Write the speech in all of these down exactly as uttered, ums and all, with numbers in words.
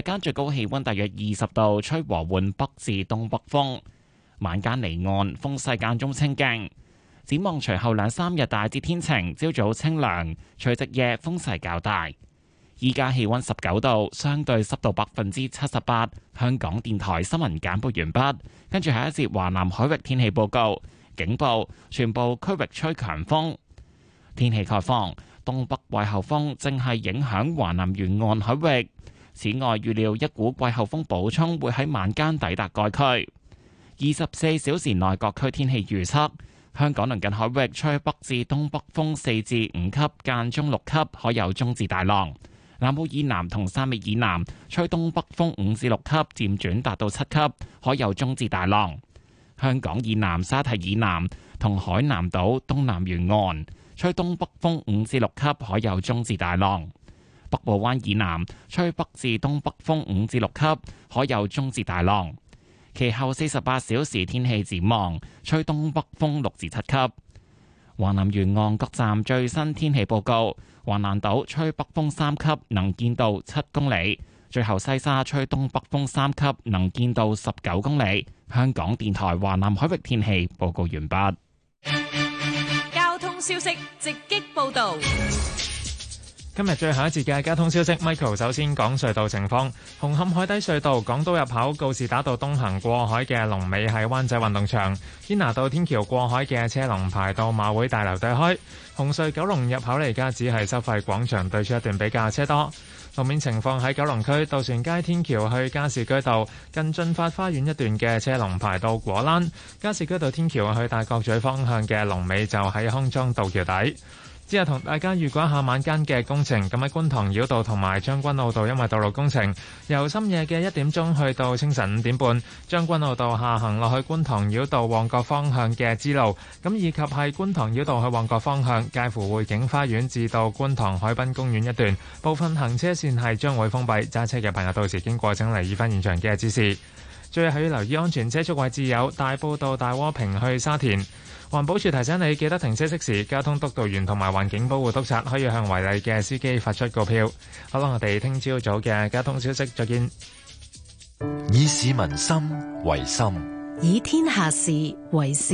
間最高氣溫大約二十度，吹和緩北至東北風。晚間離岸風勢間中清勁。展望隨後兩三日大致天晴，朝早清涼，除夕夜風勢較大。依家氣溫十九度，相對濕度百分之七十八。香港電台新聞簡報完畢，跟住下一節華南海域天氣報告。警報，全部區域吹強風。天氣概況，東北季候風正係影響華南沿岸海域。此外，預料一股季候風補充會喺晚間抵達該區。二十四小時內各區天氣預測。香港鄰近海域吹北至東北風四至五級，間中六級，可有中至大浪。南澳以南同汕尾以南吹東北風五至六級，漸轉達到七級，可有中至大浪。香港以南沙堤以南同海南島東南沿岸吹東北風五至六級，可有中至大浪。北部灣以南吹北至東北風五至六級，可有中至大浪。其後四十八小時天氣展望，吹東北風六至七級。華南沿岸各站最新天氣報告：橫瀾島吹北風三級，能見度七公里；最後西沙吹東北風三級，能見度十九公里。香港電台華南海域天氣報告完畢。 交通消息直擊報道。 今日最後一節嘅交通消息 ，Michael 首先講隧道情況。紅磡海底隧道港島入口告士打道東行過海嘅龍尾喺灣仔運動場，堅拿道天橋過海嘅車龍排到馬會大樓對開。紅隧九龍入口嚟家只係收費廣場對出一段比較車多。路面情況喺九龍區渡船街天橋去加士居道近駿發花園一段嘅車龍排到果欄，加士居道天橋去大角咀方向嘅龍尾就喺康莊道橋底。之後同大家預告一下晚間嘅工程，咁喺觀塘繞道同埋將軍澳道，因為道路工程，由深夜嘅一點鐘去到清晨五點半，將軍澳道下行落去觀塘繞道旺角方向嘅支路，咁以及係觀塘繞道去旺角方向，介乎匯景花園至到觀塘海濱公園一段，部分行車線係將會封閉，揸車嘅朋友到時經過請留意翻現場嘅指示。最後要留意安全車速位置有大埔道大窩坪去沙田。環保署提醒你記得停車熄匙，交通督導員同埋環境保護督察可以向違例嘅司機發出告票。好啦，我哋聽朝早嘅交通消息再見。 以市民心為心， 以天下事為事。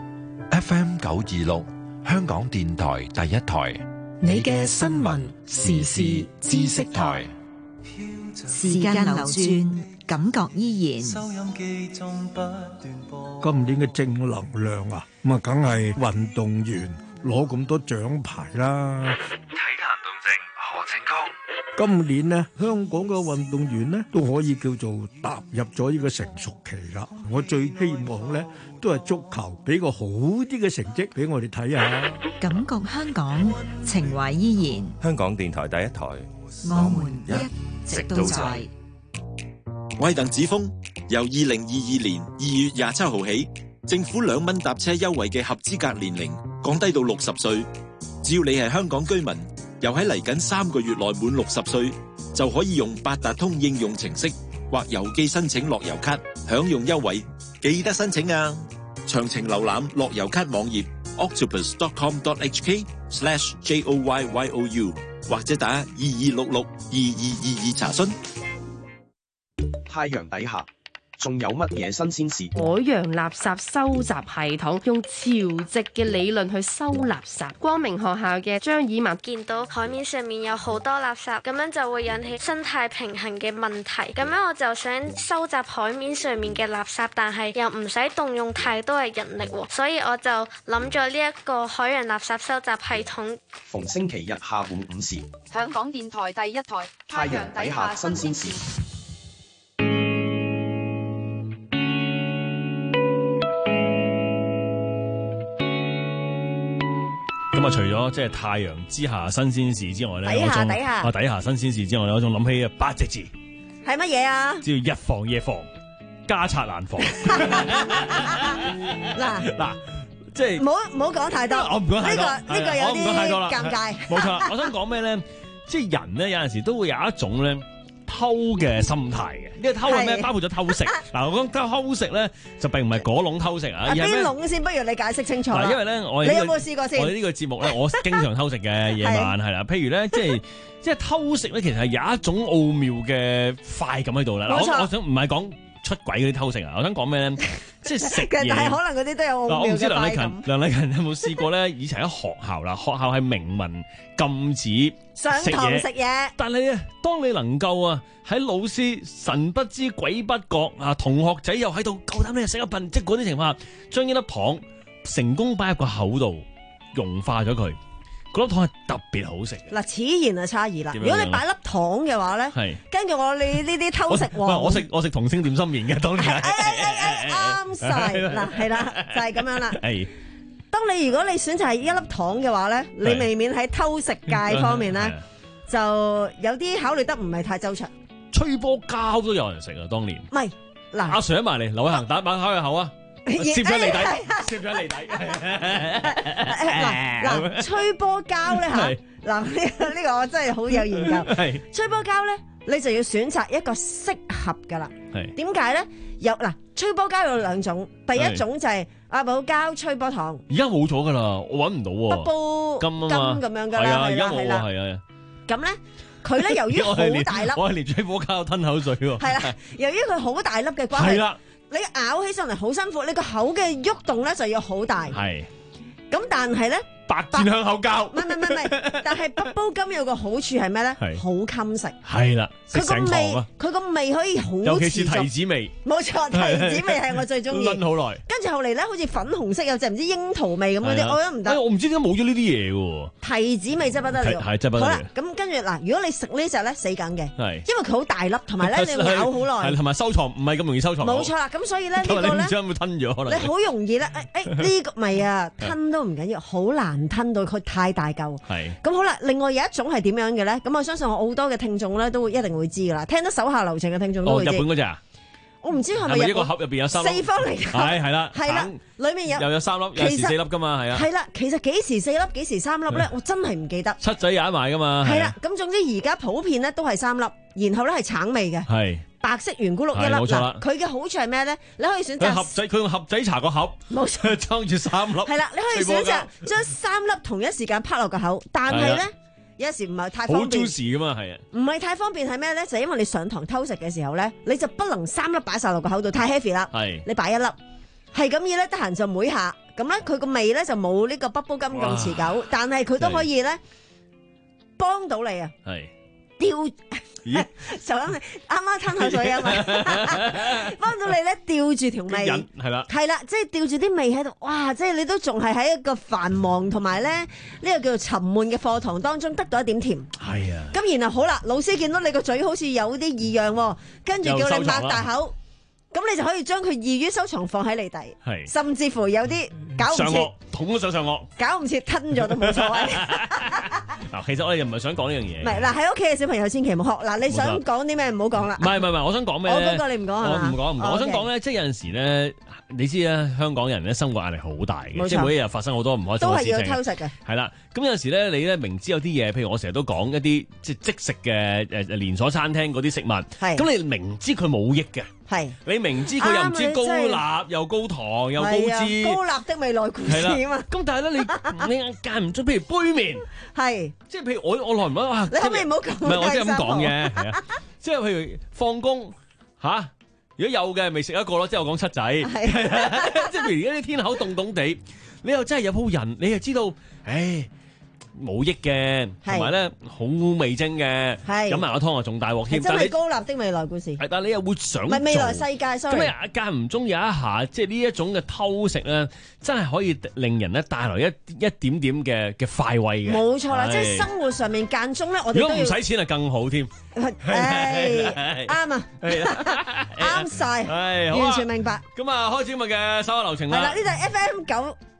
F M 九二六，香港電台第一台， 你嘅新聞時事知識台。時間流轉，感覺依然。 今年嘅正能量啊，咁啊，梗係運動員攞咁多獎牌啦。 體壇動靜何正剛。 今年呢，香港嘅運動員呢都可以叫做踏入咗呢個成熟期啦。我最希望呢都係足球俾個好啲嘅成績俾我哋睇下。 感覺香港，情懷依然。 香港電台第一台， 我們一直都在。 我係鄧子峰，由二零二二年二月廿七號起，政府兩蚊搭車優惠嘅合資格年齡降低到六十歲。只要你係香港居民，又喺嚟緊三個月內滿六十歲，就可以用八達通應用程式或郵寄申請樂悠卡，享用優惠。記得申請啊！詳情瀏覽樂悠卡網頁 octopus dot com dot h k slash j o y y o u 或者打二二六六二二二二查詢。 太陽底下仲有乜嘢新鮮事？ 海洋垃圾收集系統用潮汐嘅理論去收垃圾。光明學校嘅張以文見到海面上面有好多垃圾，咁樣就會引起生態平衡嘅問題。咁樣我就想收集海面上面嘅垃圾，但係又唔使動用太多嘅人力，所以我就諗咗呢一個海洋垃圾收集系統。 逢星期日下午五時， 香港電台第一台， 太陽底下新鮮事。 咁啊，除咗即係太陽之下新鮮事之外咧， 底下我底下啊底下新鮮事之外咧，我仲諗起啊八隻字， 係乜嘢啊？ 只要日防夜防，家賊難防。 嗱嗱，即係唔好唔好講太多。 我唔講太多， 呢個呢個有啲尷尬。 冇錯，我想講咩咧？即係人咧有陣時都會有一種咧偷嘅心態嘅。呢個偷係咩？包括咗偷食。嗱，我講偷食咧，就並唔係嗰籠偷食啊。 邊籠先？不如你解釋清楚啦。 因為咧，我你有冇試過先？ 我哋呢個節目咧，我經常偷食嘅夜晚係啦。譬如咧，即係即係偷食咧，其實係有一種奧妙嘅快感喺度啦。我我想唔係講出軌嗰啲偷食啊，我想講咩咧？即係食嘢， 但係可能嗰啲都有奧妙嘅快感。 我唔知梁麗勤，梁麗勤有冇試過咧？以前喺學校啦，學校係明文禁止上堂食嘢， 但係啊，當你能夠啊喺老師神不知鬼不覺啊，同學仔又喺度夠膽你食一笨，即係嗰啲情況下，將呢粒糖成功擺入個口度融化咗佢。嗰粒糖係特別好食嘅。 嗱，此言啊差異啦。如果你擺粒糖嘅話咧，係跟住我你呢啲偷食王， 我食我食同星點心麵嘅，當然係啱晒嗱，係啦，就係咁樣啦。 係， 當你如果你選擇係一粒糖嘅話咧，你未免喺偷食界方面咧，就有啲考慮得唔係太周詳。 吹波膠都有人食啊，當年。 唔係嗱， 阿 Sir 埋嚟，劉偉恒打把口入口啊！攝咗離底，攝咗離底。 嗱嗱，吹波膠咧吓，嗱呢呢個我真係好有研究。係吹波膠咧，你就要選擇一個適合噶啦。係點解咧？有嗱，吹波膠有兩種，第一種就係阿寶膠吹波糖。 而家冇咗噶啦，我搵唔到喎。 不煲金咁樣噶啦， 係啊，而家冇啊，係啊。 咁咧，佢咧由於好大粒， 我係連吹波膠吞口水喎。 係啦，由於佢好大粒嘅關係。係啦。你咬起上嚟好辛苦，你個口嘅喐動咧就要好大。係，咁但係咧， 白箭向後交。 唔係唔係唔係，但係北煲金有個好處係咩咧？係好襟食。 係啦， 佢個味，佢個味可以好持續。 尤其是提子味。 冇錯，提子味係我最中意。 燜好耐。跟住後嚟咧，好似粉紅色有隻唔知櫻桃味咁嗰啲，我覺得唔得。 我唔知點解冇咗呢啲嘢喎。 提子味真係不得了。 係真係不得了。 好啦，咁跟住嗱，如果你食呢隻咧，死梗嘅。係。因為佢好大粒，同埋咧你咬好耐。 係，同埋收藏唔係咁容易收藏。 冇錯啦，咁所以咧呢個咧， 唔知有冇吞咗可能。 你好容易咧，誒誒呢個咪啊吞都唔緊要，好難吞到佢太大嚿。係。咁好啦，另外有一種係點樣嘅咧？咁我相信我好多嘅聽眾咧都會一定會知噶啦，聽得手下留情嘅聽眾都會知。 哦，日本嗰隻啊？ 我唔知係咪一個盒入邊有三粒？ 四方嚟㗎。 係係啦。 係啦，裡面有又有三粒，有時四粒噶嘛，係啊。 係啦，其實幾時四粒，幾時三粒咧？我真係唔記得。 七仔踩埋噶嘛。 係啦，咁總之而家普遍咧都係三粒，然後咧係橙味嘅。係。白色圓咕碌一粒。冇錯啦。佢嘅好處係咩咧？你可以選擇。 盒仔，佢用盒仔茶個盒。冇錯。裝住三粒。 係啦，你可以選擇將三粒同一時間拍落個口，但係咧。有時唔係太方便， 好 juicy 噶嘛，係啊， 唔係太方便係咩咧？就係因為你上堂偷食嘅時候咧，你就不能三粒擺晒落個口度，太 heavy 啦。係，你擺一粒，係咁意咧，得閒就每下，咁咧佢個味咧就冇呢個北煲金咁持久，但係佢都可以咧幫到你啊。係，吊咦，就咁你啱啱吞口水啊嘛，幫到你咧吊住條味， 係啦， 係啦，即係吊住啲味喺度，哇！即係你都仲係喺一個繁忙同埋咧呢個叫做沉悶嘅課堂當中得到一點甜，係啊。咁然後好啦，老師見到你個嘴好似有啲異樣，跟住叫你擘大口。咁你就可以將佢易於收藏放喺你底，甚至乎有啲搞唔切， 捅咗上上顎， 搞唔切吞咗都冇所謂。 嗱，其實我哋又唔係想講呢樣嘢。 唔係嗱，喺屋企嘅小朋友千祈唔好學。嗱，你想講啲咩唔好講啦。 唔係唔係唔係，我想講咩咧？ 我嗰個你唔講係嘛？ 我唔講唔講，我想講咧，即係有陣時咧，你知啦，香港人咧生活壓力好大嘅，即係每一日發生好多唔開心嘅事情。都係要偷食嘅。係啦，咁有陣時咧，你咧明知有啲嘢，譬如我成日都講一啲即係即食嘅誒連鎖餐廳嗰啲食物，係咁你明知佢冇益嘅。係，你明知佢又唔知高鈉又高糖又高脂， 高鈉的未來故事啊嘛。 咁但係咧，你你間唔中，譬如杯麵，係，即係譬如我我耐唔耐哇， 你可唔可以唔好咁？ 唔係我即係咁講嘅，係啊，即係譬如放工吓，如果有嘅，咪食一個咯。即係我講七仔，即係譬如而家啲天口凍凍地，你又真係有鋪人，你又知道，唉。冇益嘅，同埋咧好味精嘅，飲埋個湯啊仲大鑊添。 真係高鈉的未來故事。 係，但係你又會想唔係未來世界，sorry。 咁你間唔中有一下，即係呢一種嘅偷食咧，真係可以令人咧帶來一一點點嘅嘅快慰嘅。 冇錯啦，即係生活上面間中咧，我哋如果唔使錢啊，更好添。 誒，啱啊，啱晒，完全明白。 咁啊，開始今日嘅手下留情啦。 係啦，呢度係 F M 九。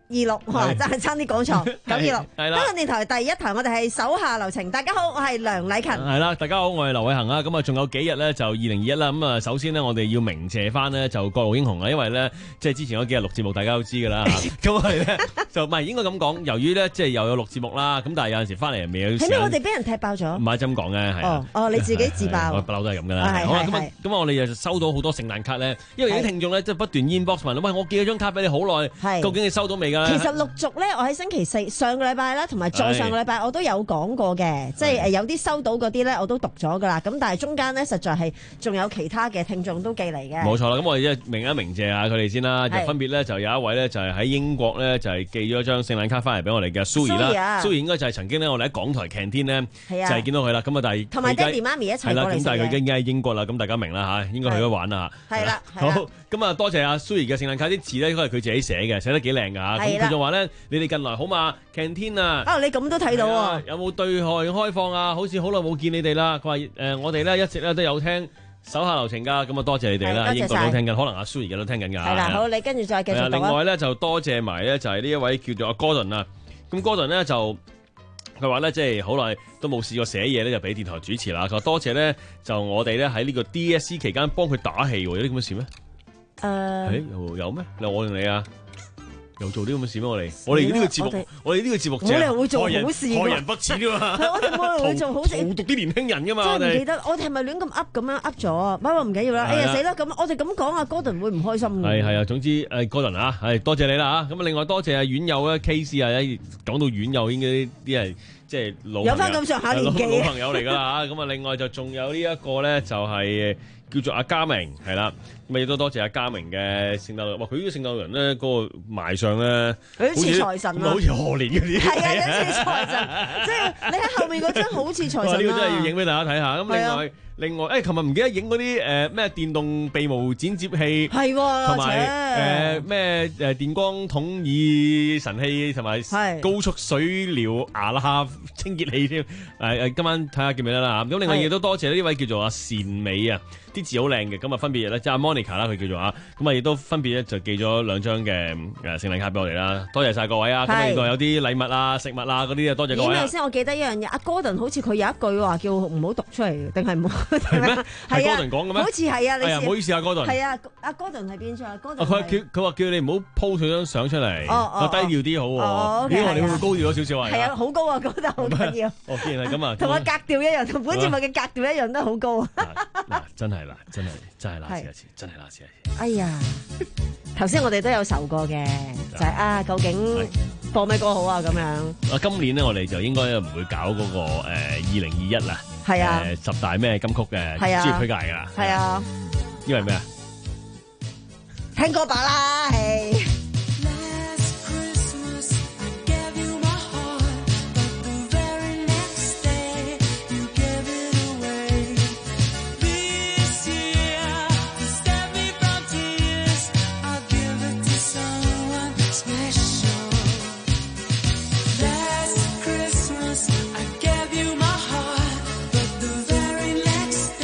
六，哇！真係差啲講錯，九二六。 係啦。 香港電台第一台，我哋係手下留情。大家好，我係梁禮勤。 係啦，大家好，我係劉偉恒啊。咁啊，仲有幾日咧就二零二一啦。咁啊，首先呢，我哋要鳴謝翻呢就各路英雄啊，因為咧即係之前嗰幾日錄節目，大家都知㗎啦。咁我哋咧就唔係應該咁講，由於咧即係又有錄節目啦，咁但係有陣時翻嚟未有。 係咩？我哋俾人踢爆咗？ 唔係咁講嘅，係。 哦哦，你自己自爆。 我不嬲都係咁㗎啦。好啦，咁啊，咁我哋就收到好多聖誕卡咧，因為有啲聽眾咧即係不斷 inbox 問，喂，我寄咗張卡俾你好耐，究竟你收到未㗎？ 其實陸續咧，我喺星期四上個禮拜啦，同埋再上個禮拜我都有講過嘅，即係誒有啲收到嗰啲咧，我都讀咗㗎啦。咁但係中間咧，實在係仲有其他嘅聽眾都寄嚟嘅。 冇錯啦，咁我哋即係明一鳴謝下佢哋先啦。就分別咧就有一位咧就係喺英國咧就係寄咗張聖誕卡翻嚟俾我哋嘅 Sue 啦。Sue 應該就係曾經咧我哋喺港台 canteen 咧就係見到佢啦。咁啊，但係同埋爹哋媽咪一齊過嚟食嘅。 咁但係佢已經喺英國啦，咁大家明啦嚇，應該去咗玩啦。 係啦， 好。咁啊，多謝阿 Sue 嘅聖誕卡，啲字咧應該係佢自己寫嘅，寫得幾靚㗎嚇。咁佢就話咧，你哋近來好嘛 canteen 啊？ 啊，你咁都睇到喎？ 有冇對外開放啊？好似好耐冇見你哋啦。佢話誒，我哋咧一直咧都有聽手下留情㗎。咁啊，多謝你哋啦，喺英國都聽緊，可能阿 Sue 而家都聽緊㗎。 係啦，好，你跟住再繼續讀啊。 另外咧就多謝埋咧就係呢一位叫做阿 Gordon 啊。咁 Gordon 咧就佢話咧即係好耐都冇試過寫嘢咧，就俾電台主持啦。佢話多謝咧就我哋咧喺呢個 D S C 期間幫佢打氣喎，有啲咁嘅事咩？誒、uh, 欸，有有咩？你我定你啊？又做啲咁嘅事咩？我哋我哋呢個節目，我哋呢個節目冇理由會做好事嘅， 害人不淺㗎嘛。 我哋冇理由會做好事， 荼毒啲年輕人㗎嘛。 真係唔記得，我哋係咪亂咁噏咁樣噏咗啊？不過唔緊要啦。哎呀死啦！咁我哋咁講啊，Gordon 會唔開心㗎？ 係係啊，總之誒 Gordon 啊，係多謝你啦嚇。咁啊，另外多謝阿院友咧 K C 啊，講到院友應該啲係即係老有翻咁上下年紀老朋友嚟㗎啦嚇。咁啊，另外就仲有呢一個咧，就係叫做阿嘉明係啦。咁亦都多謝阿嘉明嘅聖誕，哇！佢呢個聖誕人咧，嗰個賣相咧， 好似財神啊， 好似賀年嗰啲， 係啊，有似財神，即係你喺後面嗰張好似財神啊！ 呢個真係要影俾大家睇下。咁另外另外，誒，琴日唔記得影嗰啲誒咩電動鼻毛剪接器， 係喎， 同埋誒咩誒電光筒耳神器，同埋高速水療牙罅清潔器添。誒誒，今晚睇下記唔記得啦嚇。咁另外亦都多謝呢位叫做阿善美啊。啲字好靚嘅，咁啊分別咧，即係阿 Monica 啦，佢叫做啊，咁啊亦都分別咧就寄咗兩張嘅誒聖誕卡俾我哋啦，多謝晒各位啊！咁啊另外有啲禮物啊、食物啊嗰啲啊，多謝各位。 先？我記得一樣嘢，阿 Gordon 好似佢有一句話叫唔好讀出嚟，定係唔好？ 係咩？係 Gordon 講嘅咩？ 好似係啊，你係唔好意思啊，Gordon。 係啊，阿 Gordon 係邊張啊？Gordon 佢叫佢話叫你唔好 po 佢張相出嚟，低調啲好喎。咦，我哋會唔會高調咗少少啊？ 係啊，好高啊，覺得好緊要。 哦，既然係咁啊， 同我格調一樣，同本節目嘅格調一樣都好高啊！ 嗱，真係啦，真係。真係嗱試一次，真係嗱試一次。 哎呀，頭先我哋都有愁過嘅，就係啊，究竟播咩歌好啊？咁樣。 啊，今年咧我哋就應該唔會搞嗰個誒二零二一啦。 係啊。 誒十大咩金曲嘅專業推介㗎啦。 係啊。 因為咩啊？ 聽歌吧啦，係。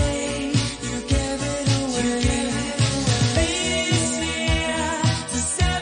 This year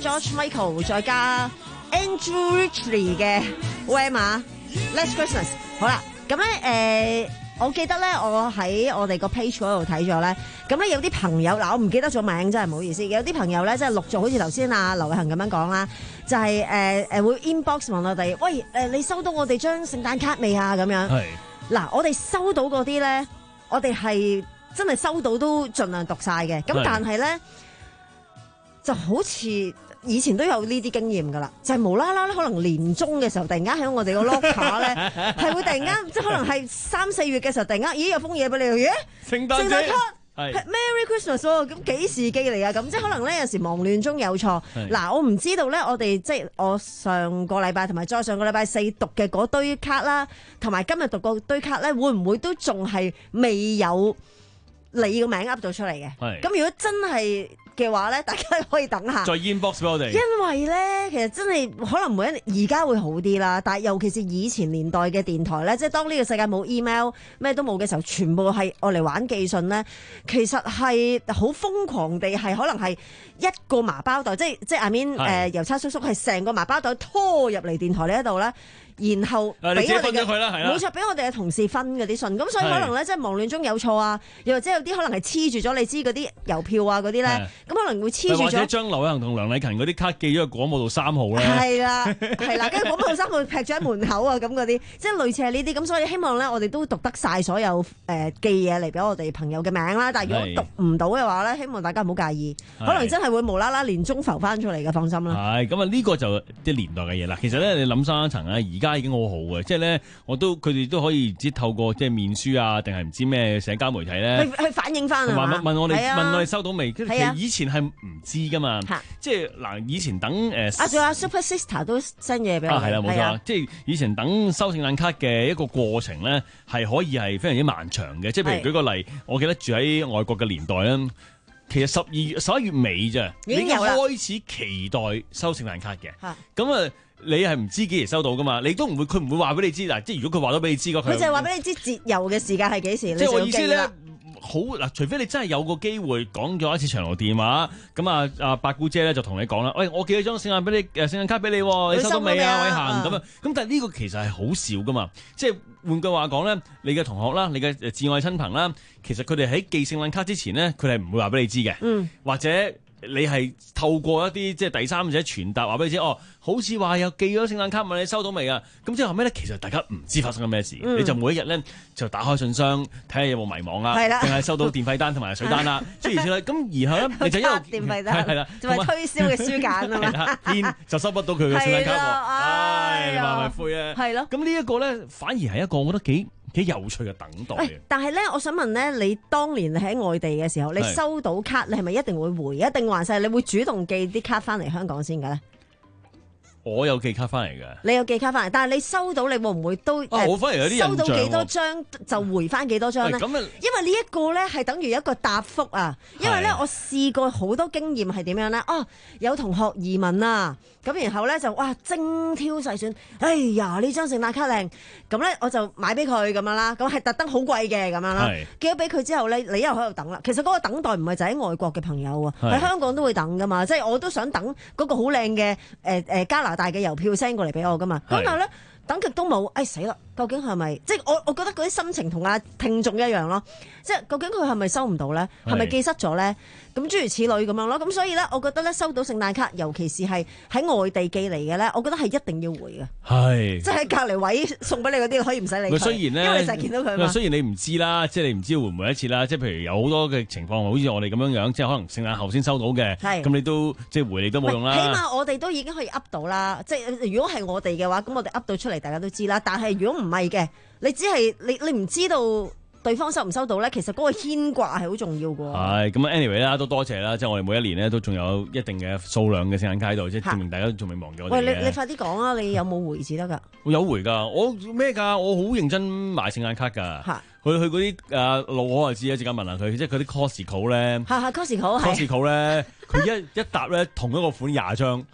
George Michael 再加 Andrew Ridgeley 嘅 Wham 啊 Last Christmas。好啦，咁咧誒，我記得咧，我喺我哋個 page 嗰度睇咗咧，咁咧有啲朋友嗱，我唔記得咗名，真係唔好意思。有啲朋友咧，即係陸續好似頭先阿劉偉恒咁樣講啦，就係誒誒會 inbox 問我哋，喂誒、呃，你收到我哋張聖誕卡未啊？咁樣係嗱，我哋收到嗰啲咧，我哋係真係收到都盡量讀晒嘅，咁但係咧就好似以前都有呢啲經驗噶啦，就係、是、無啦啦咧，可能年中嘅時候，突然間喺我哋個 locker 咧，係會突然間即係可能係三四月嘅時候，突然間咦有封嘢俾你，咦聖誕卡係 Merry Christmas 喎，咁幾時寄嚟啊？咁即係可能咧有時忙亂中有錯。嗱，我唔知道咧，我哋即係我上個禮拜同埋再上個禮拜四讀嘅嗰堆卡啦，同埋今日讀嗰堆卡咧，會唔會都仲係未有你個名噏到出嚟嘅？咁如果真係嘅話咧，大家可以等下再 inbox 俾我哋。 因為咧，其實真係可能每一而家會好啲啦，但係尤其是以前年代嘅電台咧，即係當呢個世界冇 email 咩都冇嘅時候，全部係我嚟玩寄信咧，其實係好瘋狂地係可能係一個麻包袋，即係即係 I mean 誒郵差叔叔係成個麻包袋拖入嚟電台呢一度咧。然後俾我哋嘅冇錯，俾我哋嘅同事分嗰啲信，咁所以可能咧即係忙亂中有錯啊，又或者有啲可能係黐住咗，你知嗰啲郵票啊嗰啲咧，咁可能會黐住咗。或者將劉偉恒同梁禮勤嗰啲卡寄咗去廣播道三號咧。係啦，係啦，跟住廣播道三號劈咗喺門口啊，咁嗰啲，即係類似係呢啲。咁所以希望咧，我哋都讀得晒所有誒、呃、寄嘢嚟俾我哋朋友嘅名啦。但係如果讀唔到嘅話咧，希望大家唔好介意，可能真係會無啦啦年中浮翻出嚟嘅，放心啦。 係咁啊，呢個就即係年代嘅嘢啦。其實咧，你諗深一層啊，而家已經好好嘅，即係咧，我都佢哋都可以唔知透過即係面書啊，定係唔知咩社交媒體咧， 去去反映翻啊嘛。 問我哋、啊、問我哋收到未？其實、 啊、 以前係唔知噶嘛，即係嗱，以前等誒， 啊仲有 Super Sister 都 send 嘢俾我。 啊係啦，冇錯、啊，即係以前等收聖誕卡嘅一個過程咧，係可以係非常之漫長嘅。即係譬如舉個例，我記得住喺外國嘅年代咧，其實十二月十一月尾咋，已經開始期待收聖誕卡嘅。咁啊。你係唔知幾時收到噶嘛？你都唔會，佢唔會話俾你知。嗱，即係如果佢話咗俾你知，佢佢就係話俾你知節油嘅時間係幾時。 即係我意思咧，好嗱，除非你真係有個機會講咗一次長途電話，咁啊啊八姑姐咧就同你講啦，喂，我寄咗張聖誕俾你，誒聖誕卡俾你，你收到未啊？偉恒咁啊，咁但係呢個其實係好少噶嘛。即係換句話講咧，你嘅同學啦，你嘅摯愛親朋啦，其實佢哋喺寄聖誕卡之前咧，佢哋係唔會話俾你知嘅，嗯，或者。你係透過一啲即係第三者傳達話俾你知，哦，好似話有寄咗聖誕卡問你收到未啊？咁之後咩咧？其實大家唔知發生緊咩事，嗯、你就每一日咧就打開信箱睇下有冇迷惘啊，定係收到電費單同埋水單啦，諸如此類。咁然後咧你就一路電費單係啦，仲係推銷嘅書簡啊嘛， 天就收不到佢嘅聖誕卡喎，唉，你話咪灰啊？係咯。咁呢一個咧反而係一個我覺得幾幾有趣嘅等待。 但係咧，我想問咧，你當年你喺外地嘅時候，你收到卡，你係咪一定會回？一定還是你會主動寄啲卡翻嚟香港先嘅咧？ 我有寄卡翻嚟嘅， 你有寄卡翻嚟，但係你收到你會唔會都？ 啊、我反而有啲印象收到幾多張就回翻幾多張咧？因為呢一個咧係等於一個答覆啊！因為咧我試過好多經驗係點樣咧？哦，有同學移民啊，咁然後咧就哇精挑細選，哎呀呢張聖誕卡靚，咁咧我就買俾佢咁樣啦，咁係特登好貴嘅咁樣啦，寄咗俾佢之後咧，你又喺度等啦。其實嗰個等待唔係就喺外國嘅朋友啊，喺香港都會等噶嘛，即係我都想等嗰個好靚嘅誒誒加拿大嘅郵票 send 過嚟俾我噶嘛，咁但係咧等極都冇，哎死啦！究竟係咪即係我我覺得嗰啲心情同阿聽眾一樣咯，即係究竟佢係咪收唔到咧？係咪寄失咗咧？咁諸如此類咁樣咯。咁所以咧，我覺得咧收到聖誕卡，尤其是係喺外地寄嚟嘅咧，我覺得係一定要回嘅。係，即係喺隔離位送俾你嗰啲可以唔使理佢。雖然咧，因為你成日見到佢嘛。 雖然你唔知啦，即係你唔知會唔會一次啦。即係譬如有好多嘅情況，好似我哋咁樣樣，即係可能聖誕後先收到嘅。係。咁你都即係回你都冇用啦。 起碼我哋都已經可以噏到啦。即係如果係我哋嘅話，咁我哋噏到出嚟，大家都知啦。但係如果唔係嘅，你只係你你唔知道對方收唔收到咧，其實嗰個牽掛係好重要嘅。 係咁 anyway 啦，都多謝啦，即係我哋每一年咧都仲有一定嘅數量嘅聖誕卡喺度，即係證明大家仲未忘記我哋。 喂，你你快啲講啊！你有冇回字得㗎？ 我有回㗎，我咩㗎？我好認真買聖誕卡㗎。嚇！去去嗰啲誒路我就知啦，陣間問下佢，即係嗰啲 Costco 咧。 係係 Costco 係。 Costco 咧，佢一一沓咧同一個款廿張。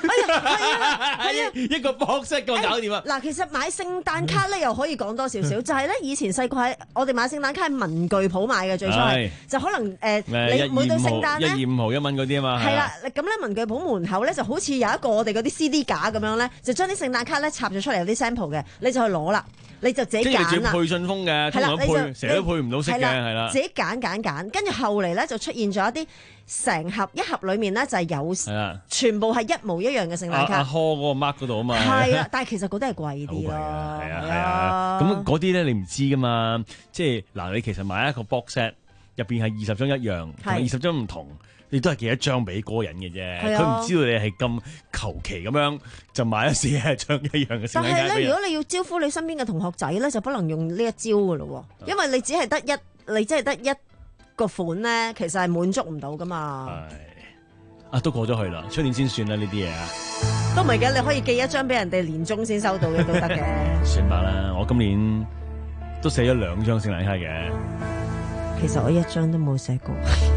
哎呀，係啊，係啊， 一個 box set 個搞掂啊！ 嗱，其實買聖誕卡咧又可以講多少少，就係咧以前細個喺我哋買聖誕卡喺文具鋪買嘅，最初係就可能誒，你每對聖誕咧一二五毫一蚊嗰啲啊嘛， 係啦，咁咧文具鋪門口咧就好似有一個我哋嗰啲 C D 架咁樣咧，就將啲聖誕卡咧插咗出嚟有啲 sample 嘅，你就去攞啦。你就自己揀啦， 配信封嘅，通常配成日都配唔到色嘅，係啦。 自己揀揀揀，跟住後嚟咧就出現咗一啲成盒一盒裡面咧就係有全部係一模一樣嘅聖誕卡。 阿柯嗰個 mark 嗰度啊嘛。 係啊，但係其實嗰啲係貴啲咯。 係啊係啊，咁嗰啲咧你唔知噶嘛，即係嗱你其實買一個 box set 入邊係二十張一樣，同埋二十張唔同。你都係幾多張俾嗰個人嘅啫，佢唔、啊、知道你係咁求其咁樣就買咗四十張一樣嘅聖誕卡。但係咧， 如果你要招呼你身邊嘅同學仔咧，就不能用呢一招噶咯，因為你只係得一，你只係得一個款咧，其實係滿足唔到噶嘛。 係啊，都過咗去啦，出年先算啦呢啲嘢啊。 都唔係嘅，你可以寄一張俾人哋年終先收到嘅都得嘅。 算吧啦，我今年都寫咗兩張聖誕卡嘅。 其實我一張都冇寫過。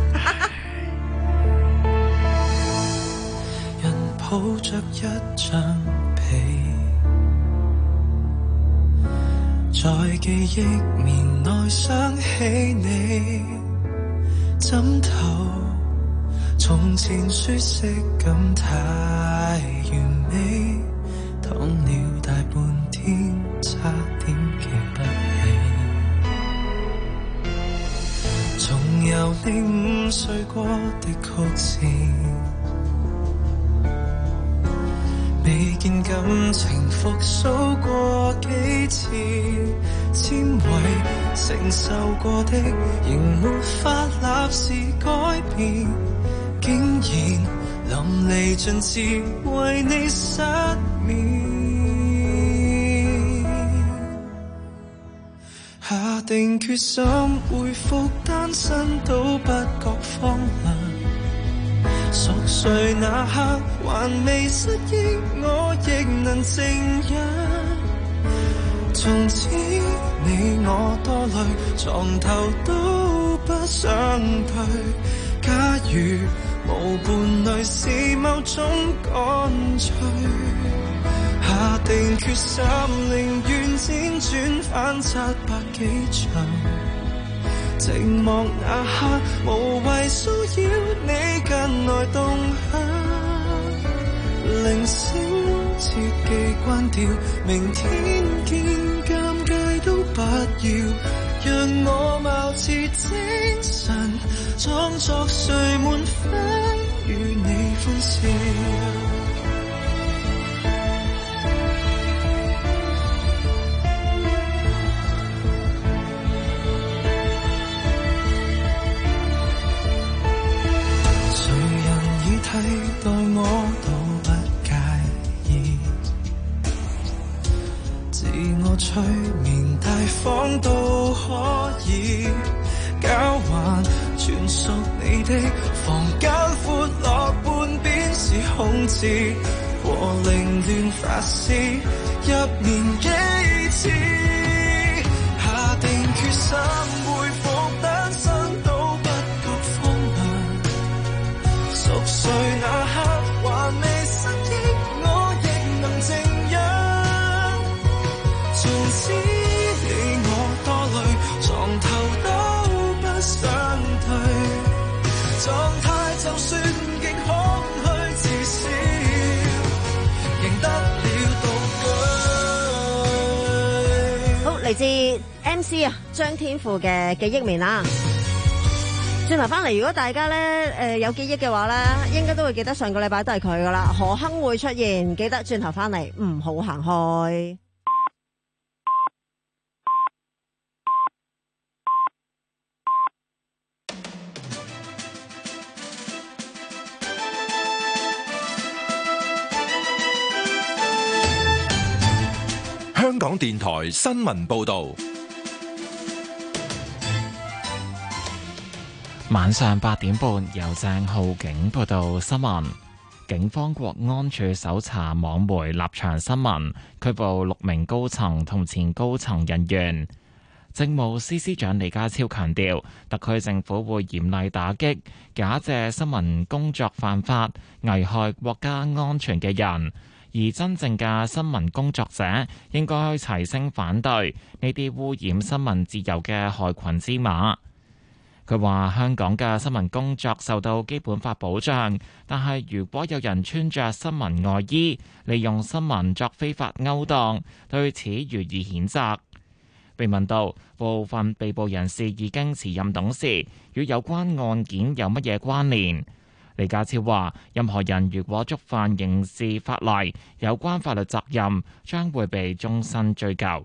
抱着一張被，在記憶面內想起你，枕頭從前舒適感太完美，躺了大半天，差點記不起，仲有你午睡過的曲線。未見感情復甦過幾次，纖維承受過的，仍沒法立時改變，竟然淋漓盡致為你失眠。下定決心恢復單身都不覺荒涼。熟睡那刻還未失憶，我亦能靜忍。從此你我多累，床頭都不想退。假如無伴侶是某種乾脆，下定決心寧願輾轉反側百幾場。寂寞那刻，無謂騷擾你近來動向，鈴聲切記關掉，明天見尷尬都不要，讓我貌似精神，裝作睡滿分與你歡笑。替代我都不介意，自我催眠大方都可以，交換全屬你的房間，闊落半邊是空置，和凌亂發洩一年幾次，下定決心恢復單身都不覺荒涼，熟睡那刻還未失憶，我亦能靜忍。從此你我多累，床頭都不想退，狀態就算極空虛，至少贏得了獨居。 好，嚟自 M C 啊，張天賦嘅記憶棉啦。轉頭翻嚟，如果大家咧誒、呃、有記憶嘅話咧，應該都會記得上個禮拜都係佢噶啦，何鏗會出現，記得轉頭翻嚟唔好行開。 香港電台新聞報導。 晚上八點半，由鄭浩景報道新聞。警方國安處搜查網媒立場新聞，拘捕六名高層同前高層人員。 政務司司長李家超強調，特區政府會嚴厲打擊假借新聞工作犯法、危害國家安全嘅人，而真正嘅新聞工作者應該齊聲反對呢啲污染新聞自由嘅害群之馬。佢話：香港嘅新聞工作受到基本法保障，但係如果有人穿着新聞外衣，利用新聞作非法勾當，對此予以譴責。被問到部分被捕人士已經辭任董事，與有關案件有乜嘢關聯？李家超話：任何人如果觸犯刑事法例，有關法律責任將會被終身追究。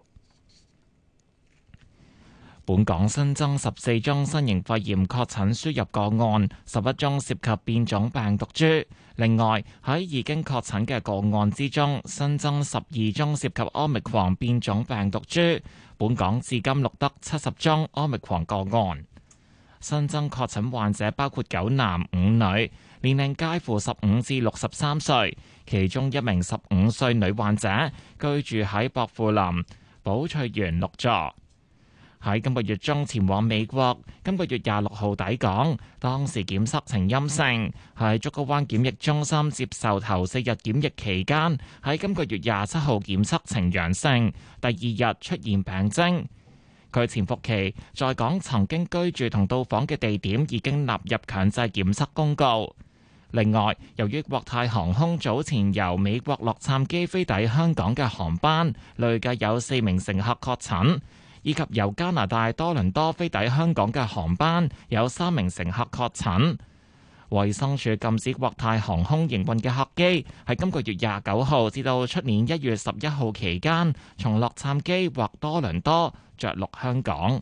本港新增十四宗新型肺炎確診輸入個案，十一宗涉及變種病毒株。另外喺已經確診嘅個案之中，新增十二宗涉及 Omicron 變種病毒株。本港至今錄得七十宗 Omicron 個案。新增確診患者包括九男五女，年齡介乎十五至六十三歲，其中一名十五歲女患者居住喺薄扶林寶翠園六座。喺今個月中前往美國，今個月廿六號抵港，當時檢測呈陰性，喺竹篙灣檢疫中心接受頭四日檢疫期間，喺今個月廿七號檢測呈陽性，第二日出現病徵。佢潛伏期在港曾經居住同到訪嘅地點已經納入強制檢測公告。另外，由於國泰航空早前由美國洛杉磯飛抵香港嘅航班累計有四名乘客確診，以及由加拿大多倫多飛抵香港嘅航班有三名乘客確診，衛生署禁止國泰航空營運嘅客機喺今個月廿九號至到出年一月十一號期間，從洛杉磯或多倫多着陸香港。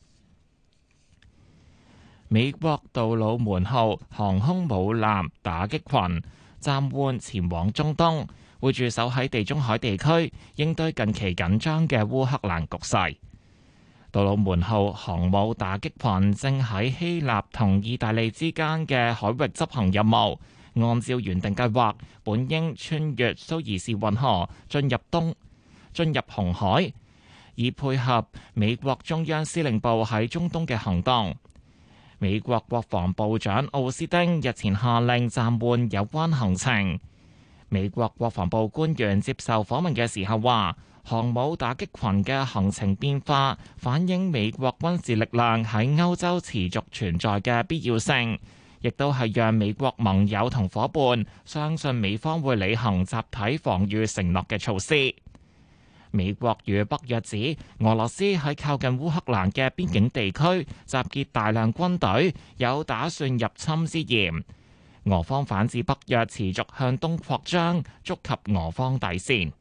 美國杜魯門號航空母艦打擊群暫緩前往中東，會駐守喺地中海地區，應對近期緊張嘅烏克蘭局勢。杜魯門號航母打擊群正喺希臘同意大利之間嘅海域執行任務，按照原定計劃，本應穿越蘇伊士運河進入東進入紅海，以配合美國中央司令部喺中東嘅行動。美國國防部長奧斯汀日前下令暫緩有關行程。美國國防部官員接受訪問嘅時候話，航母打擊群嘅行程變化反映美國軍事力量喺歐洲持續存在嘅必要性，亦都係讓美國盟友同夥伴相信美方會履行集體防禦承諾嘅措施。美國與北約指俄羅斯喺靠近烏克蘭嘅邊境地區集結大量軍隊，有打算入侵之嫌。俄方反指北約持續向東擴張，觸及俄方底線。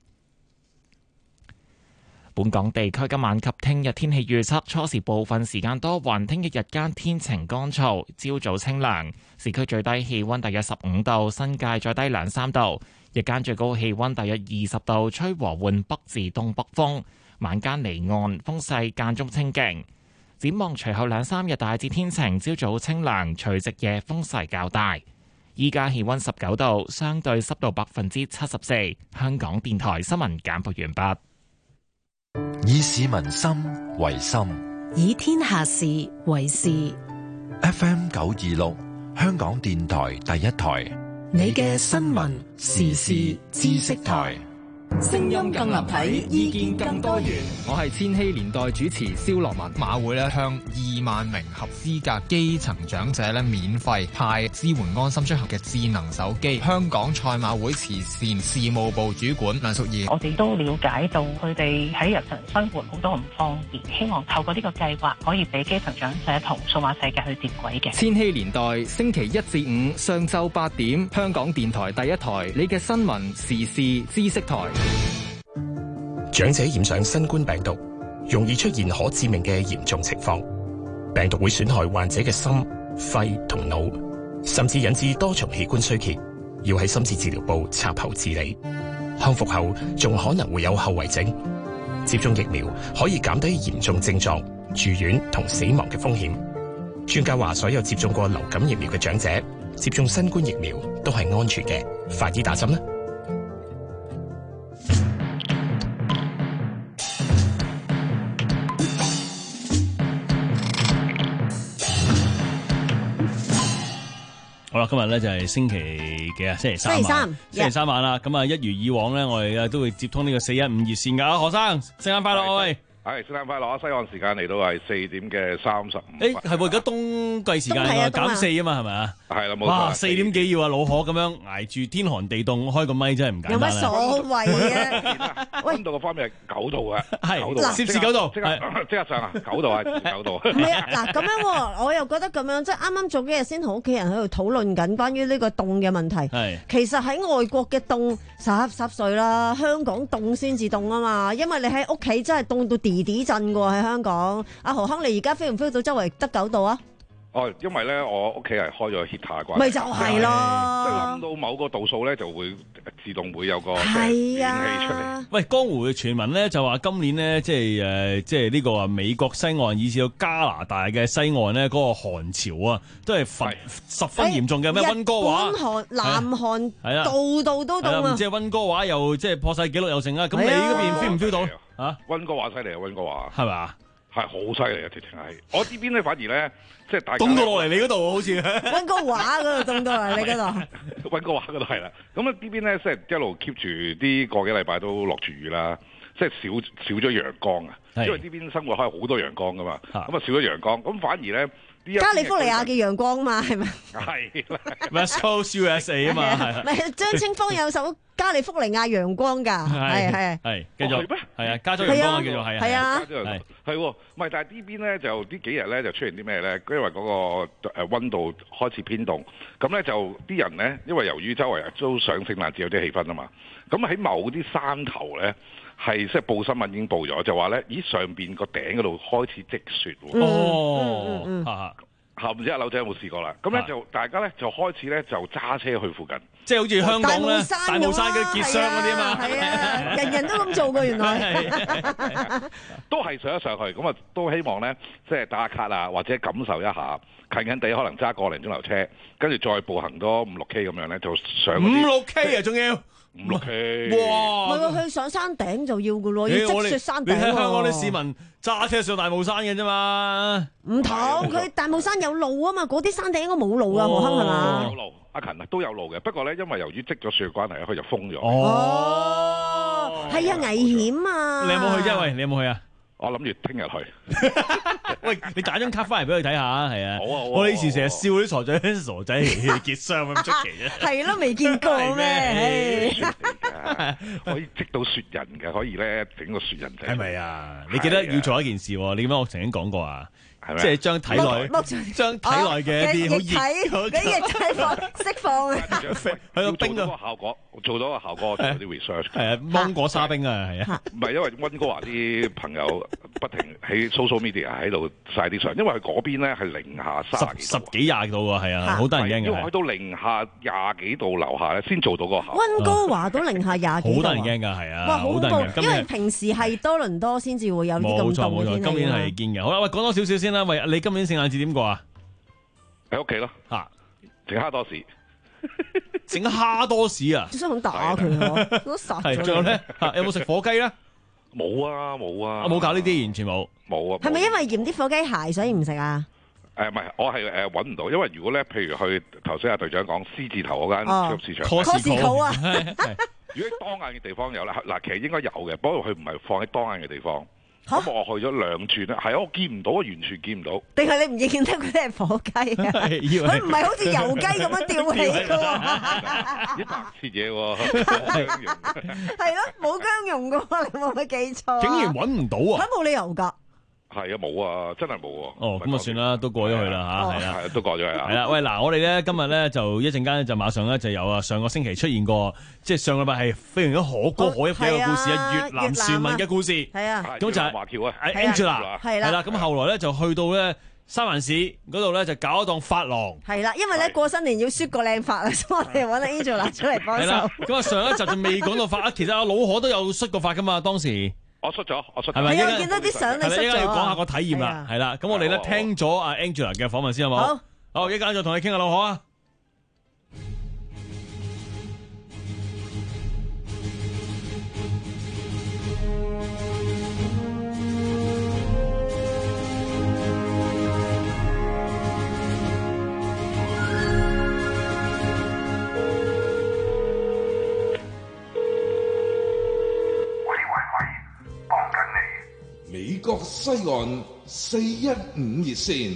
本港地區今晚及聽日天氣預測，初時部分時間多雲，聽日日間天晴乾燥，朝早清涼，市區最低氣溫大約十五度，新界再低兩三度，日間最高氣溫大約二十度，吹和緩北至東北風，晚間離岸風勢間中清勁。展望隨後兩三日大致天晴，朝早清涼，除夕夜風勢較大。依家氣溫十九度，相對濕度百分之七十四。香港電台新聞簡報完畢。 以市民心為心， 以天下事為事。 F M 九二六，香港電台第一台， 你嘅新聞時事知識台。聲音更立體，意見更多元。 我係千禧年代主持蕭樂文。馬會咧向二萬名合資格基層長者咧免費派支援安心出行嘅智能手機。香港賽馬會慈善事務部主管梁淑儀， 我哋都了解到佢哋喺日常生活好多唔方便，希望透過呢個計劃可以俾基層長者同數碼世界去接軌嘅。 千禧年代星期一至五上晝八點，香港電台第一台，你嘅新聞時事知識台。 長者染上新冠病毒，容易出現可致命嘅嚴重情況。病毒會損害患者嘅心、肺同腦，甚至引致多重器官衰竭，要喺深切治療部插喉治理。康復後仲可能會有後遺症。接種疫苗可以減低嚴重症狀、住院同死亡嘅風險。專家話，所有接種過流感疫苗嘅長者接種新冠疫苗都係安全嘅。快啲打針啦！ 啦，今日咧就係星期幾啊？星期三晚，星期三，星期三晚啦。咁啊，一如以往咧，我哋都會接通呢個四一五熱線噶。何生，聖誕快樂，喂！ 係聖誕快樂啊！西岸時間嚟到係四點嘅三十五分。 誒係喎，而家冬季時間啊，減四啊嘛，係咪啊？係啦，冇錯。哇，四點幾要啊，老何咁樣捱住天寒地凍開個咪真係唔簡單。有乜所謂啊？ 溫度嘅方面係九度嘅， 係九度， 攝氏九度， 即刻即刻上啊！九度啊，九度。 唔係啊，嗱咁樣，我又覺得咁樣，即係啱啱早幾日先同屋企人喺度討論緊關於呢個凍嘅問題。係。其實喺外國嘅凍濕濕碎啦，香港凍先至凍啊嘛，因為你喺屋企真係凍到地地震㗎。喺香港，阿何亨，你而家 feel 唔 feel 到周圍得九度啊？ 哦，因為咧，我屋企係開咗 heater 關， 咪就係咯， 即係諗到某個度數咧，就會自動會有個暖氣出嚟。 喂，江湖嘅傳聞咧就話今年咧，即係誒、呃，即係呢個啊美國西岸以至到加拿大嘅西岸咧，嗰、那個寒潮啊，都係十十分嚴重嘅。咩溫哥華、 韓、南韓， 係啦， 度度都凍啊！ 唔知係溫哥華又即係破晒紀錄又成啊！咁你嗰邊 feel 唔 feel 到啊？ 溫哥華犀利啊！溫哥華係咪？ 係好犀利啊！直情係，我呢邊咧反而咧，即係大家凍到落嚟你嗰度好似溫哥華嗰度凍到嚟你嗰度，溫哥華嗰度係啦。咁啊呢邊咧即係一路 keep 住啲個幾禮拜都落住雨啦，即係少少咗陽光啊。因為呢邊生活開好多陽光噶嘛，咁啊少咗陽光，咁反而咧。 加利福尼亞嘅陽光嘛，係咪？ 係啦 ，West Coast U S A 啊嘛，係。 唔係張清芳有首加利福尼亞陽光㗎，係係係。繼續咩？係啊，加州陽光啊，叫做係啊。 係啊， 係係喎，唔係，但係呢邊咧就呢幾日咧就出現啲咩咧？因為嗰個誒溫度開始偏凍，咁咧就啲人咧，因為由於周圍都上聖誕節有啲氣氛啊嘛，咁喺某啲山頭咧。係即係報新聞已經報咗，就話咧，咦上邊個頂嗰度開始積雪喎。 哦，嗯嗯嚇唔知阿柳仔有冇試過啦？咁咧就大家咧就開始咧就揸車去附近， 即係好似香港咧大帽山嘅結霜嗰啲啊嘛。 係啊，人人都咁做㗎原來。 都係上一上去，咁啊都希望咧即係打下卡啊，或者感受一下近近地可能揸個零鐘頭車，跟住再步行多五六 K 咁樣咧，就上五六 K 啊，仲要。 五六 K， 哇！唔係喎，去上山頂就要㗎咯，要積雪山頂喎。 你睇香港啲市民揸車上大帽山嘅啫嘛。 唔同，佢大帽山有路啊嘛，嗰啲山頂應該冇路㗎，何亨係嘛？ 有路，阿勤啊都有路嘅，不過咧因為由於積咗雪嘅關係，佢就封咗。 哦，係啊，危險啊！ 你有冇去啫？喂，你有冇去啊？ 我諗住聽日去。 喂，你打張卡翻嚟俾佢睇下，係啊。 好啊， 我哋以前成日笑啲傻仔，傻仔結霜咁出奇啫。 係咯，未見過咩？ 可以積到雪人嘅，可以咧整個雪人仔。 係咪啊？你記得要做一件事，你記得我曾經講過啊？即係將體內將體內嘅一啲好熱嘅液體放釋放啊！ 喺個冰嘅效果，做到個效果，做啲 research。 係啊，芒果沙冰啊，係啊。 唔係因為溫哥華啲朋友不停喺 social media 喺度曬啲相，因為佢嗰邊咧係零下三十十幾廿度啊，係啊，好得人驚嘅。 因為去到零下廿幾度樓下咧，先做到個效果。 溫哥華都零下廿幾度， 好得人驚㗎，係啊。 哇，好恐怖！因為平時係多倫多先至會有呢啲咁凍嘅天氣。 今年係堅嘅。好啦，喂，講多少少先啦。喂，你今年聖誕節點過啊？ 喺屋企咯，嚇，整蝦多士， 整蝦多士啊！ 真係想打佢啊！都殺咗。 仲有咧，有冇食火雞咧？ 冇啊，冇啊， 冇搞呢啲，完全冇。 冇啊。 係咪因為嫌啲火雞鞋所以唔食啊？ 誒唔係，我係誒揾唔到，因為如果咧，譬如去頭先阿隊長講獅字頭嗰間超級市場 ，Costco啊， 如果當眼嘅地方有啦，嗱其實應該有嘅，不過佢唔係放喺當眼嘅地方。咁我去咗兩轉咧，係啊，我見唔到，完全見唔到。 定係你唔認得佢哋係火雞啊？佢唔係好似油雞咁樣吊起嘅喎， 一白切嘢喎， 係咯，冇薑蓉嘅喎，你冇乜記錯？ 竟然揾唔到啊！ 嚇，冇理由㗎。 係啊，冇啊，真係冇喎。 哦，咁啊算啦，都過咗去啦嚇，係啦， 係都過咗去啦。 係啦，喂嗱，我哋咧今日咧就一陣間就馬上咧就有啊，上個星期出現過，即係上個禮拜係非常之可歌可泣嘅一個故事啊，越南船民嘅故事。 係啊， 咁就係華僑啊 Angela 係啦， 係啦，咁後來咧就去到咧三藩市嗰度咧就搞一檔髮廊。 係啦，因為咧過新年要梳個靚髮啊，所以我哋揾阿 Angela 出嚟幫手。 咁啊上一集就未講到髮啊，其實阿老可都有梳過髮噶嘛，當時。 我出咗，我出咗。 係咪？ 係啊，見到啲相你出咗。 係啦，依家要講下個體驗啦，係啦。咁我哋咧聽咗阿 Angela 嘅訪問先好冇？好。好，一陣間再同你傾下老可啊。 西岸四一五熱線。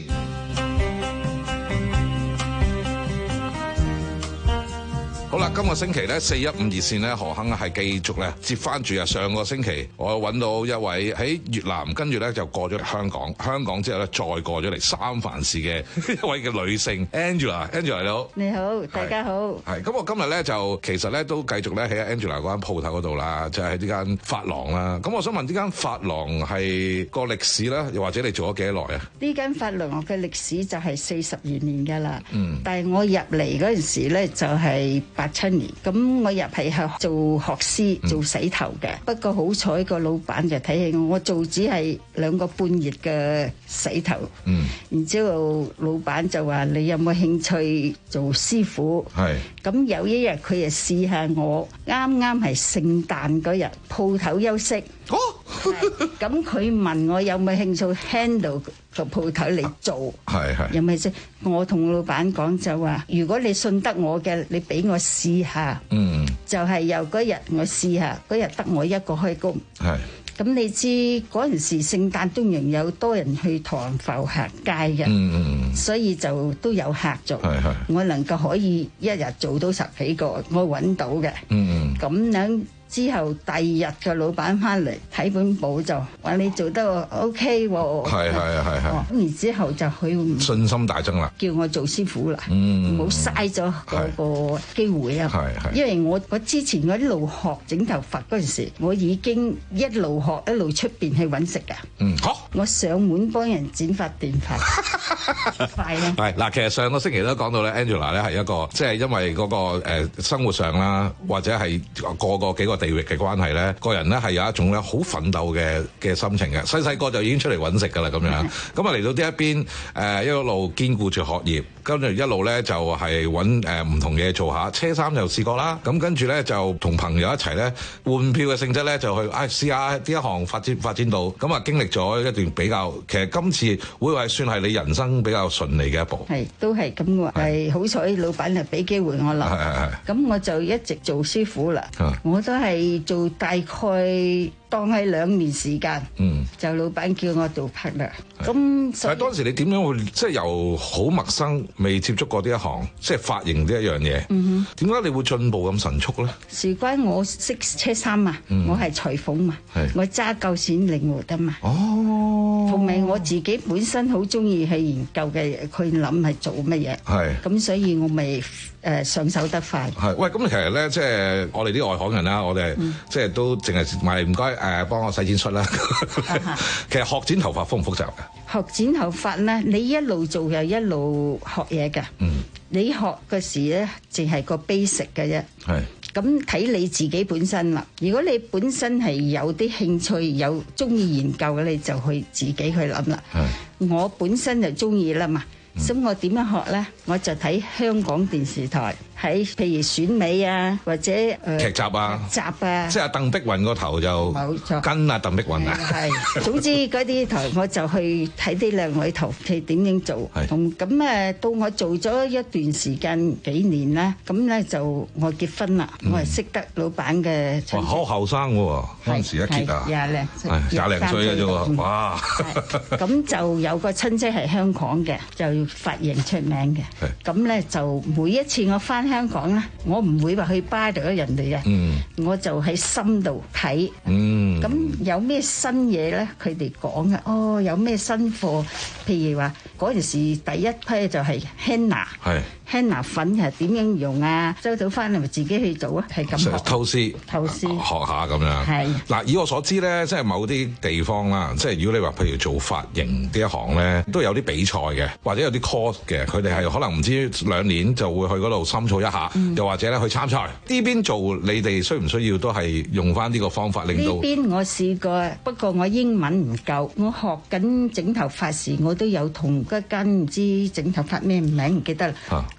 好啦，今個星期咧四一五熱線咧，何鏗係繼續咧接翻住啊！上個星期我揾到一位喺越南，跟住咧就過咗嚟香港，香港之後咧再過咗嚟三藩市嘅一位嘅女性 Angela，Angela 你好， 你好，大家好。 係咁，我今日咧就其實咧都繼續咧喺 Angela 嗰間鋪頭嗰度啦，就係呢間髮廊啦。咁我想問呢間髮廊係個歷史啦，又或者你做咗幾耐啊？ 呢間髮廊嘅歷史就係四十二年㗎啦。 嗯， 但係我入嚟嗰陣時咧就係八七年，咁我入係學做學師做洗頭嘅。嗯、不過好彩個老闆就睇起我，我做只係兩個半月嘅洗頭。 嗯， 然之後老闆就話你有冇興趣做師傅？ 係。 咁有一日佢就試下我，啱啱係聖誕嗰日鋪頭休息。 哦， 咁佢問我有冇興趣 handle 個鋪頭嚟做， 係係有冇先？我同老闆講就話，如果你信得我嘅，你俾我試下。 嗯， 就係由嗰日我試下，嗰日得我一個開工。 係。 咁你知嗰陣時聖誕東洋有多人去唐埠行街嘅， 嗯嗯， 所以就都有客做。 係係， 我能夠可以一日做到十幾個，我揾到嘅。 嗯嗯， 咁樣。之後第二日個老闆翻嚟睇本簿就話你做得 OK 喎， 係係係係， 咁然之後就佢信心大增啦， 叫我做師傅啦， 嗯， 唔好嘥咗嗰個機會啊， 係係， 因為我我之前我一路學整頭髮嗰陣時，我已經一路學一路出邊去揾食㗎， 嗯，好， 我上門幫人剪髮電髮，快啦， 係嗱，其實上個星期都講到咧 ，Angela 咧係一個即係因為嗰個誒生活上啦，或者係個個幾個地域嘅關係咧，個人咧係有一種咧好奮鬥嘅嘅心情嘅。細細個就已經出嚟揾食㗎啦，咁樣。咁啊嚟到呢一邊誒一路兼顧住學業，跟住一路咧就係揾誒唔同嘢做下。車衫又試過啦，咁跟住咧就同朋友一齊咧換票嘅性質咧就去唉試下呢一行發展發展到。咁啊經歷咗一段比較，其實今次會係算係你人生比較順利嘅一步。 係都係咁喎，係好彩老闆係俾機會我啦。係係係。咁我就一直做師傅啦。我都係做大概當係兩年時間，嗯，就老闆叫我做 partner。咁但係當時你點樣會即係由好陌生未接觸過呢一行，即係髮型呢一樣嘢？嗯哼，點解你會進步咁神速咧？ 事關我識車衫嘛，嗯、我係裁縫嘛，我揸夠錢靈活得嘛。哦，同埋我自己本身好中意去研究嘅，佢諗係做乜嘢。係，咁所以我咪誒上手得快。 係，喂，咁其實咧，即係我哋啲外行人啦，我哋、嗯、即係都淨係買唔該誒幫我洗剪出啦。其實學剪頭髮複唔複雜㗎？ 學剪頭髮咧，你一路做又一路學嘢㗎。嗯，你學嘅時咧，淨係個 basic 嘅啫。係。咁睇你自己本身啦。如果你本身係有啲興趣、有中意研究嘅，你就去自己去諗啦。係。我本身就中意啦嘛。咁、嗯、我點樣學咧？我就睇香港電視台，喺譬如選美啊，或者誒、呃、 劇集啊， 集啊， 即係鄧碧雲個頭就冇錯，跟啊鄧碧雲啊， 係總之嗰啲台我就去睇啲靚女頭，佢點樣做，同咁誒到我做咗一段時間幾年啦，咁咧就我結婚啦，嗯、我係識得老闆嘅，哇好後生喎，嗰陣時一結啊，廿零廿零歲嘅啫喎，哇！咁就有個親戚係香港嘅，就髮型出名嘅，咁咧就每一次我翻香港咧，我唔會話去巴度人哋嘅，嗯、我就喺心度睇，咁、嗯、有咩新嘢咧？佢哋講嘅，哦，有咩新貨？譬如話嗰陣時第一批就係 henna。henna 粉係點樣用啊？收到翻嚟咪自己去做啊？係咁學。 偷師， 偷師學下咁樣。係嗱，以我所知咧，即係某啲地方啦，即係如果你話譬如做髮型呢一行咧，都有啲比賽嘅，或者有啲 course 嘅，佢哋係可能唔知兩年就會去嗰度深造一下，嗯、又或者咧去參賽。呢邊做你哋需唔需要都係用翻呢個方法令到？呢邊我試過，不過我英文唔夠。我學緊整頭髮時，我都有同嗰間唔知整頭髮咩名唔記得啦。啊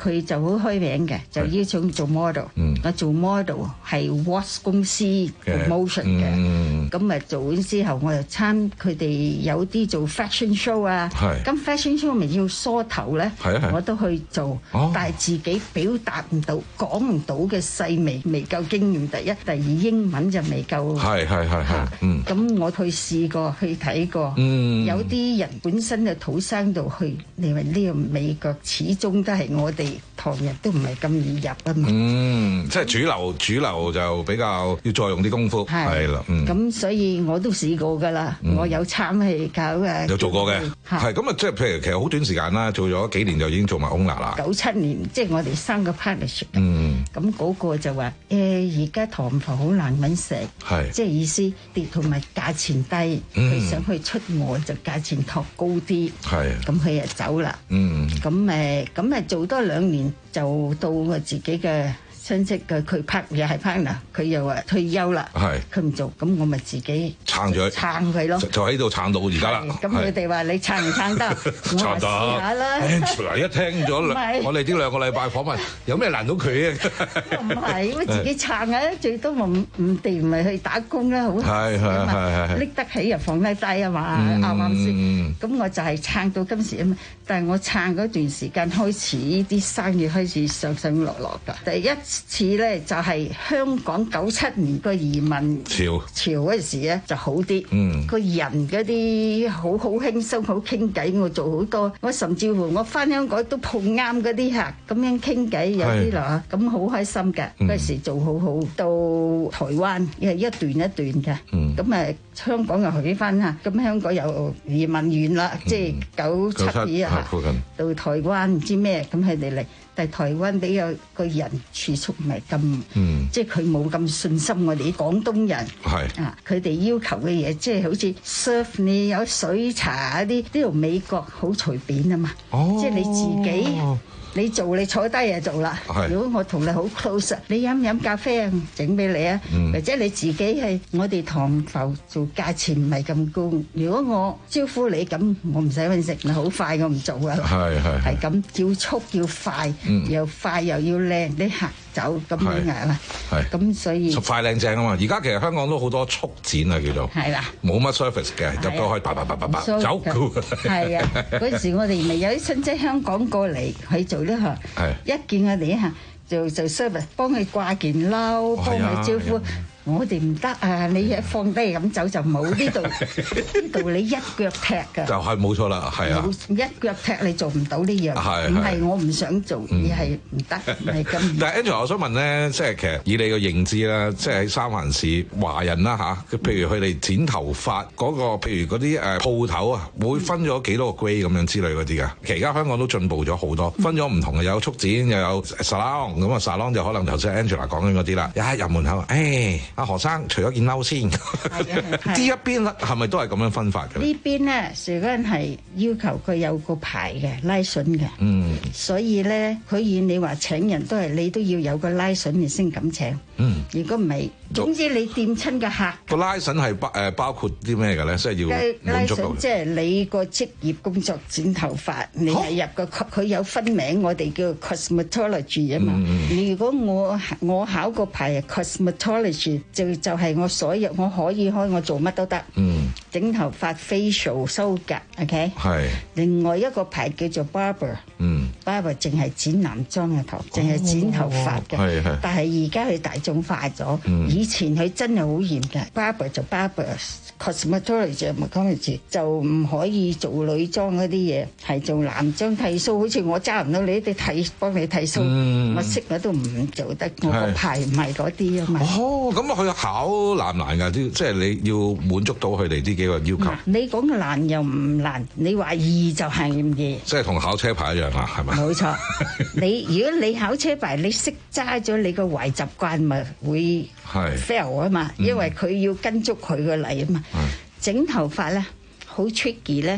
佢就好開名嘅，就邀請做 model。我做 model 係 Watch 公司 promotion 嘅，咁咪做完之後，我又參佢哋有啲做 fashion show 啊。咁 fashion show 咪要梳頭咧，我都去做，但係自己表達唔到、講唔到嘅細微，未夠經驗。第一、第二英文就未夠。係係係係。嗯。咁我去試過，去睇過。嗯。有啲人本身就土生度去，你話呢個美國始終都係我哋唐人都唔係咁易入啊嘛。嗯， 即係主流，主流就比較要再用啲功夫。係啦。嗯。咁所以我都試過㗎啦，我有參去搞嘅。 有做過嘅。係咁啊！即係譬如其實好短時間啦，做咗幾年就已經做埋 owner 啦。 九七年即係我哋三個 partnership。嗯。咁嗰個就話誒，而家唐服好難揾食。係。即係意思跌同埋價錢低，佢想去出外就價錢托高啲。係。咁佢就走啦。嗯。咁誒，咁誒做多兩年就到我自己嘅親戚嘅，佢 part 又係 partner，佢又話退休啦，佢唔做，咁我咪自己撐住佢， 撐佢咯， 就喺度撐到而家啦。 咁佢哋話你撐唔撐得？我話試下啦。 嗱，一聽咗我哋呢兩個禮拜訪問，有咩難到佢啊？ 唔係，咁自己撐啊，最多咪唔唔掂咪去打工啦，好係係係係拎得起又放得低啊嘛，啱啱先？咁我就係撐到今時啊嘛，但係我撐嗰段時間開始啲生意開始上上落落㗎，第一次咧就係香港九七年個移民潮潮嗰時咧就好啲，嗯，個人嗰啲好好輕鬆，好傾偈，我做好多，我甚至乎我翻香港都碰啱嗰啲客，咁樣傾偈有啲啦，咁好開心嘅，嗰時做好好。到台灣又係一段一段嘅，咁誒香港又去翻嚇，咁香港又移民完啦，即係九七年啊，到台灣唔知咩，咁佢哋嚟。但係台灣比較個人儲蓄唔係咁，嗯、即係佢冇咁信心我哋啲廣東人，是啊，佢哋要求嘅嘢即係好似 serve 你有水茶嗰啲，呢度美國好隨便啊嘛，哦、即係你自己。你做你坐低就做啦。如果我同你好 close，你飲唔飲咖啡啊？整俾你啊。嗯、或者你自己係我哋唐埠做價錢唔係咁高。如果我招呼你咁，我唔使揾食，咪好快我唔做噶啦。係係係咁叫速叫快，嗯、又快又要靚啲客。走咁樣係嘛？係咁所以快靚正啊嘛！而家其實香港都好多速展啊，叫做係啦，冇乜 service 嘅，入到去叭叭叭叭叭走。 係啊，嗰時我哋咪有啲親戚香港過嚟去做呢行，一見我哋一下就就 service 幫佢掛件褸，幫佢招呼。我哋唔得啊！你一放低咁走就冇呢度，呢度你一腳踢㗎。就係冇錯啦，係啊！一腳踢你做唔到呢樣，唔係我唔想做，而係唔得，唔係咁。但係 Angela，我想問咧，即係其實以你嘅認知啦，即係喺三藩市華人啦嚇，譬如佢哋剪頭髮嗰個，譬如嗰啲誒鋪頭啊，會分咗幾多個 grade 咁樣之類嗰啲㗎。其實而家香港都進步咗好多，分咗唔同嘅，有速剪又有 salon，咁啊 salon 就可能頭先 Angela 講緊嗰啲啦。一入門口，誒。阿何生，除咗件褸先，呢一邊係咪都係咁樣分法嘅？呢邊咧，樹根係要求佢有個牌嘅拉筍嘅，嗯，所以咧，佢以你話請人都係你都要有個拉筍你先敢請，嗯，如果唔係，總之你掂親個客個拉筍係包誒包括啲咩嘅咧？即係要滿足到，即係你個職業工作剪頭髮，你係入個佢有分名，我哋叫 cosmetology 啊嘛。如果我我考個牌係 cosmetology。就就係我所有我可以開，我做乜都得。嗯，整頭髮、facial、修甲 ，OK。係。另外一個牌叫做 barber。嗯。barber 淨係剪男裝嘅頭，淨係剪頭髮嘅。係係。但係而家佢大眾化咗。嗯。以前佢真係好嚴嘅 barber 就 barber，cosmetology 咪 cosmetology 就唔可以做女裝嗰啲嘢，係做男裝剃鬚。好似我揸唔到你哋剃，幫你剃鬚，我識我都唔做得。我個牌唔係嗰啲啊嘛。哦，咁佢考難唔難㗎？啲即係你要滿足到佢哋呢幾個要求。你講嘅難又唔難，你話易就係唔易。即係同考車牌一樣啦，係咪？冇錯。你如果你考車牌，你識揸咗，你個壞習慣咪會 fail 啊嘛，因為佢要跟足佢個例啊嘛。整頭髮咧好 tricky 咧，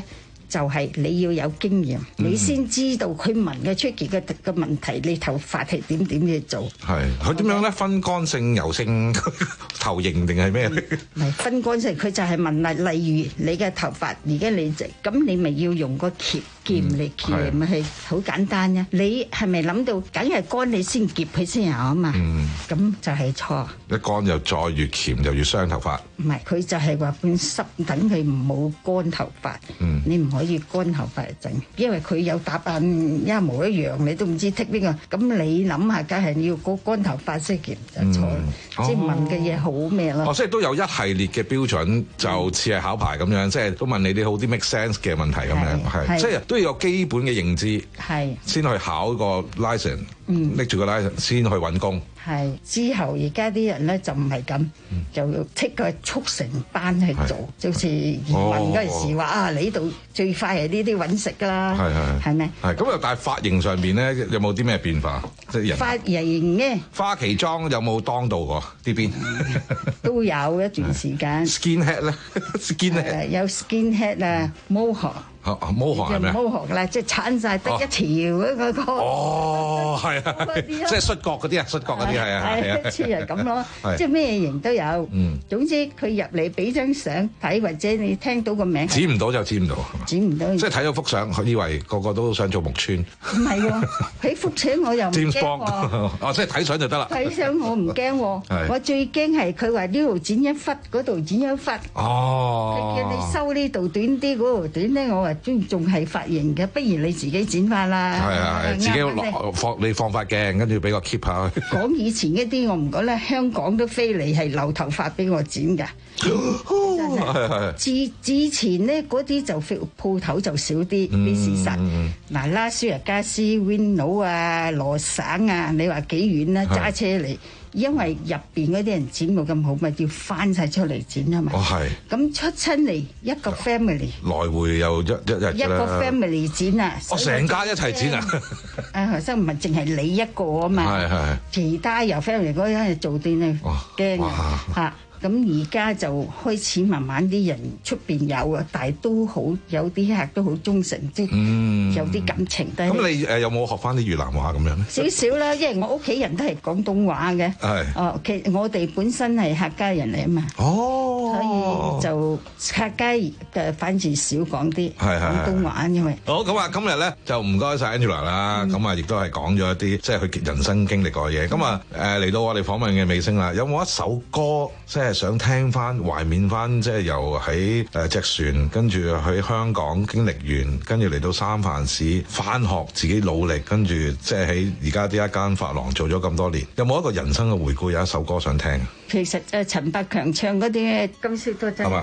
就係你要有經驗，你先知道佢聞嘅出嚟嘅嘅問題，你頭髮係點點去做。 係佢點樣咧？分乾性、油性、頭型定係咩？ 唔係分乾性，佢就係問例，例如你嘅頭髮而家你直，咁你咪要用個鉗鉗嚟鉗，咪係好簡單啫。你係咪諗到梗係乾你先鉗佢先有啊嘛？咁就係錯。 一乾又再越鉗就越傷頭髮。 唔係，佢就係話半濕，等佢唔好乾頭髮。嗯，你唔可以乾頭髮整，因為佢有答案一模一樣，你都唔知剔邊個。咁你諗下，梗係要個乾頭髮先鉗就錯。即係問嘅嘢好咩咯？ 哦，即係都有一系列嘅標準，就似係考牌咁樣，即係都問你啲好啲 make sense 嘅問題咁樣，係即係都要有基本嘅認知，係先去考個 license，拎住個 license 先去揾工。 係之後而家啲人咧就唔係咁，就要剔個速成班去做，就好似移民嗰陣時話啊，你呢度最快係呢啲揾食㗎啦，係係係咪？係咁啊！但係髮型上邊咧有冇啲咩變化？即係人髮型咧，花旗裝有冇當道過呢邊？都有一段時間。Skin head 咧，skin head 有 skin head 啊，mohawk。 毛學係咩？ 毛學啦，即係鏟曬得一條嗰個。 哦，係啊，即係摔角嗰啲啊，摔角嗰啲係啊，係啊， 似係咁咯，即係咩型都有。嗯，總之佢入嚟俾張相睇，或者你聽到個名， 指唔到就指唔到， 指唔到。 即係睇咗幅相，以為個個都想做木村。 唔係喎，喺幅相我又唔驚喎。 哦，即係睇相就得啦。 睇相我唔驚喎，我最驚係佢話呢度剪一忽，嗰度剪一忽。哦。佢叫你收呢度短啲，嗰度短咧，我話。仲係髮型嘅，不如你自己剪翻啦。係啊係，自己落放你放髮鏡，跟住俾個 keep 下。 講以前一啲我唔講咧，香港都飛嚟係留頭髮俾我剪㗎。係係。之之前咧嗰啲就鋪頭就少啲啲事實。嗱，拉斯維加斯、Reno 啊、羅省啊，你話幾遠啦？揸車嚟。因為入邊嗰啲人剪冇咁好，咪要翻晒出嚟剪啊嘛。哦，係。咁出親嚟一個 family， 來回又一一日一個 family 剪啊。 我成家一齊剪啊。 誒，學生唔係淨係你一個啊嘛。係係。其他由 family 嗰啲做啲咧，驚啊嚇。咁而家就開始慢慢啲人出邊有啊，但係都好有啲客都好忠誠，即係有啲感情。咁你誒有冇學翻啲越南話咁樣咧？ 少少啦，因為我屋企人都係廣東話嘅。係。哦，其實我哋本身係客家人嚟啊嘛。哦。所以就客家嘅反而少講啲廣東話，因為。 好，咁啊，今日咧就唔該晒 Angela 啦，咁啊亦都係講咗一啲即係佢人生經歷過嘅嘢。咁啊誒嚟到我哋訪問嘅尾聲啦，有冇一首歌即係？想聽翻懷緬翻，即係由喺誒隻船，跟住去香港經歷完，跟住嚟到三藩市翻學，自己努力，跟住即係喺而家呢一間髮廊做咗咁多年，有冇一個人生嘅回顧？有一首歌想聽？ 其實誒陳百強唱嗰啲今宵多真。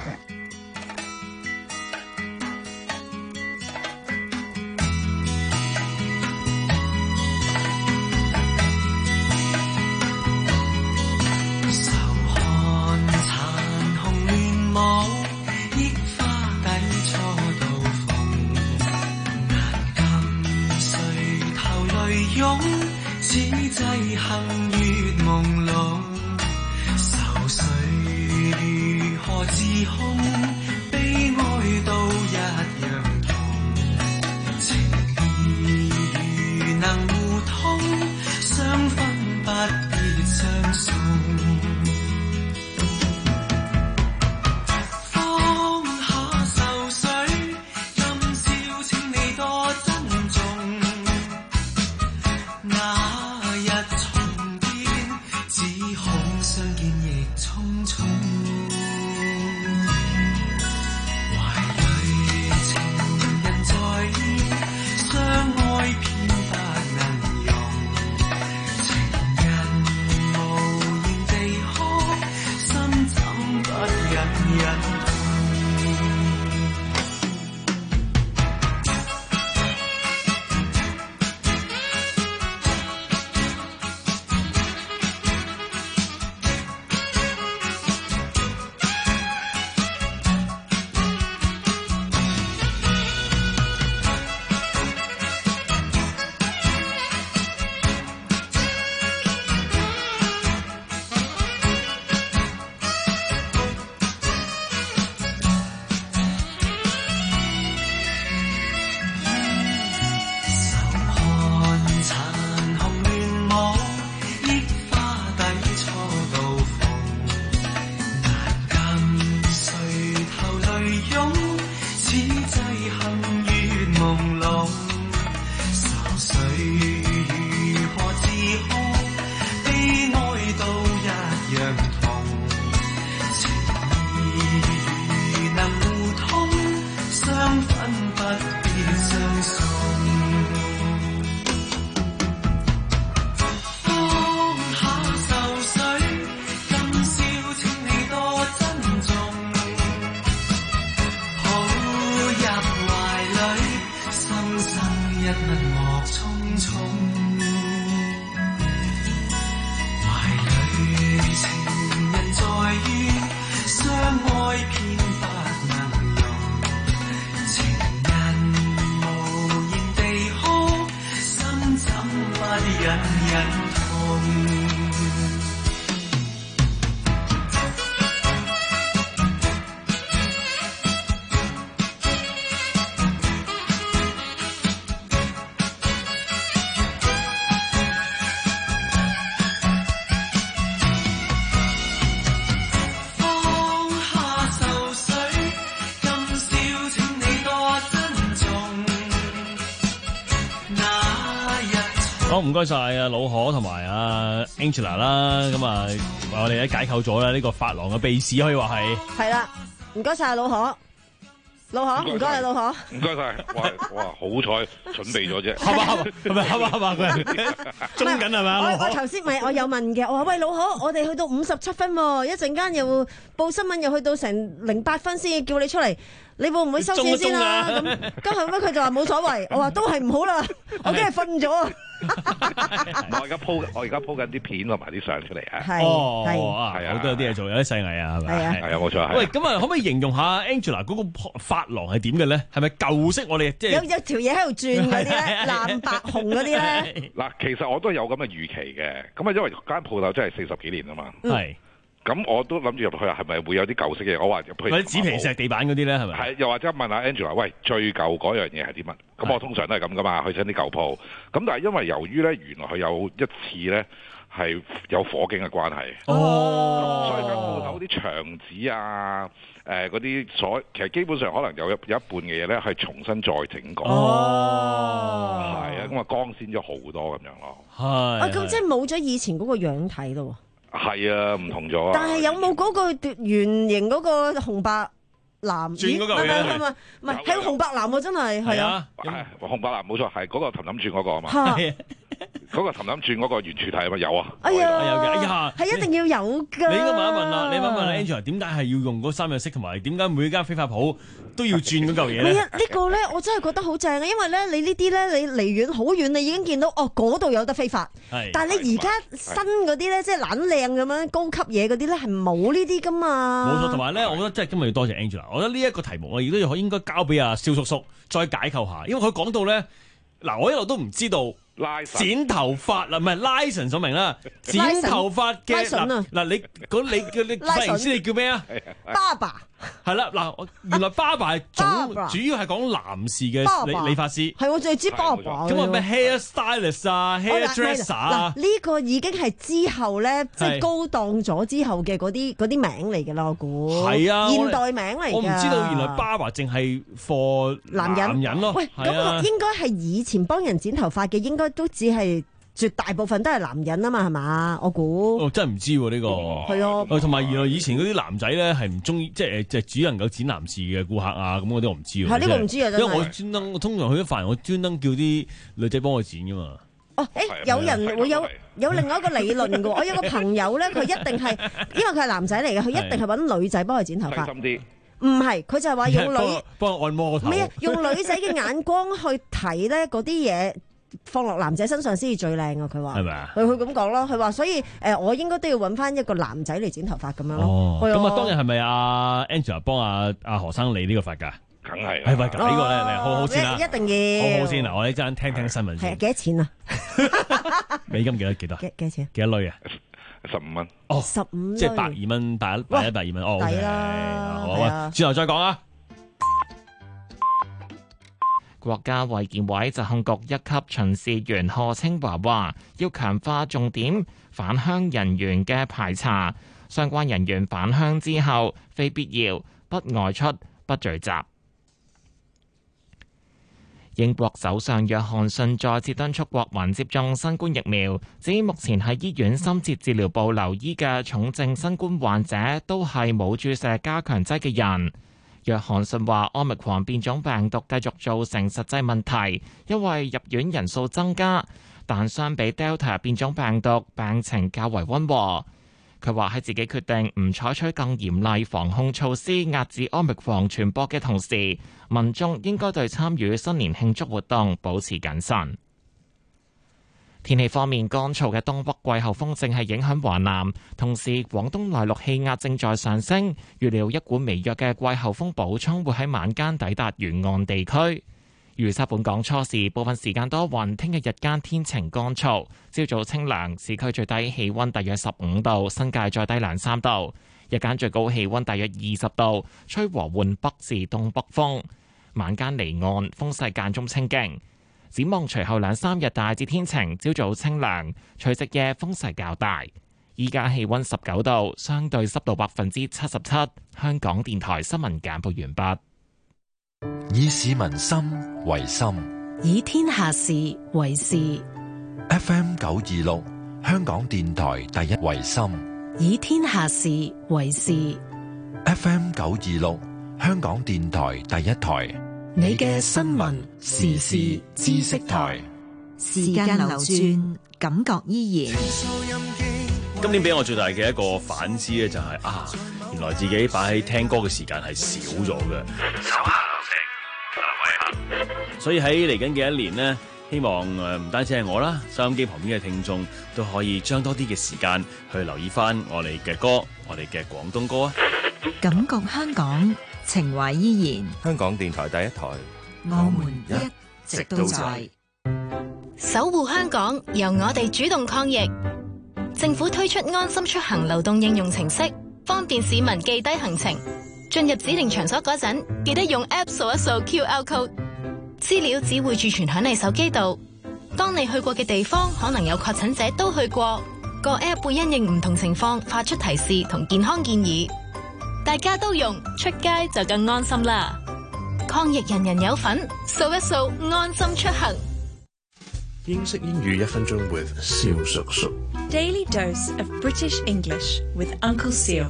幸於朦朧，愁緒如何自控？悲哀都一樣痛，情義如能互通，相分不必相送。放下愁緒，今宵請你多珍重，抱入懷裡，深深一吻莫匆匆。懷裡情人在於相愛偏不能容，情人無言地哭，心怎不隱隱痛。 好，唔該晒啊老可同埋啊 Angela 啦，咁啊我哋咧解構咗啦呢個髮廊嘅秘史，可以話係係啦，唔該晒老可，老可唔該啊老可， 唔該晒，哇哇好彩準備咗啫， 係嘛係咪係嘛係嘛佢中緊係嘛？ 我我頭先咪我有問嘅，我話喂老可，我哋去到五十七分喎，一陣間又報新聞又去到成零八分先叫你出嚟。你會唔會收線先啦？咁咁後尾佢就話冇所謂，我話都係唔好啦，我梗係瞓咗啊！ 我而家 po 我而家 po 緊啲片同埋啲相出嚟啊！ 係哦係係啊，好多有啲嘢做，有啲細藝啊，係咪？ 係啊係啊，冇錯。 喂，咁啊，可唔可以形容下 Angela 嗰個髮廊係點嘅咧？係咪舊式我哋即係有有條嘢喺度轉嗰啲咧，藍白紅嗰啲咧？ 嗱，其實我都有咁嘅預期嘅，咁啊，因為間鋪頭真係四十幾年啊嘛。 係。 咁我都諗住入去係咪會有啲舊式嘅嘢？我話入去或者紙皮石地板嗰啲咧，係咪？ 係，又或者問下 Angela，喂，最舊嗰樣嘢係啲乜？咁我通常都係咁噶嘛，去親啲舊鋪。咁但係因為由於咧，原來佢有一次咧係有火警嘅關係。 哦。 所以間鋪頭啲牆紙啊，誒嗰啲所，其實基本上可能有一有一半嘅嘢咧係重新再整過。 哦。 係啊，咁啊光鮮咗好多咁樣咯。 係。 啊，咁即係冇咗以前嗰個樣睇咯。 係啊，唔同咗啊！ 但係有冇嗰個圓形嗰個紅白藍？ 轉嗰嚿嘢唔係唔係唔係，係紅白藍喎，真係係啊！ 係紅白藍冇錯，係嗰個氹氹轉嗰個啊嘛。 係嗰個氹氹轉嗰個圓柱體啊嘛，有啊。 哎呀， 有嘅，哎呀， 係一定要有㗎。 你應該問一問啦，你問一問 Angela 點解係要用嗰三樣色，同埋點解每間飛髮鋪都要轉嗰嚿嘢咧？ 係啊，呢個咧我真係覺得好正啊，因為咧你呢啲咧你離遠好遠，你已經見到哦嗰度有得飛髮。 係。 但係你而家新嗰啲咧，即係懶靚咁樣高級嘢嗰啲咧，係冇呢啲㗎嘛。冇錯，同埋咧，我覺得真係今日要多謝 Angela。我覺得呢一個題目我亦都要應該交俾阿蕭叔叔再解構下，因為佢講到咧，嗱我一路都唔知道。剪頭髮啊，唔係 license 所明啦。剪頭髮嘅嗱嗱，你嗰你嘅你髮型師你叫咩啊？ 爸爸係啦，嗱，原來爸爸係總主要係講男士嘅理理髮師。 係我淨係知爸爸。 咁啊咩 hair stylist 啊 ，hair dresser 啊？ 嗱呢個已經係之後咧，即係高檔咗之後嘅嗰啲嗰啲名嚟嘅啦，我估。係啊，現代名嚟。 我唔知道原來爸爸淨係 for 男人男人咯。 喂，咁應該係以前幫人剪頭髮嘅，應該都只係絕大部分都係男人啊嘛，係嘛？我估。 哦，真係唔知喎呢個。 係啊。 同埋原來以前嗰啲男仔咧係唔中意，即係即係只能夠剪男士嘅顧客啊，咁嗰啲我唔知喎。 係呢個唔知啊，真係。 因為我專登，我通常去咗髮，我專登叫啲女仔幫我剪噶嘛。 哦，誒，有人會有有另外一個理論嘅。我有個朋友咧，佢一定係，因為佢係男仔嚟嘅，佢一定係揾女仔幫佢剪頭髮。 細心啲。 唔係，佢就係話用女幫我按摩個頭。 唔係啊，用女仔嘅眼光去睇咧嗰啲嘢。放落男仔身上先至最靚啊！佢話係咪啊？佢佢咁講咯，佢話所以誒、呃，我應該都要揾翻一個男仔嚟剪頭髮咁樣咯。 哦，咁啊， 啊當日係咪阿 Angela 幫阿阿何生理呢個髮㗎？ 梗係， 係咪？呢個咧，嚟好好先啦， 一定要好好先嗱，我呢陣聽聽新聞先。 係幾多錢啊？ 美金幾多幾多？ 幾幾錢？ 幾多鐳啊？ 十五蚊。 哦， 十五， 即係百二蚊，百一百一百二蚊。哦， 抵啦。 好啊，轉頭再講啊。 國家衛健委疾控局一級巡視員賀清華話，要強化重點返鄉人員嘅排查，相關人員返鄉之後，非必要不外出、不聚集。 英國首相約翰遜再次敦促國民接種新冠疫苗，指目前喺醫院深切治療部留醫嘅重症新冠患者都係冇注射加強劑嘅人。約翰遜話，Omicron變種病毒繼續造成實際問題，因為入院人數增加，但相比 Delta 變種病毒，病情較為溫和。佢話喺自己決定唔採取更嚴厲防控措施壓止 Omicron 傳播嘅同時，民眾應該對參與新年慶祝活動保持謹慎。天氣方面，乾燥嘅東北季候風正係影響華南，同時廣東內陸氣壓正在上升，預料一股微弱嘅季候風補充會喺晚間抵達沿岸地區。預測本港初時部分時間多雲，聽日日間天晴乾燥，朝早清涼，市區最低氣溫大約十五度，新界再低兩三度。日間最高氣溫大約二十度，吹和緩北至東北風。晚間離岸風勢間中清勁。展望隨後兩三日大致天晴，朝早清涼，除夕夜風勢較大。依家氣溫十九度，相對濕度百分之七十七。香港電台新聞簡報完畢。 以市民心為心， 以天下事為事。 F M 九二六，香港電台第一為心， 以天下事為事。 F M 九二六，香港電台第一台， 你嘅新聞時事知識台。時間流轉，感覺依然。 今年俾我最大嘅一個反思咧，就係啊，原來自己擺喺聽歌嘅時間係少咗嘅。 手下留情，留位下。 所以喺嚟緊嘅一年呢，希望誒唔單止係我啦，收音機旁邊嘅聽眾都可以將多啲嘅時間去留意翻我哋嘅歌，我哋嘅廣東歌啊！ 感覺香港，情懷依然。 香港電台第一台， 我們一直都在守護香港，由我哋主動抗疫。政府推出安心出行流動應用程式，方便市民記低行程。進入指定場所嗰陣，記得用 App 掃一掃 Q R code， 資料只會儲存響你手機度。當你去過嘅地方可能有確診者都去過，個 App 會因應唔同情況發出提示同健康建議。大家都用，出街就更安心啦！抗疫人人有份，掃一掃安心出行。 英式英語一分鐘 with 蕭叔叔。 Daily dose of British English with Uncle Seal。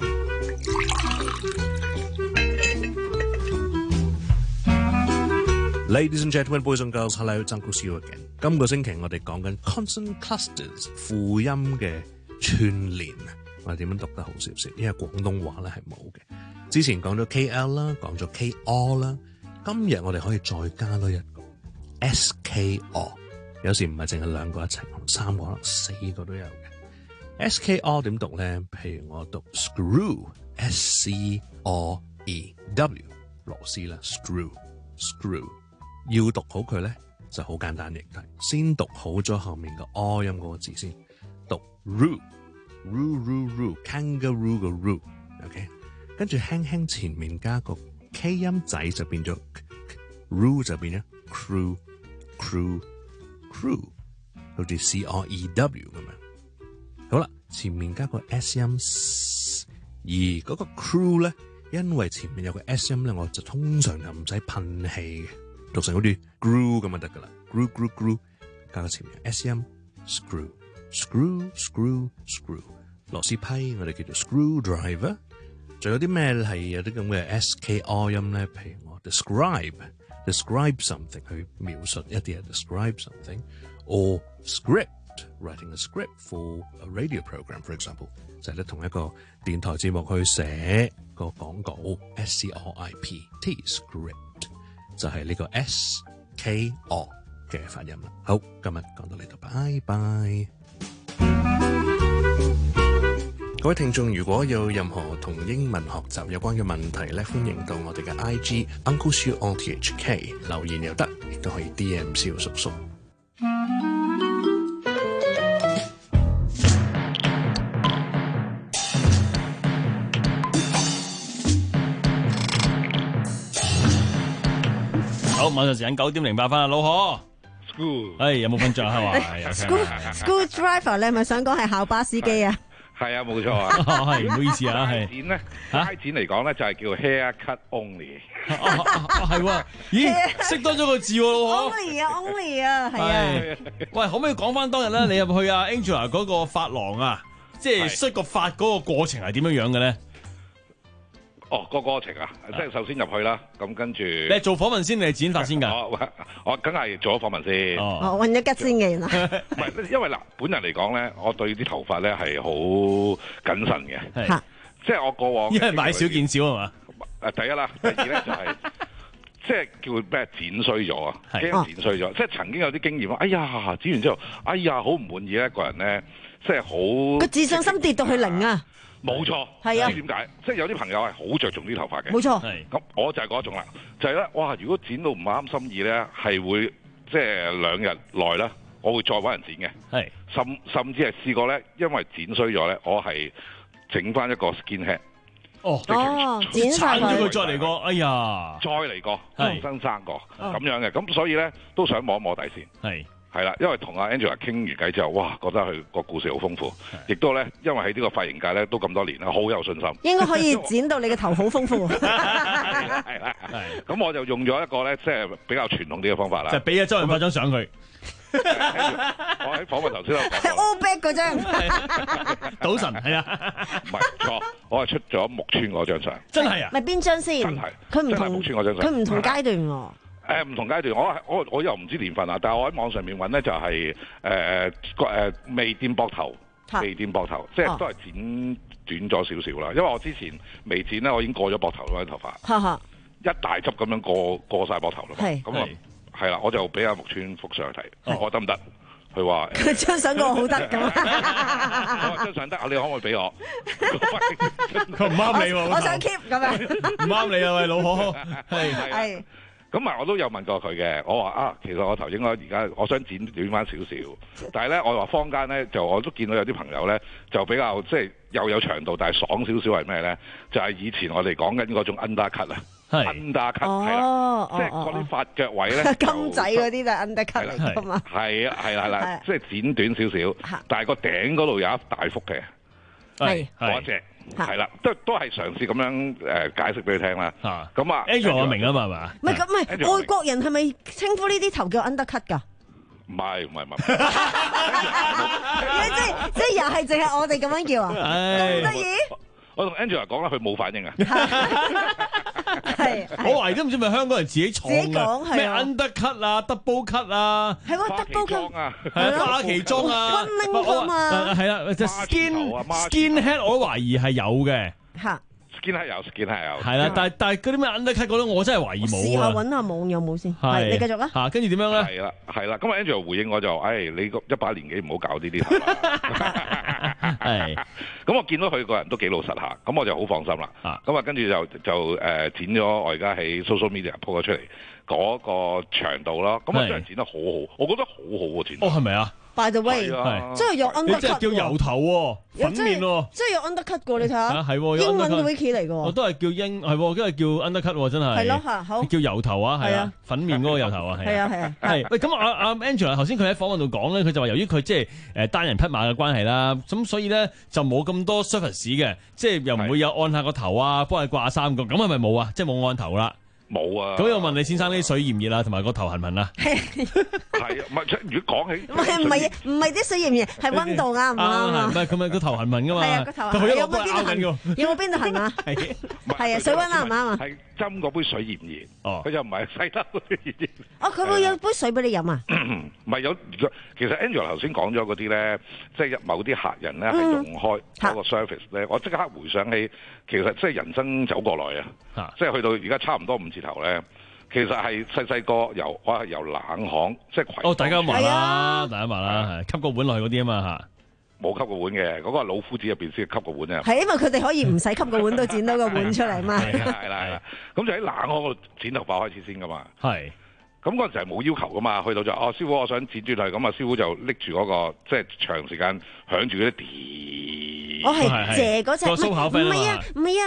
Ladies and gentlemen, boys and girls, hello, it's Uncle Seal again。今個星期我哋講緊 consonant clusters 輔音嘅串聯，我哋點樣讀得好少少？因為廣東話咧係冇嘅。之前講咗 K L 啦，講咗 K R 啦，今日我哋可以再加多一個 S K R。有時唔係淨係兩個一齊，三個可能四個都有嘅。S K R 點讀咧？譬如我讀 screw，S C R E W， 螺絲啦 ，screw screw。要讀好佢咧就好簡單，亦係先讀好咗後面個 R 音嗰個字先，讀 roo roo roo roo kangaroo 個 roo，OK， 跟住輕輕前面加個 K 音仔就變咗 roo 就變咗 crew crew crew， 好似 C R E W 咁樣。好啦，前面加個 S 音，而嗰個 crew 咧，因為前面有個 S 音咧，我就通常就唔使噴氣嘅。讀成好似 grew 咁就得噶啦 ，grew grew grew， 加個前面 S 音 ，screw screw screw screw， 螺絲批我哋叫做 screwdriver。仲有啲咩係有啲咁嘅 S K R 音咧？譬如我 describe describe something 去描述一啲嘢 ，describe something，or script writing a script for a radio program for example， 就係咧同一個電台節目去寫個廣告 ，S C R I P T script。就係呢個 S K R 嘅發音啦。好，今日講到呢度，拜拜。各位聽眾，如果有任何同英文學習有關嘅問題咧，歡迎到我哋嘅 I G Uncle Siu O T H K 留言又得，亦都可以 D M 蕭叔叔。 好，晚上時間九點零八分啊，老何 ，school， 哎，有冇瞓着係嘛 ？school school driver， 你係咪想講係校巴司機啊？ 係啊，冇錯啊。 係唔好意思啊，係。 剪咧，街剪嚟講咧就係叫 haircut only。 係喎，咦，識多咗個字喎，老可。 Only 啊，Only 啊，係啊。 喂，可唔可以講翻當日咧？你入去阿 Angela 嗰個髮廊啊，即係梳個髮嗰個過程係點樣樣嘅咧？ 哦，個過程啊，即係首先入去啦，咁跟住你係做訪問先，你係剪髮先㗎？ 我我梗係做咗訪問先。 哦，揾咗吉先嘅原來。 唔係，因為嗱，本人嚟講咧，我對啲頭髮咧係好謹慎嘅。 係， 即係我過往因為買少見少係嘛？ 誒，第一啦，第二咧就係即係叫咩剪衰咗啊，驚剪衰咗。即係曾經有啲經驗啊，哎呀，剪完之後，哎呀，好唔滿意咧，一個人咧，即係好個自信心跌到去零啊！ 冇錯， 係啊， 知點解？即係有啲朋友係好着重啲頭髮嘅， 冇錯。 咁我就係嗰種啦，就係咧，哇！如果剪到唔啱心意咧，係會即係兩日內咧，我會再揾人剪嘅。 係， 甚甚至係試過咧，因為剪衰咗咧，我係整翻一個 skin head。 哦， 哦，剪曬咗佢再嚟過，哎呀， 再嚟過，重新生過咁樣嘅，咁所以咧都想摸一摸底線。 係。 係啦，因為同阿 Angela 傾完偈之後，哇，覺得佢個故事好豐富，亦都咧，因為喺呢個髮型界咧都咁多年啦，好有信心。 應該可以剪到你嘅頭好豐富。 係啦，係啦，係。咁我就用咗一個咧，即係比較傳統啲嘅方法啦。 就俾阿周潤發張相佢。 我喺訪問頭先都講。 係 all back 嗰張。 賭神係啊。 唔係錯，我係出咗木村嗰張相。 真係啊？ 咪邊張先？ 真係。 佢唔同。 木村嗰張相。 佢唔同階段喎。 誒唔、呃、同階段，我我我又唔知年份啊，但係我喺網上面揾咧就係誒誒未掂膊頭，未掂膊頭，即係都係剪短咗少少啦。因為我之前未剪咧，我已經過咗膊頭啦啲頭髮，一大執咁樣過過曬膊頭啦嘛。咁啊係啦，我就俾阿木村幅相去睇，我得唔得？佢話佢張相個好得咁。 我話張相得，你可唔可以俾我？ 佢唔啱你喎， 我想 keep 咁樣。 唔啱你啊，喂老可，係係。咁啊，我都有問過佢嘅，我話啊，其實我頭應該而家我想剪短翻少少，但係咧我話坊間咧就我都見到有啲朋友咧就比較即係又有長度，但係爽少少係咩咧？就係、是、以前我哋講緊嗰種 undercut 啊，undercut 係啦，即係嗰啲髮腳位咧， 金仔嗰啲就 undercut 嚟㗎嘛， 係啊係啦係啦，即係剪短少少，但係個頂嗰度有一大幅嘅， 係嗰隻。係啦，都都係嘗試咁樣誒解釋俾佢聽啦。咁啊 Angela 我明啊嘛係嘛？ 唔係咁，唔係外國人係咪稱呼呢啲頭叫 undercut 㗎？ 唔係唔係唔係， 即係即係又係淨係我哋咁樣叫啊？咁得意？ 我同 Angela 講啦，佢冇反應啊。 係， 我懷疑都唔知咪香港人自己創嘅咩 undercut 啊、double cut 啊， 係喎 double cut 啊， 係花旗裝啊， 溫拎㗎嘛， 係啦，就 skin skin head 我懷疑係有嘅。 嚇。 skin head 有 skin head 有， 係啦，但係但係嗰啲咩 undercut 嗰啲，我真係懷疑冇啊。 試下揾下網有冇先。係，你繼續啦。 嚇，跟住點樣咧？ 係啦，係啦。咁啊 Angela 回應我就，誒，你個一把年紀唔好搞呢啲頭啦。係。咁我見到佢個人都幾老實下，咁我就好放心啦。咁啊，跟住就就誒剪咗我而家喺 social media po 咗出嚟嗰個長度啦。咁啊真係剪得好好，我覺得好好喎剪。 哦，係咪啊？ By the way，真係有 undercut， 即係叫油頭喎，粉面喎， 真係有 undercut 過，你睇下， 係喎， 英文嘅 wiki 嚟嘅， 我都係叫英，係喎，跟住叫 undercut 喎，真係， 係咯嚇，好， 叫油頭啊，係啊，粉面嗰個油頭啊， 係啊係啊， 係，喂，咁阿阿 Angela 頭先佢喺訪問度講咧，佢就話由於佢即係誒單人匹馬嘅關係啦，咁所以咧就冇咁多 service 嘅，即係又唔會有按下個頭啊，幫佢掛衫個，咁係咪冇啊？即係冇按頭啦。 冇啊！ 咁又問你先生啲水炎熱啊，同埋個頭痕唔痕啊？ 係啊，唔係如果講起唔係唔係唔係啲水炎熱，係溫度啱唔啱啊？ 唔係佢咪個頭痕痕噶嘛？ 係啊，個頭佢有冇邊度痕？有冇邊度痕啊？係係啊，水溫啱唔啱啊？ 係斟嗰杯水熱唔熱？哦，佢就唔係細得嗰啲熱。 哦，佢會有杯水俾你飲啊？ 唔係有，其實 Angela 頭先講咗嗰啲咧，即係某啲客人咧係用開嗰個 service 咧，我即刻回想起，其實即係人生走過來啊，即係去到而家差唔多五字頭咧，其實係細細個由我係由冷巷即係葵。 哦，大家話啦，大家話啦，係吸個碗落去嗰啲啊嘛嚇。 冇吸過碗嘅，嗰、那個老夫子入邊先吸過碗啊！ 係因為佢哋可以唔使吸個碗都剪到個碗出嚟嘛。 係啦係啦，咁就喺冷巷嗰度剪頭髮開始先噶嘛。 係， 咁嗰陣時係冇要求噶嘛，去到就哦師傅我想剪轉嚟，咁啊師傅就拎住嗰個即係長時間響住嗰啲碟。 我係借嗰隻，唔係啊唔係啊，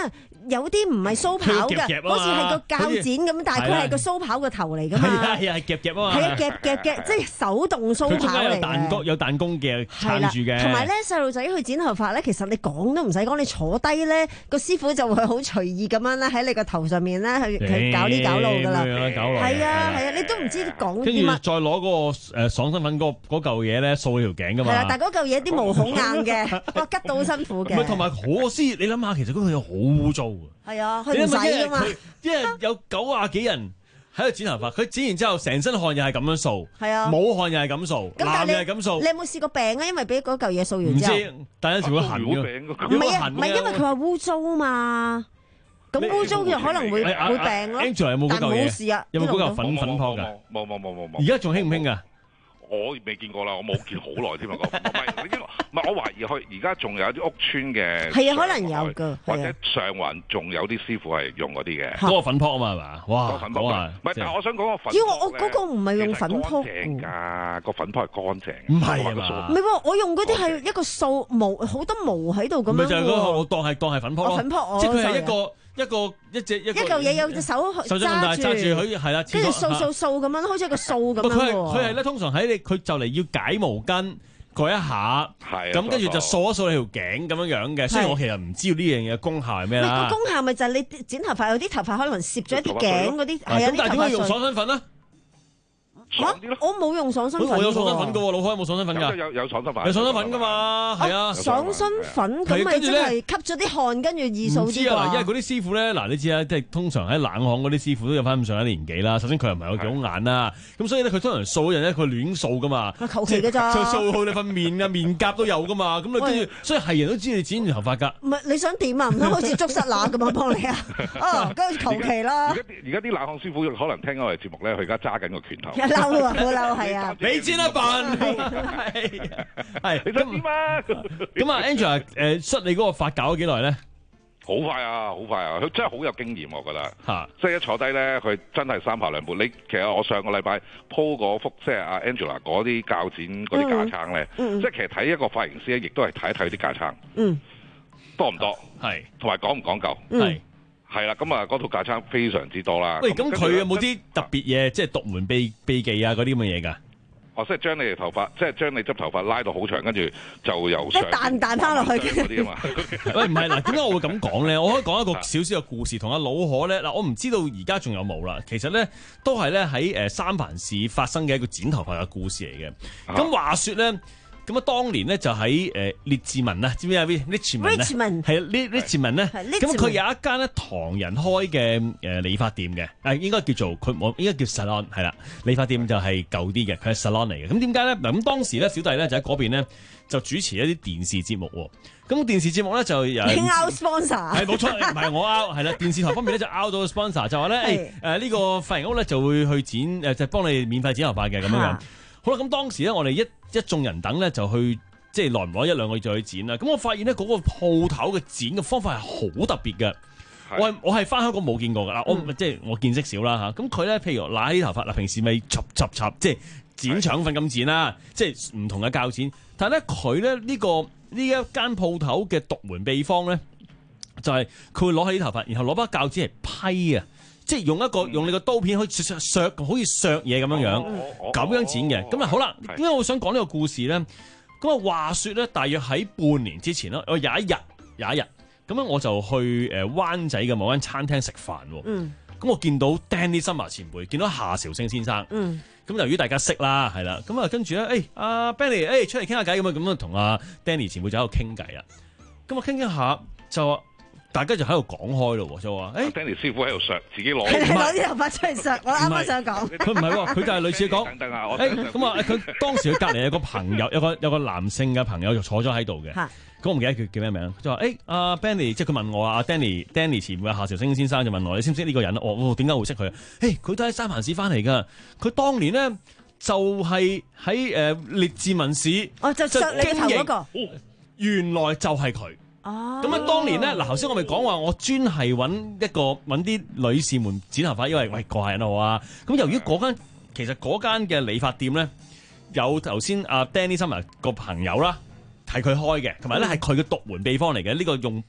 有啲唔係鬚刨嘅，好似係個鉸剪咁，但係佢係個鬚刨個頭嚟㗎嘛。係啊係啊，係夾夾啊嘛。 係啊，夾夾嘅，即係手動鬚刨嚟嘅。佢中間有彈弓， 有彈弓嘅撐住嘅。 同埋咧，細路仔去剪頭髮咧，其實你講都唔使講，你坐低咧，個師傅就會好隨意咁樣咧喺你個頭上面咧去去搞呢搞路㗎啦。係啊係啊，你都唔知講啲乜。 跟住再攞嗰個誒爽身粉嗰嗰嚿嘢咧掃你條頸㗎嘛。 係啦，但係嗰嚿嘢啲毛好硬嘅，哇吉到好辛苦嘅。 同埋可思，你諗下，其實嗰度有好污糟㗎。 係啊，佢唔使㗎嘛。 因為有九廿幾人喺度剪頭髮，佢剪完之後成身汗又係咁樣掃， 係啊， 冇汗又係咁掃，男又係咁掃。 你有冇試過病啊？因為俾嗰嚿嘢掃完之後， 唔知，但有時會痕㗎。 唔係啊，唔係因為佢話污糟啊嘛。咁污糟就可能會會病咯。 Angela 有冇嗰嚿嘢？ 冇事啊， 有冇嗰嚿粉粉泡㗎？ 冇冇冇冇冇。 而家仲興唔興㗎？ 我未見過啦，我冇見好耐添啊！唔係，唔係，我懷疑佢而家仲有啲屋村嘅， 係啊，可能有㗎， 或者上環仲有啲師傅係用嗰啲嘅， 嗰個粉撲啊嘛係嘛？哇， 粉撲啊！唔係，但係我想講個粉， 因為我嗰個唔係用粉撲㗎，個粉撲係乾淨， 唔係啊嘛？ 唔係喎，我用嗰啲係一個掃毛，好多毛喺度咁樣喎。 咪就係嗰個，我當係當係粉撲咯。 粉撲， 即係佢係一個。一個一隻一嚿嘢有隻手揸住， 揸住佢係啦， 跟住掃掃掃咁樣，好似一個掃咁樣喎。 佢係佢係咧，通常喺你佢就嚟要解毛巾嗰一下，咁跟住就掃一掃你條頸咁樣樣嘅。雖然我其實唔知道呢樣嘢功效係咩啦。 個功效咪就係你剪頭髮有啲頭髮可能攝咗一啲頸嗰啲，係啊啲頭髮。 咁但係點解用爽身粉咧？ 我冇用爽身粉。 我有爽身粉噶喎，老開有冇爽身粉㗎？ 有有爽身粉。 有爽身粉㗎嘛？係啊。 爽身粉咁咪即係吸咗啲汗，跟住易掃啲。唔知啊， 因為嗰啲師傅咧，嗱你知啊，即係通常喺冷巷嗰啲師傅都有翻咁上下年紀啦。首先佢又唔係有幾好眼啦，咁所以咧佢通常掃人咧，佢亂掃㗎嘛。 求其㗎咋？ 就掃好你份面啊，面甲都有㗎嘛。咁你跟住，所以係人都知你剪完頭髮㗎。 唔係你想點啊？唔通好似捉虱乸咁樣幫你啊？哦，跟住求其啦。 而家而家啲冷巷師傅可能聽我哋節目咧，佢而家揸緊個拳頭。 嬲啊！好嬲。係啊， 你剪一笨，係係你想點啊？ 咁啊 ，Angela，誒，捽你嗰個髮搞咗幾耐咧？ 好快啊，好快啊！佢真係好有經驗，我覺得嚇。 即係一坐低咧，佢真係三拍兩撥。你其實我上個禮拜鋪嗰幅，即係阿 Angela 嗰啲鉸剪嗰啲架撐咧，即係其實睇一個髮型師咧，亦都係睇一睇啲架撐， 嗯， 多唔多？ 係， 同埋講唔講究？ 係。 係啦，咁啊，嗰套架撐非常之多啦。 喂，咁佢有冇啲特別嘢，即係獨門秘秘技啊嗰啲咁嘅嘢㗎？ 哦，即係將你哋頭髮，即係將你執頭髮拉到好長，跟住就由上彈彈翻落去嗰啲啊嘛。 喂，唔係嗱，點解我會咁講咧？我可以講一個少少嘅故事，同阿老可咧嗱，我唔知道而家仲有冇啦。其實咧都係咧喺誒三藩市發生嘅一個剪頭髮嘅故事嚟嘅。咁、啊、話說咧。咁啊，當年咧就喺誒列治文啊，知唔知啊 ？Richmond 係啊，列列治文咧，咁佢有一間咧唐人開嘅誒理髮店嘅，誒應該叫做佢我應該叫 salon 係啦，理髮店就係舊啲嘅，佢係 salon 嚟嘅。咁點解咧？嗱咁當時咧小弟咧就喺嗰邊咧就主持一啲電視節目喎。咁電視節目咧就有 out sponsor 係冇錯，唔係我 out 係啦。電視台方面咧就 out 到 sponsor 就話咧誒誒呢個髮型屋咧就會去剪誒就幫你免費剪頭髮嘅咁樣樣。好啦，咁當時咧，我哋一一眾人等咧，就去即係耐唔耐一兩個月就去剪啦。咁我發現咧，嗰個鋪頭嘅剪嘅方法係好特別嘅。我係我係翻香港冇見過㗎啦。我即係我見識少啦嚇。咁佢咧，譬如揦啲頭髮嗱，平時咪插插插，即係剪腸粉咁剪啦，即係唔同嘅鉸剪。但係咧，佢咧呢個呢一間鋪頭嘅獨門秘方咧，就係佢會攞起啲頭髮，然後攞把鉸剪嚟批啊。即係用一個用你個刀片可以削削好似削嘢咁樣樣，咁樣剪嘅。咁啊好啦，點解我想講呢個故事咧？咁啊話說咧，大約喺半年之前啦，我有一日有一日，咁樣我就去誒灣仔嘅某間餐廳食飯。嗯。咁我見到 Danny Summer 前輩，見到夏韶聲先生。嗯。咁由於大家識啦，係啦，咁啊跟住咧，誒阿 Benny，誒出嚟傾下偈咁啊，咁啊同阿 Danny 前輩就喺度傾偈啦。咁啊傾傾下就。大家就喺度講開咯，就話誒 Danny 師傅喺度削，自己攞攞啲頭髮出嚟削。我啱啱想講， 佢唔係喎，佢就係類似講等等啊， 誒咁啊，佢當時佢隔離有個朋友，有個有個男性嘅朋友就坐咗喺度嘅。咁我唔記得佢叫咩名，就話誒阿 Benny，即係佢問我啊，阿 Danny Danny 前輩夏韶聲先生就問我，你識唔識呢個人啊？我點解會識佢啊？誒，佢都喺三藩市翻嚟㗎，佢當年咧就係喺誒列治文市， 哦就削你頭嗰個， 原來就係佢。咁啊！當年咧，嗱頭先我咪講話，我專係揾一個揾啲女士們剪頭髮，因為喂個客人好啊。咁由於嗰間其實嗰間嘅理髮店咧，有頭先阿 Danny Summer 個朋友啦，係佢開嘅，同埋咧係佢嘅獨門秘方嚟嘅。呢、呢個用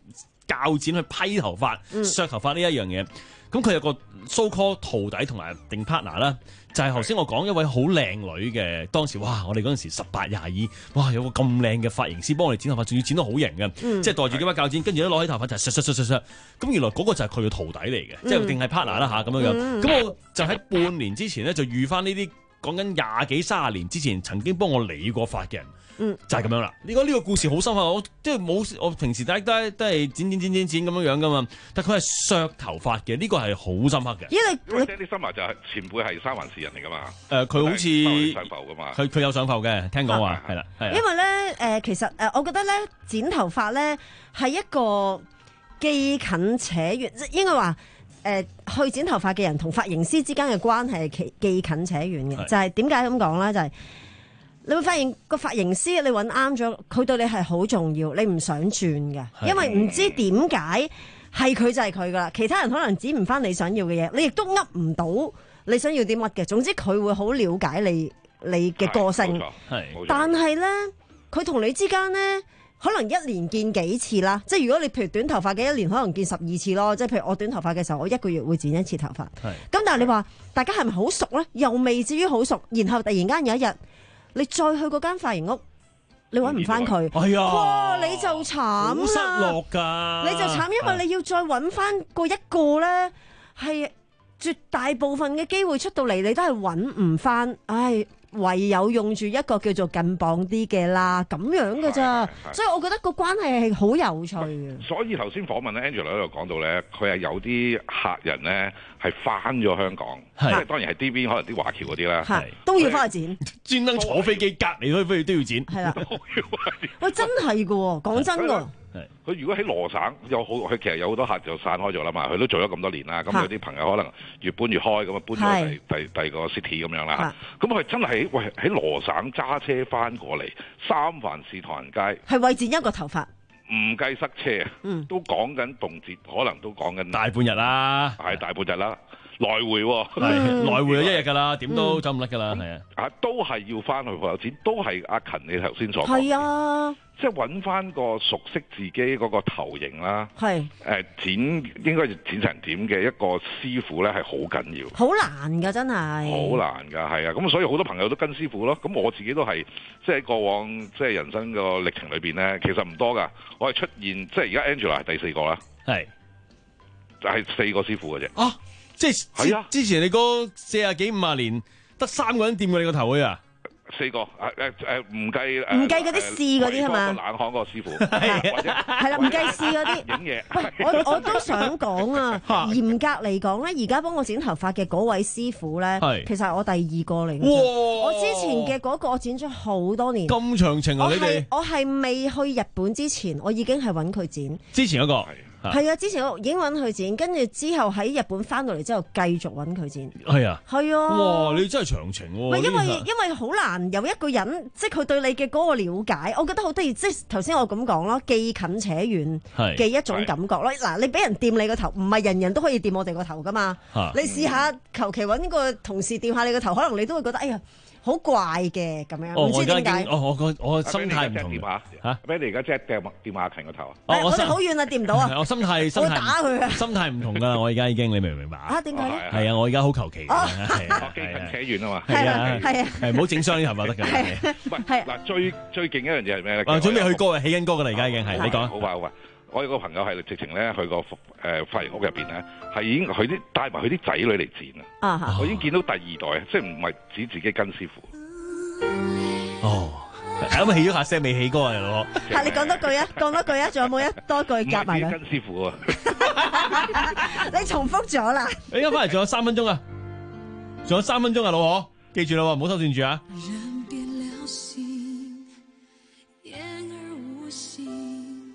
鉸剪去批頭髮、 嗯、 削頭髮呢一樣嘢。咁佢有個 so call 徒弟同埋定 partner 啦，就係頭先我講一位好靚女嘅，當時哇，我哋嗰陣時十八廿二，哇，有個咁靚嘅髮型師幫我哋剪頭髮，仲要剪得好型嘅，嗯、即係袋住幾把鉸剪，跟住咧攞起頭髮就削削削削削，咁原來嗰個就係佢嘅徒弟嚟嘅，嗯、即係定係 partner 啦嚇咁樣樣。咁、嗯、我就喺半年之前咧就遇翻呢啲講緊廿幾卅年之前曾經幫我理過髮嘅人。嗯，就係咁樣啦。你講呢個故事好深刻，我即係冇我平時都都都係剪剪剪剪剪咁樣樣噶嘛，但佢係削頭髮嘅，呢、這個係好深刻嘅。 因為 Danny Summer 就係前輩係三環市人嚟噶嘛。誒、 呃，佢好似上浮噶嘛。 佢佢有上浮嘅，聽講話係啦，係。 因為咧誒、呃，其實誒、呃，我覺得咧剪頭髮咧係一個既近且遠，即係應該話誒去剪頭髮嘅人同髮型師之間嘅關係係既近且遠嘅。就係點解咁講咧？就係、是。你會發現個髮型師你揾啱咗，佢對你係好重要，你唔想轉嘅，因為唔知點解係佢就係佢噶啦，其他人可能剪唔翻你想要嘅嘢，你亦都噏唔到你想要啲乜嘅。總之佢會好了解你你嘅個性，但係呢，佢同你之間呢，可能一年見幾次啦。即係如果你譬如短頭髮嘅一年可能見十二次咯，即係譬如我短頭髮嘅時候，我一個月會剪一次頭髮。咁但係你話大家係咪好熟呢？又未至於好熟，然後突然間有一日。你再去嗰間髮型屋，你揾唔翻佢， 哎呀， 哇！你就慘啦， 好失落㗎， 你就慘，因為你要再揾翻個一個咧，係絕大部分嘅機會出到嚟，你都係揾唔翻，唉。唯有用住一個叫做近磅啲嘅啦，咁樣嘅咋，所以我覺得個關係係好有趣嘅。 所以頭先訪問咧 Angela 喺度講到咧，佢係有啲客人咧係翻咗香港，即係當然係 D B 可能啲華僑嗰啲啦， 都要翻去剪， 專登坐飛機隔離都飛都要剪， 係啦。喂，真係㗎喎，講真㗎。 佢如果喺羅省有好，佢其實有好多客就散開咗啦嘛。佢都做咗咁多年啦，咁有啲朋友可能越搬越開，咁啊搬咗第第第二個 city 咁樣啦。咁佢真係喂喺羅省揸車翻過嚟三藩市唐人街， 係為剪一個頭髮， 唔計塞車，嗯、都講緊動輒，可能都講緊大半日啦， 係大半日啦。來回喎、哦， 嗯、來回就一日㗎啦，點都走唔甩㗎啦，係、嗯、啊， 啊都係要翻去貨有錢，都係阿勤你頭先所講， 係啊， 即係揾翻個熟悉自己嗰個頭型啦， 係誒、呃、剪應該剪成點嘅一個師傅咧係好緊要， 好難㗎真係， 好難㗎係啊，咁所以好多朋友都跟師傅咯，咁我自己都係即係過往即係人生個歷程裏邊咧，其實唔多㗎，我係出現即係而家 Angela 係第四個啦， 係就係四個師傅嘅啫。 啊即係係啊！之前你嗰四啊幾五啊年，得三個人掂過你個頭嘅啊？ 四個誒誒誒，唔計唔計嗰啲試嗰啲係嘛？ 冷巷嗰個師傅係啦，唔計試嗰啲影嘢。 喂，我我都想講啊，嚴格嚟講咧，而家幫我剪頭髮嘅嗰位師傅咧，其實係我第二個嚟嘅。我之前嘅嗰個我剪咗好多年， 咁長情啊！你哋我係未去日本之前，我已經係揾佢剪。 之前嗰個。 係啊，之前我已經揾佢剪，跟住之後喺日本翻到嚟之後繼續揾佢剪。 係啊， 係啊。 哇，你真係長情喎！ 唔係因為因為好難有一個人，即係佢對你嘅嗰個了解，我覺得好得意。即係頭先我咁講咯，既近且遠嘅一種感覺咯。嗱，你俾人掂你個頭，唔係人人都可以掂我哋個頭噶嘛。你試下求其揾個同事掂下你個頭，可能你都會覺得哎呀〜好怪嘅咁樣，唔知點解。 哦，我個我心態唔同嚇。咩你而家即係掟掂阿勤個頭啊？ 我哋好遠啊，掂唔到啊！ 我心態心態打佢啊！ 心態唔同㗎，我而家已經你明唔明白啊？點解咧？ 係啊，我而家好求其嘅， 係既近且遠啊嘛。 係啊，係啊， 係唔好整傷啲頭髮得㗎。 係係嗱，最最勁一樣嘢係咩咧？ 啊，準備去歌啊，起緊歌㗎啦，而家已經係你講。 好快好快！我有個朋友係直情咧，去個誒髮型屋入邊咧，係已經佢啲帶埋佢啲仔女嚟剪啊！我已經見到第二代，即係唔係指自己跟師傅。 哦，咁起咗下聲未起歌啊，老哥。 係你講多句啊，講多句啊，仲有冇一多句夾埋嘅？ 跟師傅啊！ 你重複咗啦。 你而家翻嚟仲有三分鐘啊，仲有三分鐘啊，老婆，記住啦，唔好收線住啊。 人變了心，言而無信，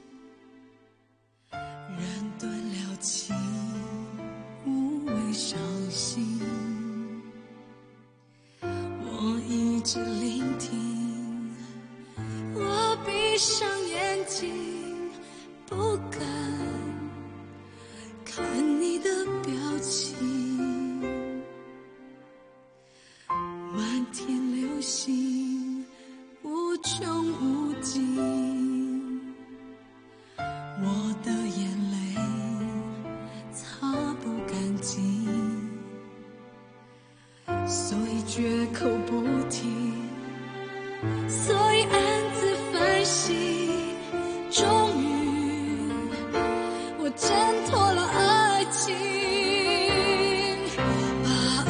人斷了情，無謂傷心。我一直聆聽，我閉上眼睛，不敢看你的表情。漫天流星，無窮無盡，我的眼淚不提，所以暗自反省，终于我挣脱了爱情，把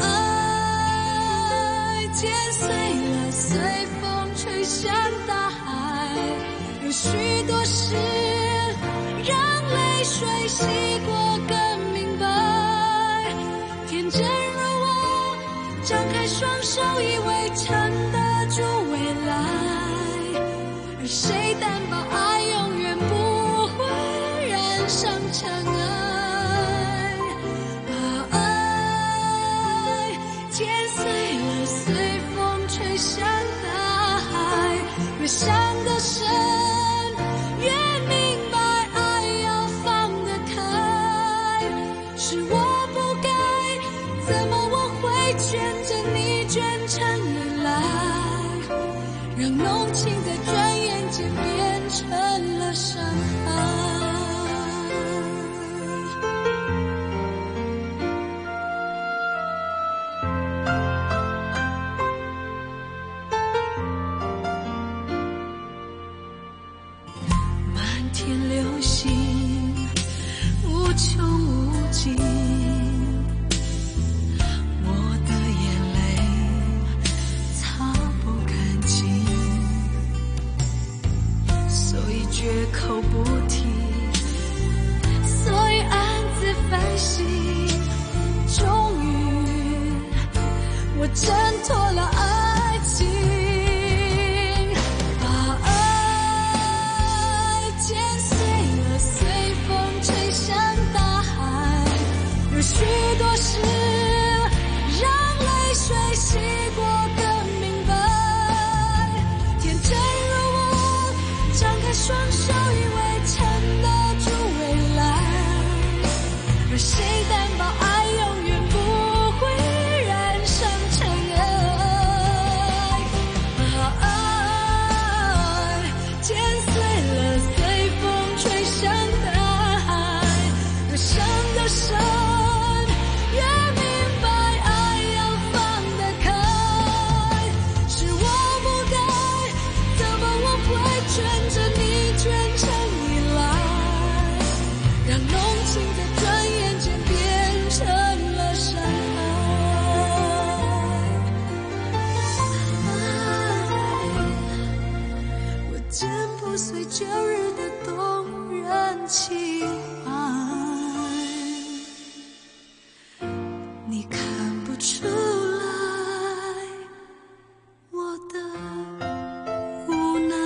爱剪碎了，随风吹向大海，有许多事让泪水洗过更明白，天真如我张开双手以为撑得住未来，而谁担保爱永远不会染上尘埃，把爱剪碎了，随风吹向大海，越想得深越明白爱要放得开，是我不该，怎么我会牵着你卷成依赖，让浓情在转眼间变成了伤害。满天流星无穷无尽，我的眼泪擦不干净，所以绝口不提，所以暗自反省，终于我挣脱了爱情，把爱剪碎了，随风吹向大海，有许多事让泪水洗过更明白，天真如我张开双手以为撑得住未来，而谁担保爱永远不会染上尘埃，把爱剪碎了，随风吹向大海，越想得深越明白爱要放得开，是我不该，怎么我会卷着你卷成依赖，让浓情在转眼间变成了伤害，我剪不碎旧日的动人情怀，你看不出来我的无奈。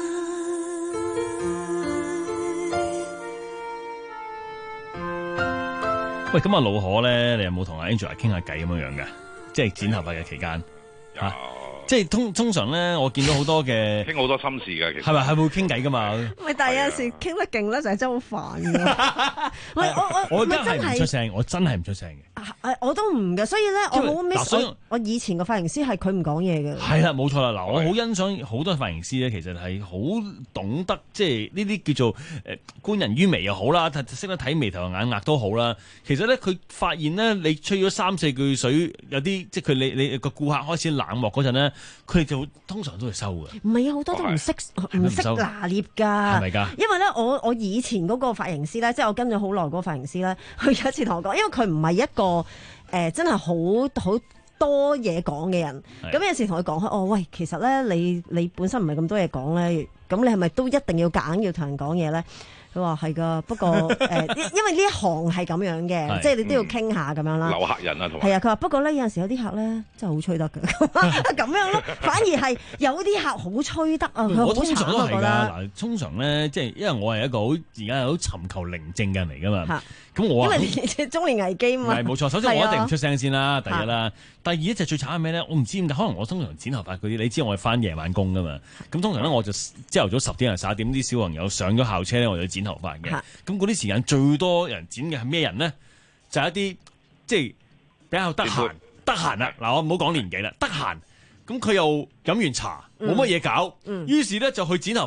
喂，咁啊老可咧，你有冇同阿 Angela 傾下偈咁樣樣嘅？即係剪頭髮嘅期間嚇，即係通通常咧，我見到好多嘅傾好多心事嘅，其實係咪係會傾偈噶嘛？ 喂，但係有陣時傾得勁咧，就係真係好煩嘅。喂，我我我而家係唔出聲，我真係唔出聲嘅。 誒，我都唔嘅，所以咧，我好 miss 所以我我以前個髮型師係佢唔講嘢嘅。 係啦，冇錯啦。嗱，我好欣賞好多髮型師咧，其實係好懂得即係呢啲叫做誒觀人於眉又好啦，識得睇眉頭眼額都好啦。其實咧，佢發現咧，你吹咗三四句水，有啲即係佢你你個顧客開始冷漠嗰陣咧，佢哋就通常都會收嘅。 唔係啊，好多都唔識唔識拿捏㗎。係咪㗎？因為咧，我我以前嗰個髮型師咧，即係我跟咗好耐嗰個髮型師咧，佢有一次同我講，因為佢唔係一個誒、呃、真係好好多嘢講嘅人，咁有時同佢講開，哦喂，其實咧你你本身唔係咁多嘢講咧，咁你係咪都一定要夾硬要同人講嘢咧？佢話係㗎，不過誒、呃，因為呢一行係咁樣嘅，即係你都要傾下咁樣啦。 留客人啊，同埋係啊，佢話不過咧有陣時有啲客咧真係好吹得㗎，咁樣咯。反而係有啲客好吹得啊，佢好慘啊，覺得。 嗱，通常咧即係因為我係一個好而家係好尋求寧靜嘅人嚟㗎嘛。咁我因為你中年危機嘛。 係冇錯，首先我一定唔出聲先啦，第一啦。第二一隻最慘係咩咧？我唔知點解，可能我通常剪頭髮嗰啲，你知我係翻夜晚工㗎嘛。咁通常咧我就朝頭早十點零十一點啲小朋友上咗校車咧，我就剪頭髮嘅。咁嗰啲時間最多人剪嘅係咩人咧？就係、是、一啲即係比較得閒，得閒啦。嗱，我唔好講年紀啦，得閒。咁佢又飲完茶，冇乜嘢搞，於、嗯、是咧就去剪頭髮。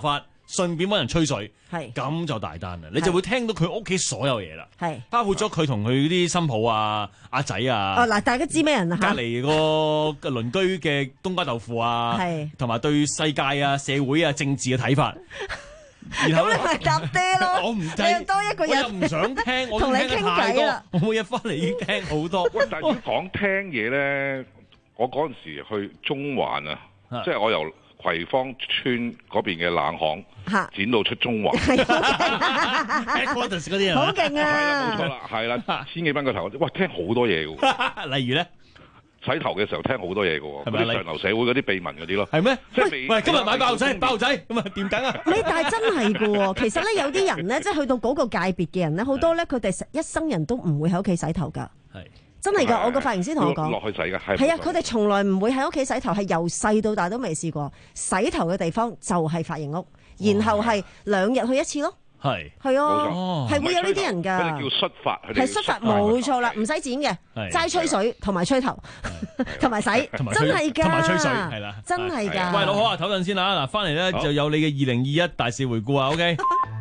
順便揾人吹水， 係咁就大單啦。你就會聽到佢屋企所有嘢啦， 係包括咗佢同佢啲新抱啊、阿仔啊。 哦，嗱，大家知咩人啊？ 隔離個鄰居嘅冬瓜豆腐啊， 係同埋對世界啊、社會啊、政治嘅睇法。 咁你咪搭爹咯， 我唔聽， 你又多一個人， 我又唔想聽，我同你傾偈啦。 我每日翻嚟已經聽好多。 喂，但係如果講聽嘢咧，我嗰陣時去中環啊，即係我由葵芳村嗰邊嘅冷巷剪到出中環 ，headquarters 嗰啲啊， 好勁啊！ 係啦，冇錯啦，係啦，千幾蚊個頭，哇，聽好多嘢嘅喎。例如咧？ 洗頭嘅時候聽好多嘢嘅喎，嗰啲上流社會嗰啲秘聞嗰啲咯。 係咩？ 即係喂，今日買爆仔，爆仔咁啊，點緊啊？ 你但係真係嘅喎，其實咧有啲人咧，即係去到嗰個界別嘅人咧，好多咧佢哋一生人都唔會喺屋企洗頭㗎。係真係㗎，我個髮型師同我講， 落去洗㗎，係係啊，佢哋從來唔會喺屋企洗頭，係由細到大都未試過。洗頭嘅地方就係髮型屋，然後係兩日去一次咯。 係係啊，係會有呢啲人㗎。 佢哋叫恤髮， 係恤髮冇錯啦，唔使剪嘅，齋吹水同埋吹頭，同埋洗，真係㗎， 同埋吹水係啦， 真係㗎。 喂，老好啊，唞陣先啦，嗱，翻嚟咧就有你嘅二零二一大事回顧啊 ，OK。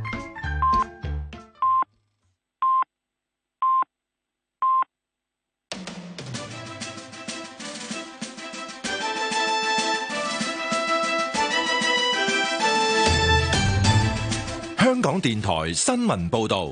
香港電台新聞報道，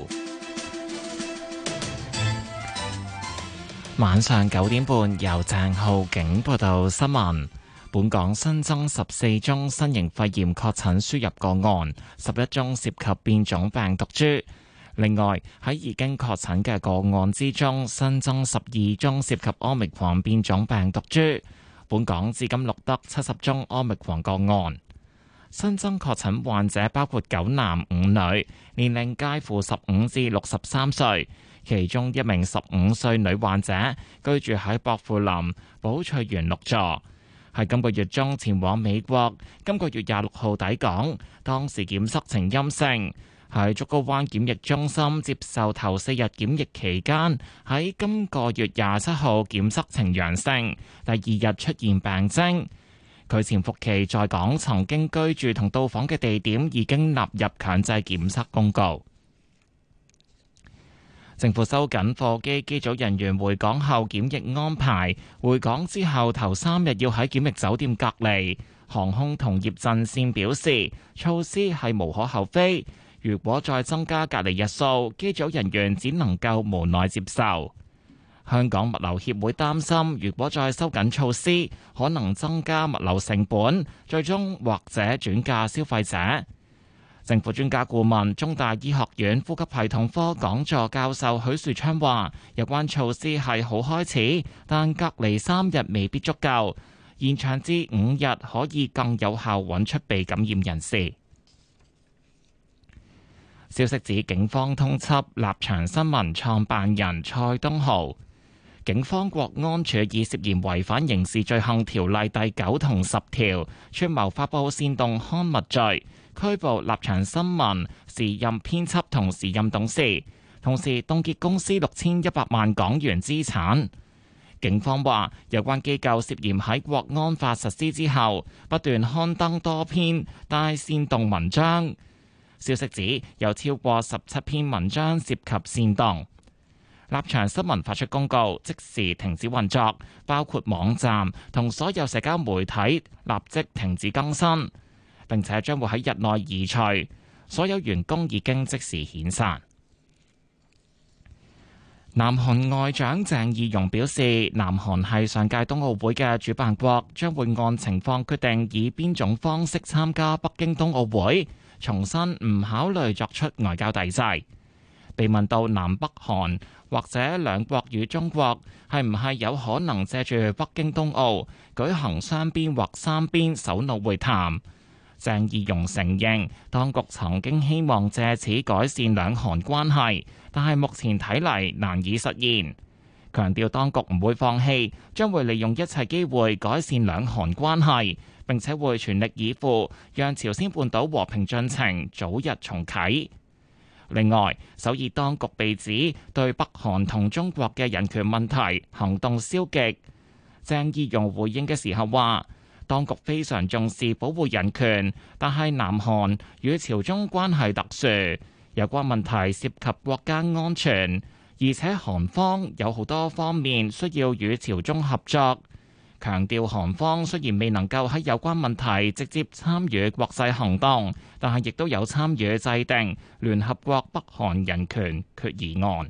晚上九點半由鄭浩景報道新聞。本港新增十四宗新型肺炎確診輸入個案，十一宗涉及變種病毒株。另外喺已經確診嘅個案之中，新增十二宗涉及奧密克戎變種病毒株。本港至今錄得七十宗奧密克戎個案。新增確診患者包括九男五女，年齡介乎十五至六十三歲。其中一名十五歲女患者居住喺薄扶林寶翠園六座，喺今個月中前往美國，今個月廿六號抵港，當時檢測呈陰性。喺竹篙灣檢疫中心接受頭四日檢疫期間，喺今個月廿七號檢測呈陽性，第二日出現病徵。佢潛伏期在港曾經居住同到訪嘅地點已經納入強制檢測公告。政府收緊貨機機組人員回港後檢疫安排，回港之後頭三日要喺檢疫酒店隔離。航空同業陣線表示，措施係無可厚非。如果再增加隔離日數，機組人員只能夠無奈接受。香港物流協會擔心，如果再收緊措施，可能增加物流成本，最終或者轉嫁消費者。政府專家顧問、中大醫學院呼吸系統科講座教授許樹昌話，有關措施係好開始，但隔離三日未必足夠，延長至五日可以更有效揾出被感染人士。消息指警方通緝立場新聞創辦人蔡東豪。警方國安處以涉嫌違反刑事罪行條例第九同十條，串謀發布煽動刊物罪，拘捕立場新聞時任編輯同時任董事，同時凍結公司六千一百萬港元資產。警方話，有關機構涉嫌喺國安法實施之後，不斷刊登多篇帶煽動文章。消息指有超過十七篇文章涉及煽動。立場新聞發出公告，即時停止運作，包括網站同所有社交媒體立即停止更新，並且將會喺日內移除。所有員工已經即時遣散。南韓外長鄭義溶表示，南韓係上屆冬奧會嘅主辦國，將會按情況決定以邊種方式參加北京冬奧會，重申唔考慮作出外交抵制。被問到南北韓或者兩國與中國係唔係有可能借住北京冬奧舉行雙邊或三邊首腦會談，鄭義溶承認當局曾經希望借此改善兩韓關係，但係目前睇嚟難以實現。強調當局唔會放棄，將會利用一切機會改善兩韓關係，並且會全力以赴讓朝鮮半島和平進程早日重啟。另外，首爾當局被指對北韓同中國嘅人權問題行動消極。鄭義溶回應嘅時候話， 當局非常重視保護人權，但係南韓與朝中關係特殊，有關問題涉及國家安全，而且韓方有好多方面需要與朝中合作。強調韓方雖然未能夠喺有關問題直接參與國際行動，但係亦都有參與制定聯合國北韓人權決議案。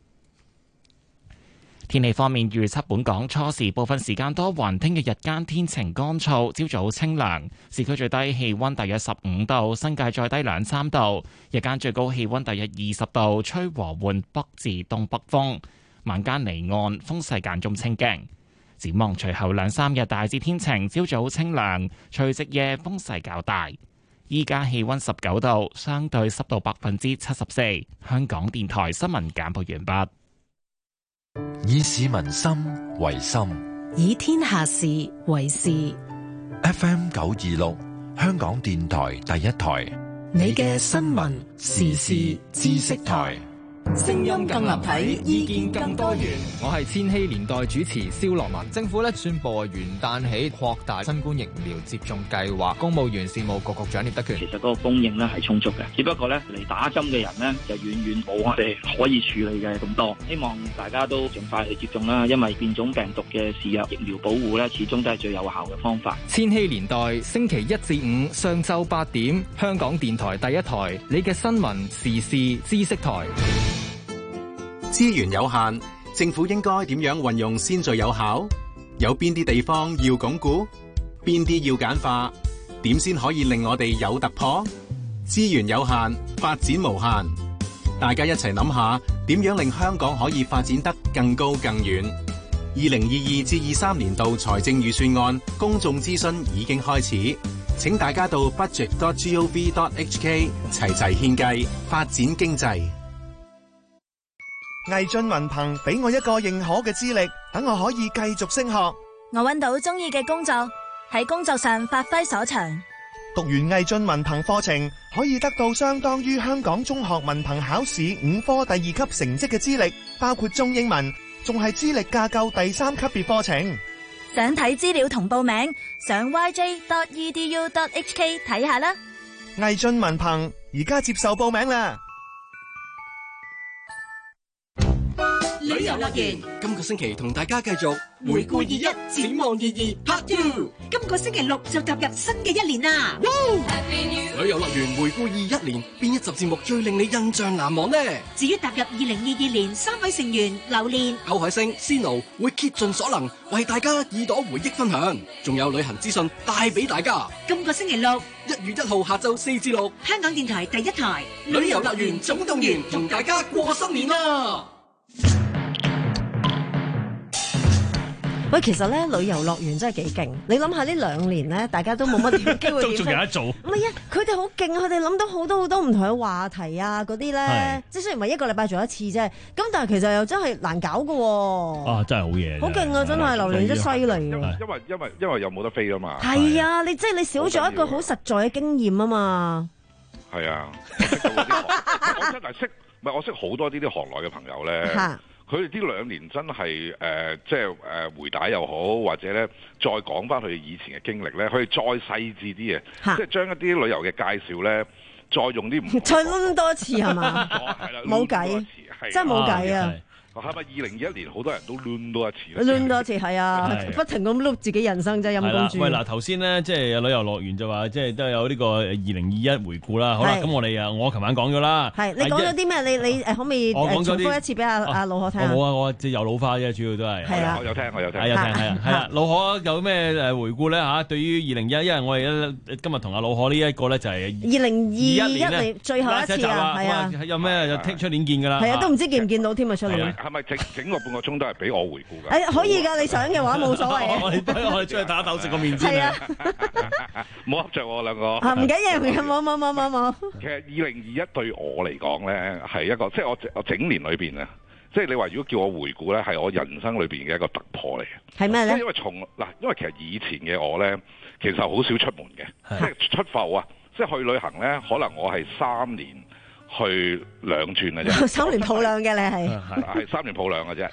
天氣方面預測，本港初時部分時間多雲，聽日日間天晴乾燥，朝早清涼，市區最低氣溫大約十五度，新界再低兩三度，日間最高氣溫大約二十度，吹和緩北至東北風，晚間離岸風勢間中清勁。展望隨後兩三日大致天晴，朝早清涼，除夕夜風勢較大。依家氣溫十九度，相對濕度百分之七十四。香港電台新聞簡報完畢。 以市民心為心， 以天下事為事。 F M 九二六，香港電台第一台， 你嘅新聞時事知識台。 聲音更立體，意見更多元。我係千禧年代主持蕭樂文。政府咧宣布元旦起擴大新冠疫苗接種計劃。公務員事務局局長聶德權， 其實嗰個供應咧係充足嘅，只不過咧嚟打針嘅人咧就遠遠冇我哋可以處理嘅咁多。希望大家都盡快去接種啦，因為變種病毒嘅肆虐，疫苗保護咧始終都係最有效嘅方法。 千禧年代星期一至五上晝八點，香港電台第一台，你嘅新聞時事知識台。 資源有限，政府應該點樣運用先最有效？有邊啲地方要鞏固？邊啲要簡化？點先可以令我哋有突破？資源有限，發展無限。大家一齊諗下，點樣令香港可以發展得更高更遠？二零二二至二三年度財政預算案公眾諮詢已經開始，請大家到 budget dot gov dot hk 齊齊獻計，發展經濟。 毅進文憑俾我一個認可嘅資歷，等我可以繼續升學。 我揾到中意嘅工作，喺工作上發揮所長。 讀完毅進文憑課程，可以得到相當於香港中學文憑考試五科第二級成績嘅資歷，包括中英文，仲係資歷架構第三級別課程。 想睇資料同報名，上 y j dot e d u dot h k 睇下啦。 毅進文憑而家接受報名啦。 旅遊樂園今個星期同大家繼續回顧二一，展望二二 Part Two。 今個星期六就踏入新嘅一年啦！ 旅遊樂園回顧二一年，邊一集節目最令你印象難忘呢？ 至於踏入二零二二年，三位成員榴蓮、 歐海星、Sino 會竭盡所能為大家耳朵回憶分享，仲有旅行資訊帶俾大家。 今個星期六一月一號下晝四至六， 香港電台第一台旅遊樂園總動員同大家過新年啦！ 喂，其實咧旅遊樂園真係幾勁，你諗下呢兩年咧，大家都冇乜點機會點。 都仲有得做。 唔係啊，佢哋好勁，佢哋諗到好多好多唔同嘅話題啊，嗰啲咧，即係雖然話一個禮拜做一次啫，咁但係其實又真係難搞㗎喎。 啊，真係好嘢！ 好勁啊，真係榴蓮真係犀利。 因為因為因為又冇得飛啊嘛。 係啊，你即係你少咗一個好實在嘅經驗啊嘛。 係啊，我識到嗰啲行，我真係識，唔係我識好多呢啲行內嘅朋友咧。佢哋呢兩年真係誒、呃，即係誒、呃、回帶又好，或者咧再講翻佢哋以前嘅經歷咧，佢哋再細緻啲嘅，即係將一啲旅遊嘅介紹咧，再用啲唔再攆多次係嘛？冇計，真係冇計啊！ 係咪二零二一年好多人都攣多一次？ 攣多一次係啊，不停咁碌自己人生真係陰公豬。 喂嗱，頭先咧即係旅遊樂園就話即係都有呢個二零二一回顧啦。好啦，咁我哋啊，我琴晚講咗啦。 係你講咗啲咩？你你誒可唔可以誒重複一次俾阿阿老可聽？ 我冇啊，我即係有老花啫，主要都係。 係啊， 我有聽，我有聽。 係啊，係啊，係啊。老可有咩誒回顧咧嚇？對於二零二一，因為我哋今日同阿老可呢一個咧就係二零二一年最後一次啊，係啊。 有咩就聽出年見㗎啦。 係啊，都唔知見唔見到添啊，出年。 係咪整整個半個鐘都係俾我回顧㗎？ 誒可以㗎，你想嘅話冇所謂。 我哋我哋出去打鬥食個麵先。 係啊， 唔好噏著我兩個。 啊唔緊要，唔緊要，冇冇冇冇冇。 其實二零二一對我嚟講咧係一個，即係我我整年裏邊啊，即係你話如果叫我回顧咧，係我人生裏邊嘅一個突破嚟嘅。 係咩咧？ 因為從嗱，因為其實以前嘅我咧，其實好少出門嘅，即係出埠啊，即係去旅行咧，可能我係三年去兩轉嘅啫。 三年抱兩嘅你係？ 係三年抱兩嘅啫。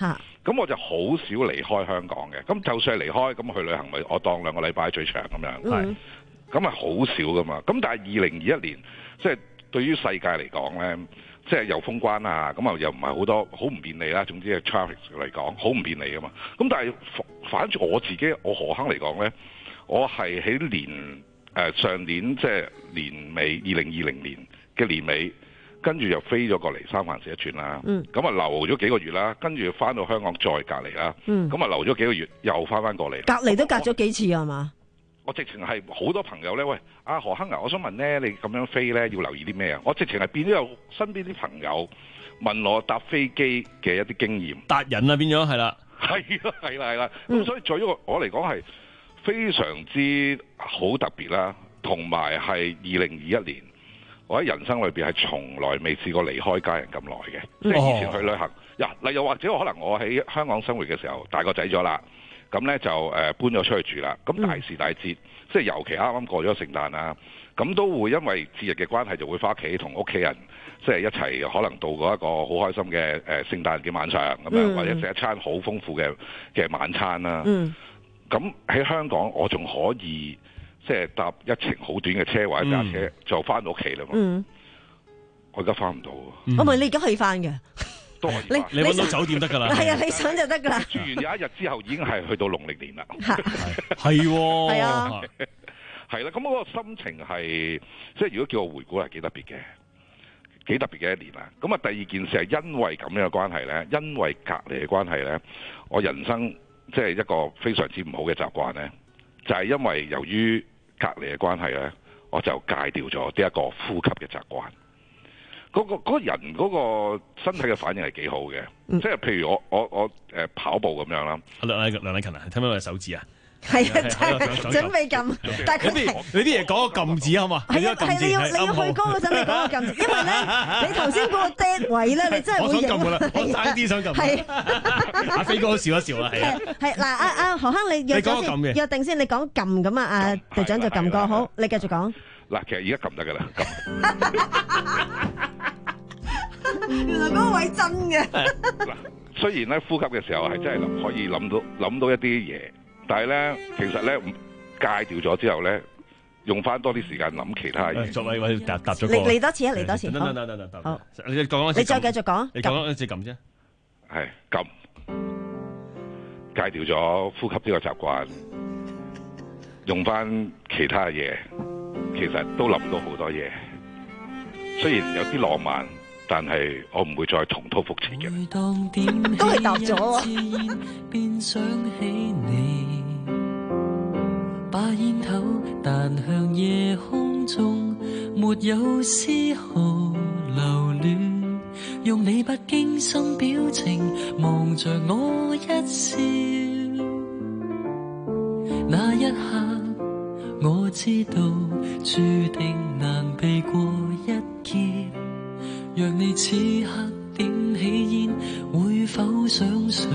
咁我就好少離開香港嘅。咁就算係離開，咁去旅行咪我當兩個禮拜最長咁樣。係、嗯，咁係好少噶嘛。咁但係二零二一年，即係對於世界嚟講咧，即係又封關啊，咁啊又唔係好多好唔便利啦。總之係 traffic 嚟講，好唔便利噶嘛。咁但係反住我自己，我何亨嚟講咧，我係喺年誒、呃、上年即係年尾二零二零年嘅年尾。跟住又飛咗過嚟三藩市一轉啦，咁、嗯、啊留咗幾個月啦，跟住翻到香港再隔離啦，咁、嗯、啊留咗幾個月又翻翻過嚟， 隔離都隔咗幾次啊嘛？ 我直情係好多朋友咧，喂，阿何亨啊，我想問咧，你咁樣飛咧要留意啲咩啊？我直情係變咗有身邊啲朋友問我搭飛機嘅一啲經驗， 達人啊變咗係啦， 係啦係啦係啦，咁、嗯、所以在於我我嚟講係非常之好特別啦，同埋係二零二一年。我喺人生裏邊係從來未試過離開家人咁耐嘅，即係以前去旅行，呀，嗱又或者可能我喺香港生活嘅時候大個仔咗啦，咁咧就誒搬咗出去住啦，咁大時大節，即係尤其啱啱過咗聖誕啦，咁都會因為節日嘅關係就會翻屋企同屋企人即係一齊可能度過一個好開心嘅誒聖誕嘅晚上咁樣，或者食一餐好豐富嘅嘅晚餐啦。咁喺香港我仲可以。即係搭一程好短嘅車或者架車、嗯、就翻到屋企啦嘛。嗯、我而家翻唔到。 我問你而家可以翻嘅， 都可以翻。 你揾到酒店得㗎啦。 係啊，你想就得㗎啦。 住完有一日之後已經係去到農曆年啦。 係喎。係啊。 係啦，咁嗰個心情係即係如果叫我回顧係幾特別嘅，幾特別嘅一年啦。咁啊，第二件事係因為咁樣嘅關係咧，因為隔離嘅關係咧，我人生即係一個非常之唔好嘅習慣咧，就係、是、因為由於隔離嘅關係咧，我就戒掉咗呢一個呼吸嘅習慣。嗰、那個嗰、那個、人嗰個身體嘅反應係幾好嘅，嗯、即係譬如我我我誒、呃、跑步咁樣啦。 梁梁梁禮勤啊，聽唔聽我手指啊？ 係啊，準備撳，但係佢你啲嘢講個撳字啊嘛， 係啊，係你要你要去高嗰陣，你講個撳字，因為咧你頭先嗰個 dead 位咧，你真係會影。我想撳噶啦，我差啲想撳。係阿飛哥笑一笑啦，係啊。係嗱，阿阿何亨，你約咗先，約定先，你講撳咁啊，阿隊長就撳過，好，你繼續講。 嗱，其實而家撳得噶啦， 原來嗰個位真嘅。 嗱，雖然咧呼吸嘅時候係真係可以諗到諗到一啲嘢。但係咧，其實咧戒掉咗之後咧，用翻多啲時間諗其他嘢。作為位答答咗個。嚟嚟多次啊！嚟多次。得得得得得。好，你講。 你再繼續講。 你講一次撳啫。 係撳。戒掉咗呼吸呢個習慣，用翻其他嘢，其實都諗到好多嘢。雖然有啲浪漫，但係我唔會再重蹈覆轍嘅。 都係答咗便想起你，把煙頭彈向夜空中，沒有絲毫留戀，用你不經心表情望着我一笑，那一刻我知道注定難避過一劫，若你此刻點起煙，會否想睡？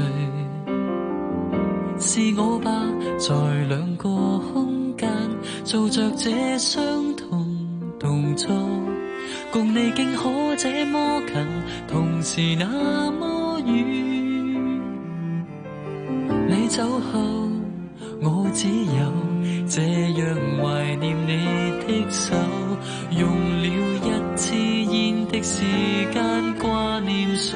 是我吧，在兩個空間做着這相同動作，共你竟可這麼近，同時那麼遠。你走後，我只有這樣懷念你的手，用了一支煙的時間掛念誰，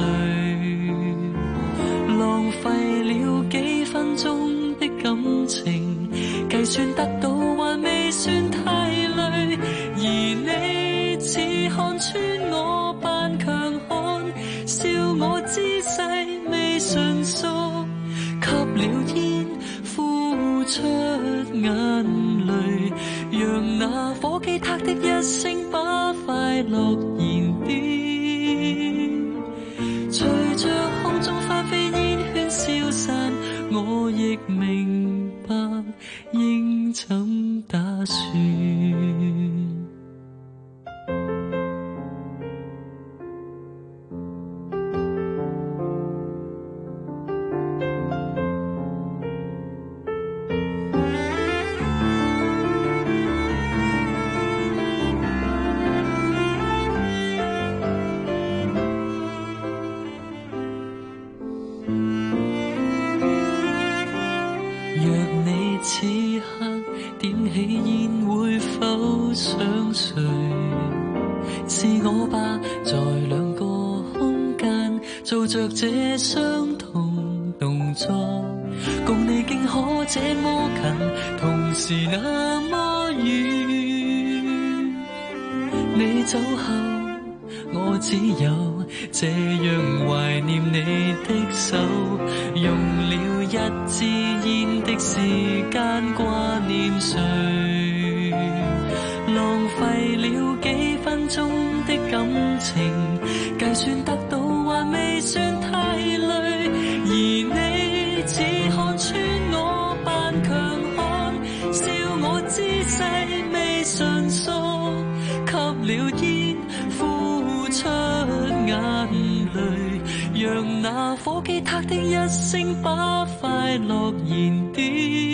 浪費了幾分鐘的感情，計算得到還未算太累，而你似看穿我扮強悍，笑我姿勢未純熟，吸了煙呼出眼淚，讓那火機嗒的一聲把快樂燃點，隨着空中翻飛煙圈消散，我亦明白應怎打算。 你現會否想睡？是我吧，在兩個空間做着這相同動作，共你竟可這麼近，同時那麼遠。你走後，我只有這樣懷念你的手，用了一支煙的時間掛念誰，浪費了幾分鐘的感情，計算得到還未算太累，而你只看穿我扮強悍，笑我姿勢未純熟，吸了煙呼出眼淚，讓那火機撻的一聲把快樂燃點，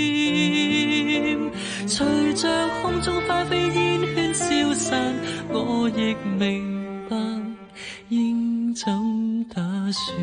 隨着空中快飛煙圈消散，我亦明白應怎打算。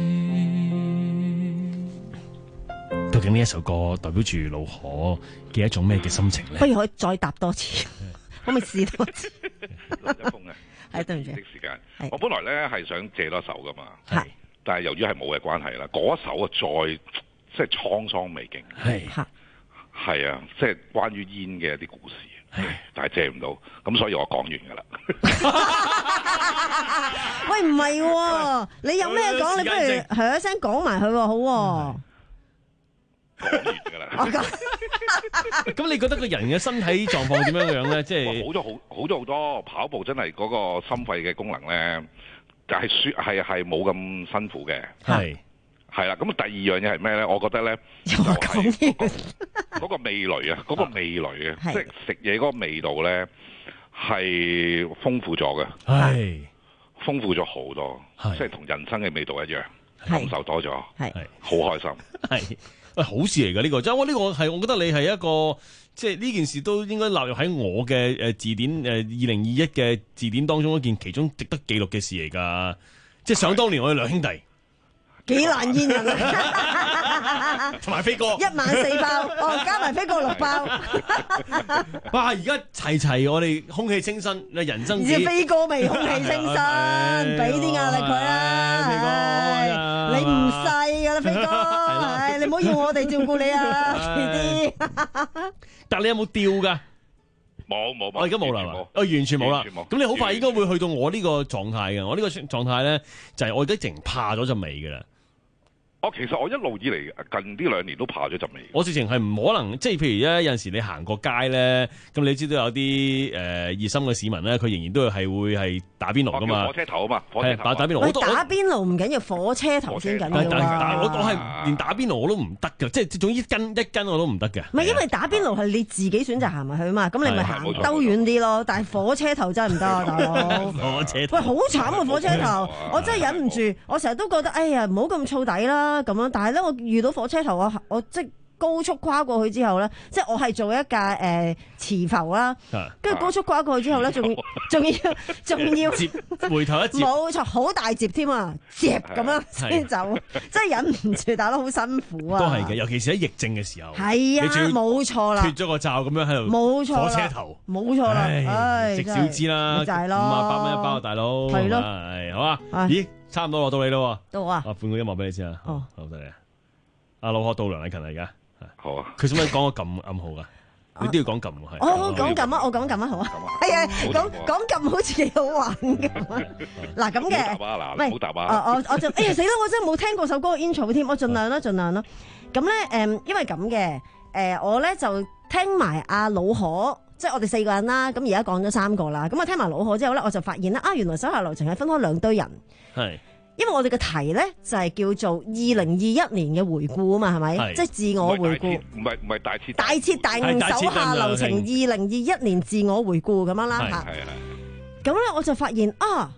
究竟呢一首歌代表住老可嘅一種咩嘅心情咧？ 不如可以再答多次，可唔可以試多次？ 林一峰啊， 係對唔住。 的時間，我本來咧係想借多首噶嘛，係，但係由於係冇嘅關係啦，嗰一首啊再即係滄桑美景， 係係啊，即係關於煙嘅一啲故事，但係借唔到，咁所以我講完㗎啦。 喂，唔係喎，你有咩講？你不如係一聲講埋佢喎，好喎。 講完㗎啦。 咁你覺得個人嘅身體狀況點樣樣咧？即係好咗好好咗好多，跑步真係嗰個心肺嘅功能咧，就係舒係係冇咁辛苦嘅。 係係啦，咁第二樣嘢係咩咧？我覺得咧就係嗰個味蕾啊，嗰個味蕾啊，即係食嘢嗰個味道咧係豐富咗嘅， 係豐富咗好多，即係同人生嘅味道一樣，感受多咗，係好開心， 係。喂，好事嚟㗎呢個，即係我呢個係，我覺得你係一個，即係呢件事都應該納入喺我嘅誒字典誒二零二一嘅字典當中一件其中值得記錄嘅事嚟㗎。即係想當年我哋兩兄弟幾難見人啊， 同埋飛哥一晚四包，哦加埋飛哥六包。 哇！而家齊齊我哋空氣清新，人生只飛哥未空氣清新，俾啲壓力佢啦。飛哥，你唔細㗎啦，飛哥。你唔好要我哋照顧你啊，遲啲。 但你有冇吊㗎？ 冇冇冇， 我而家冇啦，我完全冇啦。咁你好快應該會去到我呢個狀態嘅。我呢個狀態咧，就係我而家淨怕咗陣味㗎啦。 我其實我一路以嚟近呢兩年都怕咗陣味。 我直情係唔可能，即係譬如咧有陣時你行過街咧，咁你知道有啲誒熱心嘅市民咧，佢仍然都係會係打邊爐噶嘛。 火車頭啊嘛，火車頭。 打邊爐。 打邊爐唔緊要，火車頭先緊要。 但係我我係連打邊爐我都唔得㗎，即係總之一斤一斤我都唔得嘅。 唔係因為打邊爐係你自己選擇行埋去嘛，咁你咪行兜遠啲咯。但係火車頭真係唔得啊，大佬。 火車頭。 喂，好慘啊！火車頭，我真係忍唔住，我成日都覺得，哎呀，唔好咁燥底啦咁樣。但係咧，我遇到火車頭，我我即高速跨過去之後咧，即係我係做一架誒磁浮啦，跟住高速跨過去之後咧，仲仲要仲要接回頭一接， 冇錯，好大接添啊，接咁樣先走，真係忍唔住，打得好辛苦啊！ 都係嘅，尤其是喺疫症嘅時候， 係啊，冇錯啦， 脫咗個罩咁樣喺度， 冇錯， 火車頭， 冇錯啦，唉， 食少支啦， 就係咯， 五啊八蚊一包，大佬， 係咯， 係好啊，咦，差唔多落到你咯， 到啊， 啊，換個音樂俾你先啊，好，好得你啊，阿老學到梁禮勤嚟㗎。 好啊！ 佢使唔使講個撳暗號噶？你都要講撳係。 我講撳啊！我講撳啊！好啊！係啊，講講撳好似幾好玩咁。嗱咁嘅， 唔好答啊！ 我我就哎呀死啦！我真係冇聽過首歌嘅 intro 添，我盡量啦，盡量啦。咁咧誒，因為咁嘅誒，我咧就聽埋阿老可，即係我哋四個人啦。咁而家講咗三個啦。咁我聽埋老可之後咧，我就發現咧啊，原來手下留情係分開兩堆人。係。因為我哋嘅題咧就係叫做二零二一年嘅回顧啊嘛，係咪？即係自我回顧。 唔係唔係大徹大徹大悟手下留情，二零二一年自我回顧咁樣啦嚇。係係係。咁咧我就發現啊，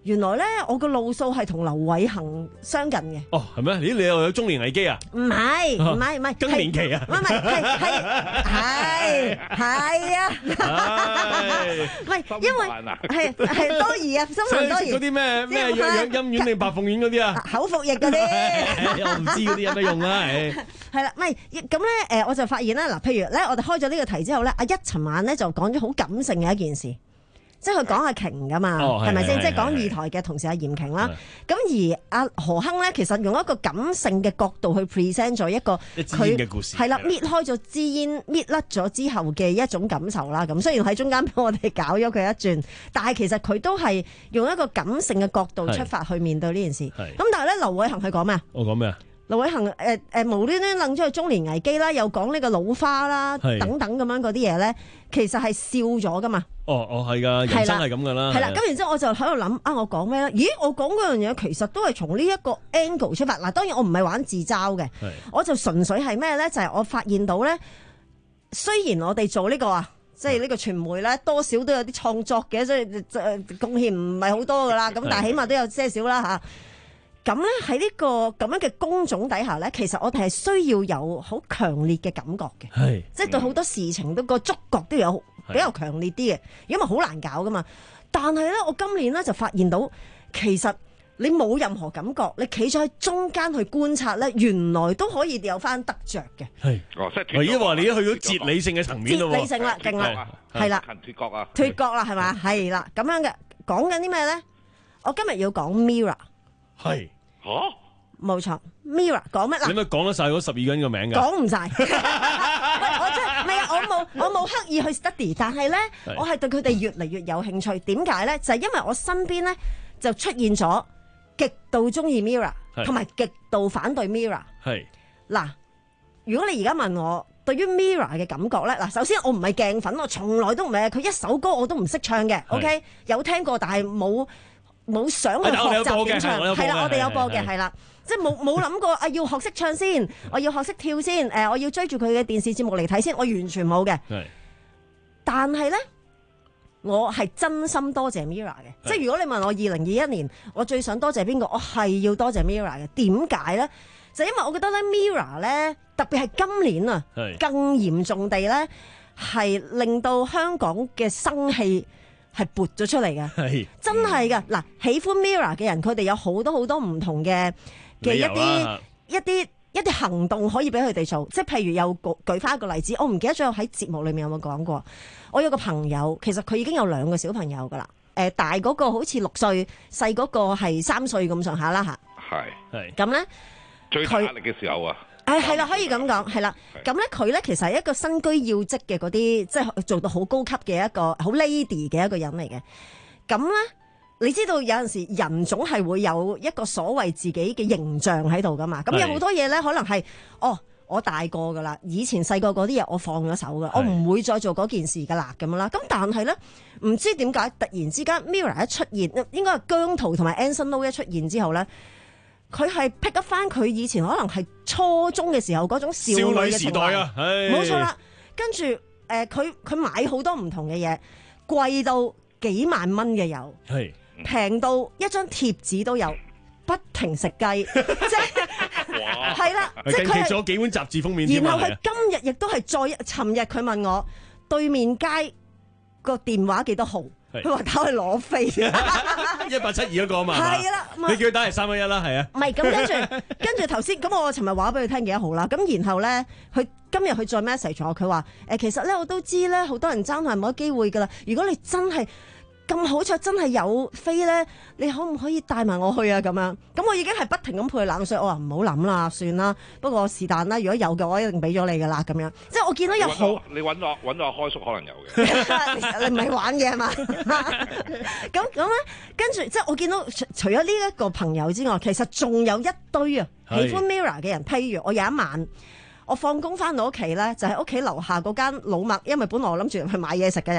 原來咧我個路數係同劉偉恒相近嘅。 哦，係咩？咦，你又有中年危機啊？ 唔係唔係唔係更年期啊？ 唔係係係係係啊！唔係因為係係多疑啊，心煩多疑。 嗰啲咩咩養養陰丸定白鳳丸嗰啲啊？ 口服液嗰啲， 我唔知嗰啲有咩用啊？ 係啦，唔係咁咧誒，我就發現啦嗱，譬如咧，我哋開咗呢個題之後咧，阿一尋晚咧就講咗好感性嘅一件事。即係佢講阿瓊噶嘛，係咪先？即係講二台嘅同事阿嚴瓊啦。咁而阿何鏗咧，其實用一個感性嘅角度去 present 咗一個佢嘅故事，係啦，搣開咗支煙，搣甩咗之後嘅一種感受啦。咁雖然喺中間幫我哋搞咗佢一轉，但係其實佢都係用一個感性嘅角度出發去面對呢件事。咁但係咧，劉偉恒係講咩啊？ 我講咩啊？ 劉偉恒誒誒無端端楞咗去中年危機啦，又講呢個老花啦，等等咁樣嗰啲嘢咧，其實係笑咗噶嘛。 哦哦，係噶，人生係咁噶啦。 係啦，咁然之後我就喺度諗啊，我講咩咧？咦，我講嗰樣嘢其實都係從呢一個 angle 出發。嗱，當然我唔係玩自嘲嘅，我就純粹係咩咧？就係、是、我發現到咧，雖然我哋做呢、這個啊，即係呢個傳媒咧，多少都有啲創作嘅，所以誒貢獻唔係好多噶啦。咁但係起碼都有些少啦嚇。咁咧喺呢個咁樣嘅工種底下咧，其實我哋係需要有好強烈嘅感覺嘅，係即係對好多事情都個觸覺都有比較強烈啲嘅，因為好難搞噶嘛。但係咧，我今年咧就發現到，其實你冇任何感覺，你企咗喺中間去觀察咧，原來都可以有翻得着嘅。係哦，即係已經話你去到哲理性嘅層面咯喎， 哲理性啦，勁啦，係啦， 脫角啊， 脫角啦，係嘛，係啦，咁樣嘅講緊啲咩咧？我今日要講 Mirror， 係。 嚇， 冇錯 ，Mirror 講乜啦？ 你咪講得晒嗰十二個人嘅名㗎？ 講唔晒，我真係唔係啊！我冇我冇刻意去 study， 但係咧，我係對佢哋越嚟越有興趣。點解咧？就係、是、因為我身邊咧就出現咗極度中意 Mirror， 同埋極度反對 Mirror。係嗱，如果你而家問我對於 Mirror 嘅感覺咧，嗱，首先我唔係鏡粉，我從來都唔係，佢一首歌我都唔識唱嘅。OK， 有聽過，但係冇。冇想去學習點唱，係啦，我哋有播嘅，係啦，即係冇冇諗過啊，要學識唱先，我要學識跳先，誒，我要追住佢嘅電視節目嚟睇先，我完全冇嘅。但係咧，我係真心多謝 Mirror 嘅，即係如果你問我二零二一年我最想多謝邊個，我係要多謝 Mirror 嘅。點解咧？就因為我覺得咧 Mirror 咧，特別係今年啊，更嚴重地咧，係令到香港嘅生氣係撥咗出嚟嘅，係真係噶。嗱，喜歡 Mirror 嘅人，佢哋有好多好多唔同嘅嘅一啲一啲一啲行動可以俾佢哋做。即係譬如又舉舉翻一個例子，我唔記得咗喺節目裏面有冇講過。我有個朋友，其實佢已經有兩個小朋友噶啦。誒，大嗰個好似六歲，細嗰個係三歲咁上下啦吓。 係係。 咁咧， 最大壓力嘅時候啊。 誒係啦，可以咁講，係啦。咁咧佢咧其實係一個身居要職嘅嗰啲，即係做到好高級嘅一個好 lady 嘅一個人嚟嘅。咁咧，你知道有陣時人總係會有一個所謂自己嘅形象喺度噶嘛。咁有好多嘢咧，可能係哦，我大個噶啦，以前細個嗰啲嘢我放咗手噶，我唔會再做嗰件事噶啦咁樣啦。咁但係咧，唔知點解突然之間 Mirror 一出現，應該係姜濤同埋 Anson Lo 一出現之後咧。佢係 pick up 翻佢以前可能係初中嘅時候嗰種少女嘅時代啊，冇錯啦。跟住誒，佢佢買好多唔同嘅嘢，貴到幾萬蚊嘅有，係平到一張貼紙都有，不停食雞，即係係啦，即係佢咗幾本雜誌封面。 然後佢今日亦都係再尋日佢問我對面街個電話幾多號？佢話打去攞飛， 一八七二嗰個啊嘛， 係啦， 你叫佢打嚟三一一啦，係啊， 唔係咁跟住，跟住頭先咁我尋日話俾佢聽幾多號啦，咁然後咧，佢今日佢再 message 我，佢話誒其實咧我都知咧，好多人爭係冇機會噶啦，如果你真係咁好彩，真係有飛咧，你可唔可以帶埋我去啊？咁樣，咁我已經係不停咁潑佢冷水，我話唔好諗啦，算啦。不過是但啦，如果有嘅，我一定俾咗你噶啦。咁樣，即係我見到有好， 你揾我揾我開叔可能有嘅， 你唔係玩嘅係嘛？咁咁咧，跟住即係我見到除除咗呢一個朋友之外，其實仲有一堆啊喜歡 Mirror 嘅人。譬如我有一晚，我放工翻到屋企咧，就喺屋企樓下嗰間老麥，因為本來我諗住去買嘢食嘅。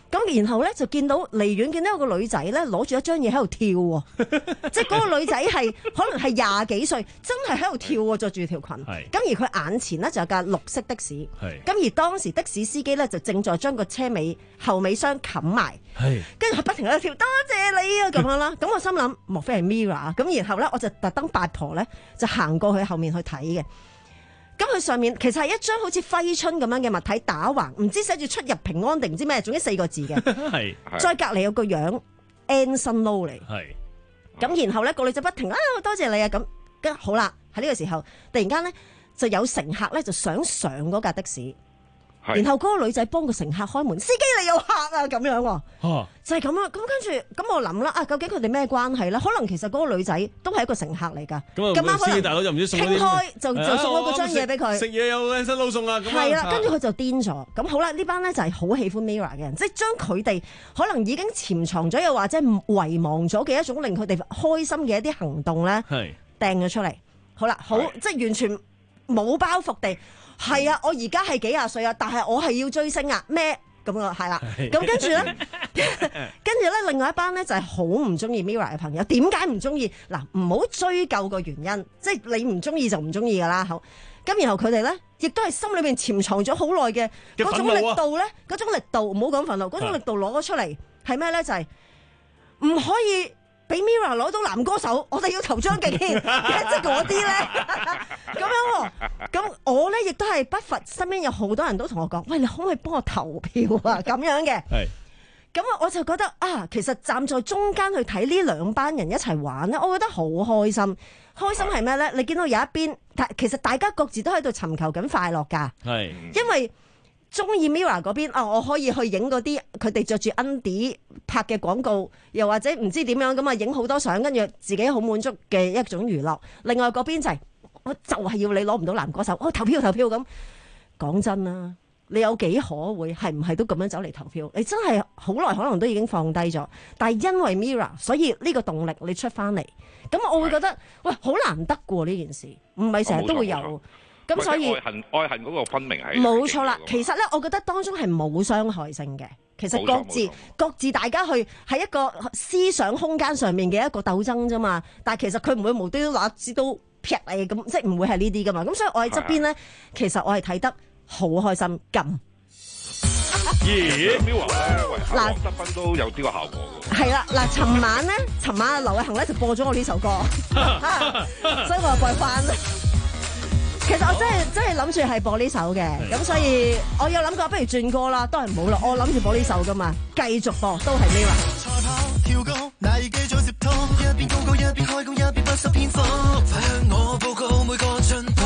咁然後咧就見到離遠見到有個女仔咧攞住一張嘢喺度跳喎，即係嗰個女仔係可能係廿幾歲，真係喺度跳喎，着住條裙。咁而佢眼前呢，就有架綠色的士，咁而當時的士司機咧就正在將個車尾後尾箱冚埋，跟住佢不停喺度跳，多謝你啊咁樣啦。咁我心諗莫非係 Mirror？ 咁然後咧我就特登八婆咧就行過去後面去睇嘅。咁佢上面其實係一張好似揮春咁樣嘅物體打橫，唔知寫住出入平安定唔知咩，總之四個字嘅。係。再隔離有個樣 Anson Lo 嚟。係。咁然後咧個女仔不停啊，多謝你啊咁，跟好啦喺呢個時候，突然間咧就有乘客咧就想上嗰架的士。然後嗰個女仔幫個乘客開門，司機你有客啊咁樣喎，啊、就係咁啊！咁跟住咁我諗啦，啊究竟佢哋咩關係咧？可能其實嗰個女仔都係一個乘客嚟㗎。咁啱司機大佬就唔知送傾開就就送咗嗰張嘢俾佢。食嘢有Anson Lo送啊！係啦，跟住佢就癲咗。咁好啦，呢班咧就係好喜歡 Mirror 嘅人，即係將佢哋可能已經潛藏咗又或者遺忘咗嘅一種令佢哋開心嘅一啲行動咧，掟咗出嚟。好啦，好即係完全冇包袱地。係啊，我而家係幾廿歲啊，但係我係要追星啊，咩咁啊？係啦，咁跟住咧，跟住咧，另外一班咧就係好唔中意 Mirror 嘅朋友。點解唔中意？嗱，唔好追究個原因，即係你唔中意就唔中意噶啦。好，咁然後佢哋咧，亦都係心裏面潛藏咗好耐嘅嗰種力度咧，嗰種力度唔好講憤怒，嗰種力度攞咗出嚟係咩咧？就係唔可以俾 Mirror 攞到男歌手，我哋要投張敬軒，即係嗰啲咧咁樣喎。咁我咧亦都係不乏身邊有好多人都同我講，喂，你可唔可以幫我投票啊？咁樣嘅。係。咁啊，我就覺得啊，其實站在中間去睇呢兩班人一齊玩咧，我覺得好開心。開心係咩咧？你見到有一邊，但其實大家各自都喺度尋求緊快樂㗎。係。因為中意 Mirror 嗰邊啊，我可以去影嗰啲佢哋着住 Undy 拍嘅廣告，又或者唔知點樣咁啊，影好多相，跟住自己好滿足嘅一種娛樂。另外嗰邊就係、是、我就係要你攞唔到男歌手，我、哦、投票投票咁。講真啦，你有幾可會係唔係都咁樣走嚟投票？你真係好耐可能都已經放低咗，但係因為 Mirror， 所以呢個動力你出翻嚟，咁我會覺得喂好難得過呢件事，唔係成日都會有。咁所以愛恨愛恨嗰個分明係冇錯啦。其實咧，我覺得當中係冇傷害性嘅。其實各自各自大家去喺一個思想空間上面嘅一個鬥爭啫嘛。但係其實佢唔會無端端攞支刀劈你咁，即係唔會係呢啲噶嘛。咁所以我喺側邊咧，其實我係睇得好開心。撳咦？Mirror咧，喂，黃德斌都有啲個效果嘅。 係啦，嗱，尋晚咧，尋晚劉偉恒咧就播咗我呢首歌，所以我就播翻。其實我真係真係諗住係播呢首嘅，咁所以我有諗過，不如轉歌啦，都係唔好啦。我諗住播呢首噶嘛，繼續播都係 Mirror。賽跑跳高，難以繼續接拖，一邊高歌一邊開工，一邊不失偏頗，快向我報告每個進步。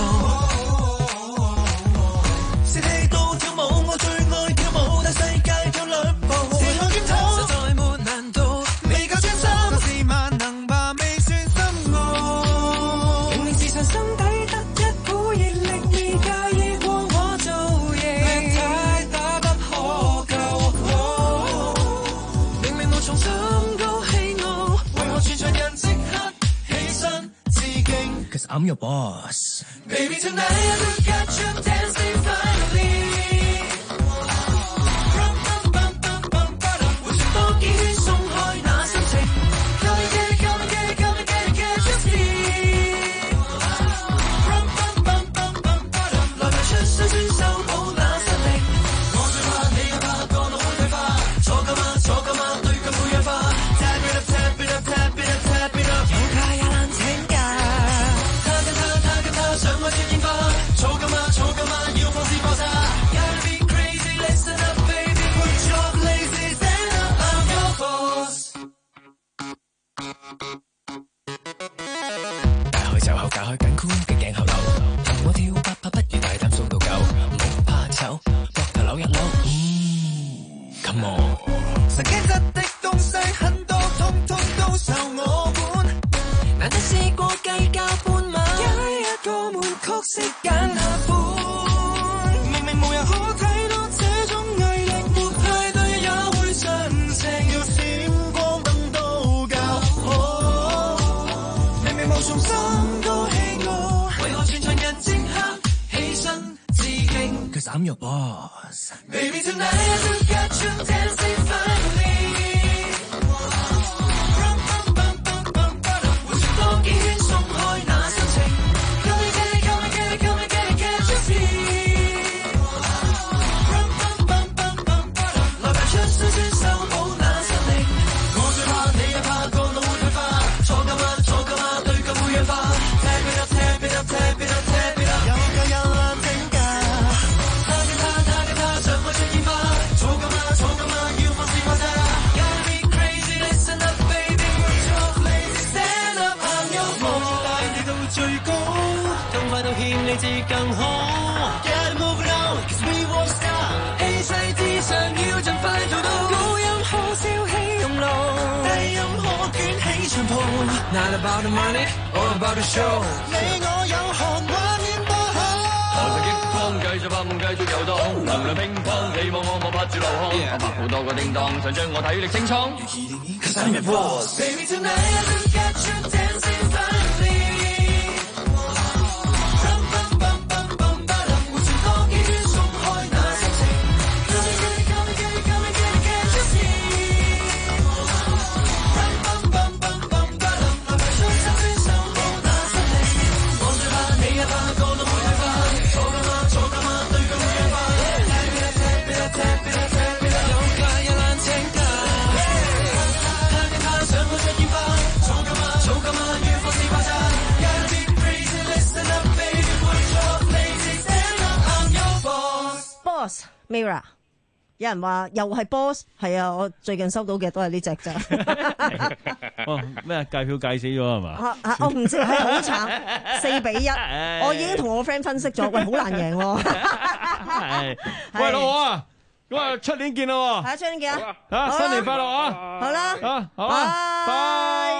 士氣到跳舞，我最愛跳舞，但世界跳兩步，時候檢討，實在沒難度，未夠專心，是萬能吧，未算深奧，明明自信心底。Cause I'm your boss. Baby tonight I got you dancing finally. Rum bum bum bum bum bum. 回旋多幾圈鬆開那心情。Come and get it, come and get it, come and get it, get your feet. Rum bum bum bum bum bum. 來排出水專修好那心靈。我最怕你嘅怕個腦會退化。坐緊嗎？坐緊嗎？對腳會氧化。Tap it up, tap it up, tap it up, tap it up. 有假也難請假。想愛接煙花，嘈㗎嘛嘈㗎嘛，要放肆爆炸。Gotta be crazy, listen up, baby. Put your lazy stand up, I'm your boss. 大開酒後打開緊箍嘅頸後流，同我跳八拍不如大膽數到夠，唔好怕醜，膊頭扭一扭。嗯 ，Come on。神經質的東西很多，通通都受我管，難得試過計較半晚。個門曲式揀下款，明明無人可睇到這種毅力，沒派對也會盡情，要閃光燈都較好。明明無從心高氣傲，為何全場人即刻起身致敬 ？Cause I'm your boss. Baby tonight I got you dancing. Not about the money, all about the show。你我有學畫面多好。來勢激光，繼續發夢，繼續遊蕩，能量乒乓，你望我我拍住流汗，我拍好多個叮當，想將我體力清倉。Cause I'm your boss. Baby tonight I look at you dancing finally。 Mirror， 有人話又係 boss， 係啊，我最近收到嘅都係呢隻咋。 哦，咩計票計死咗係嘛？ 啊啊，我唔知，係好慘，四比一，我已經同我 friend 分析咗，喂，好難贏喎。 係，喂老婆啊，咁啊出年見咯喎。 係啊，出年見啊， 啊新年快樂啊！ 好啦， 啊好啊，拜。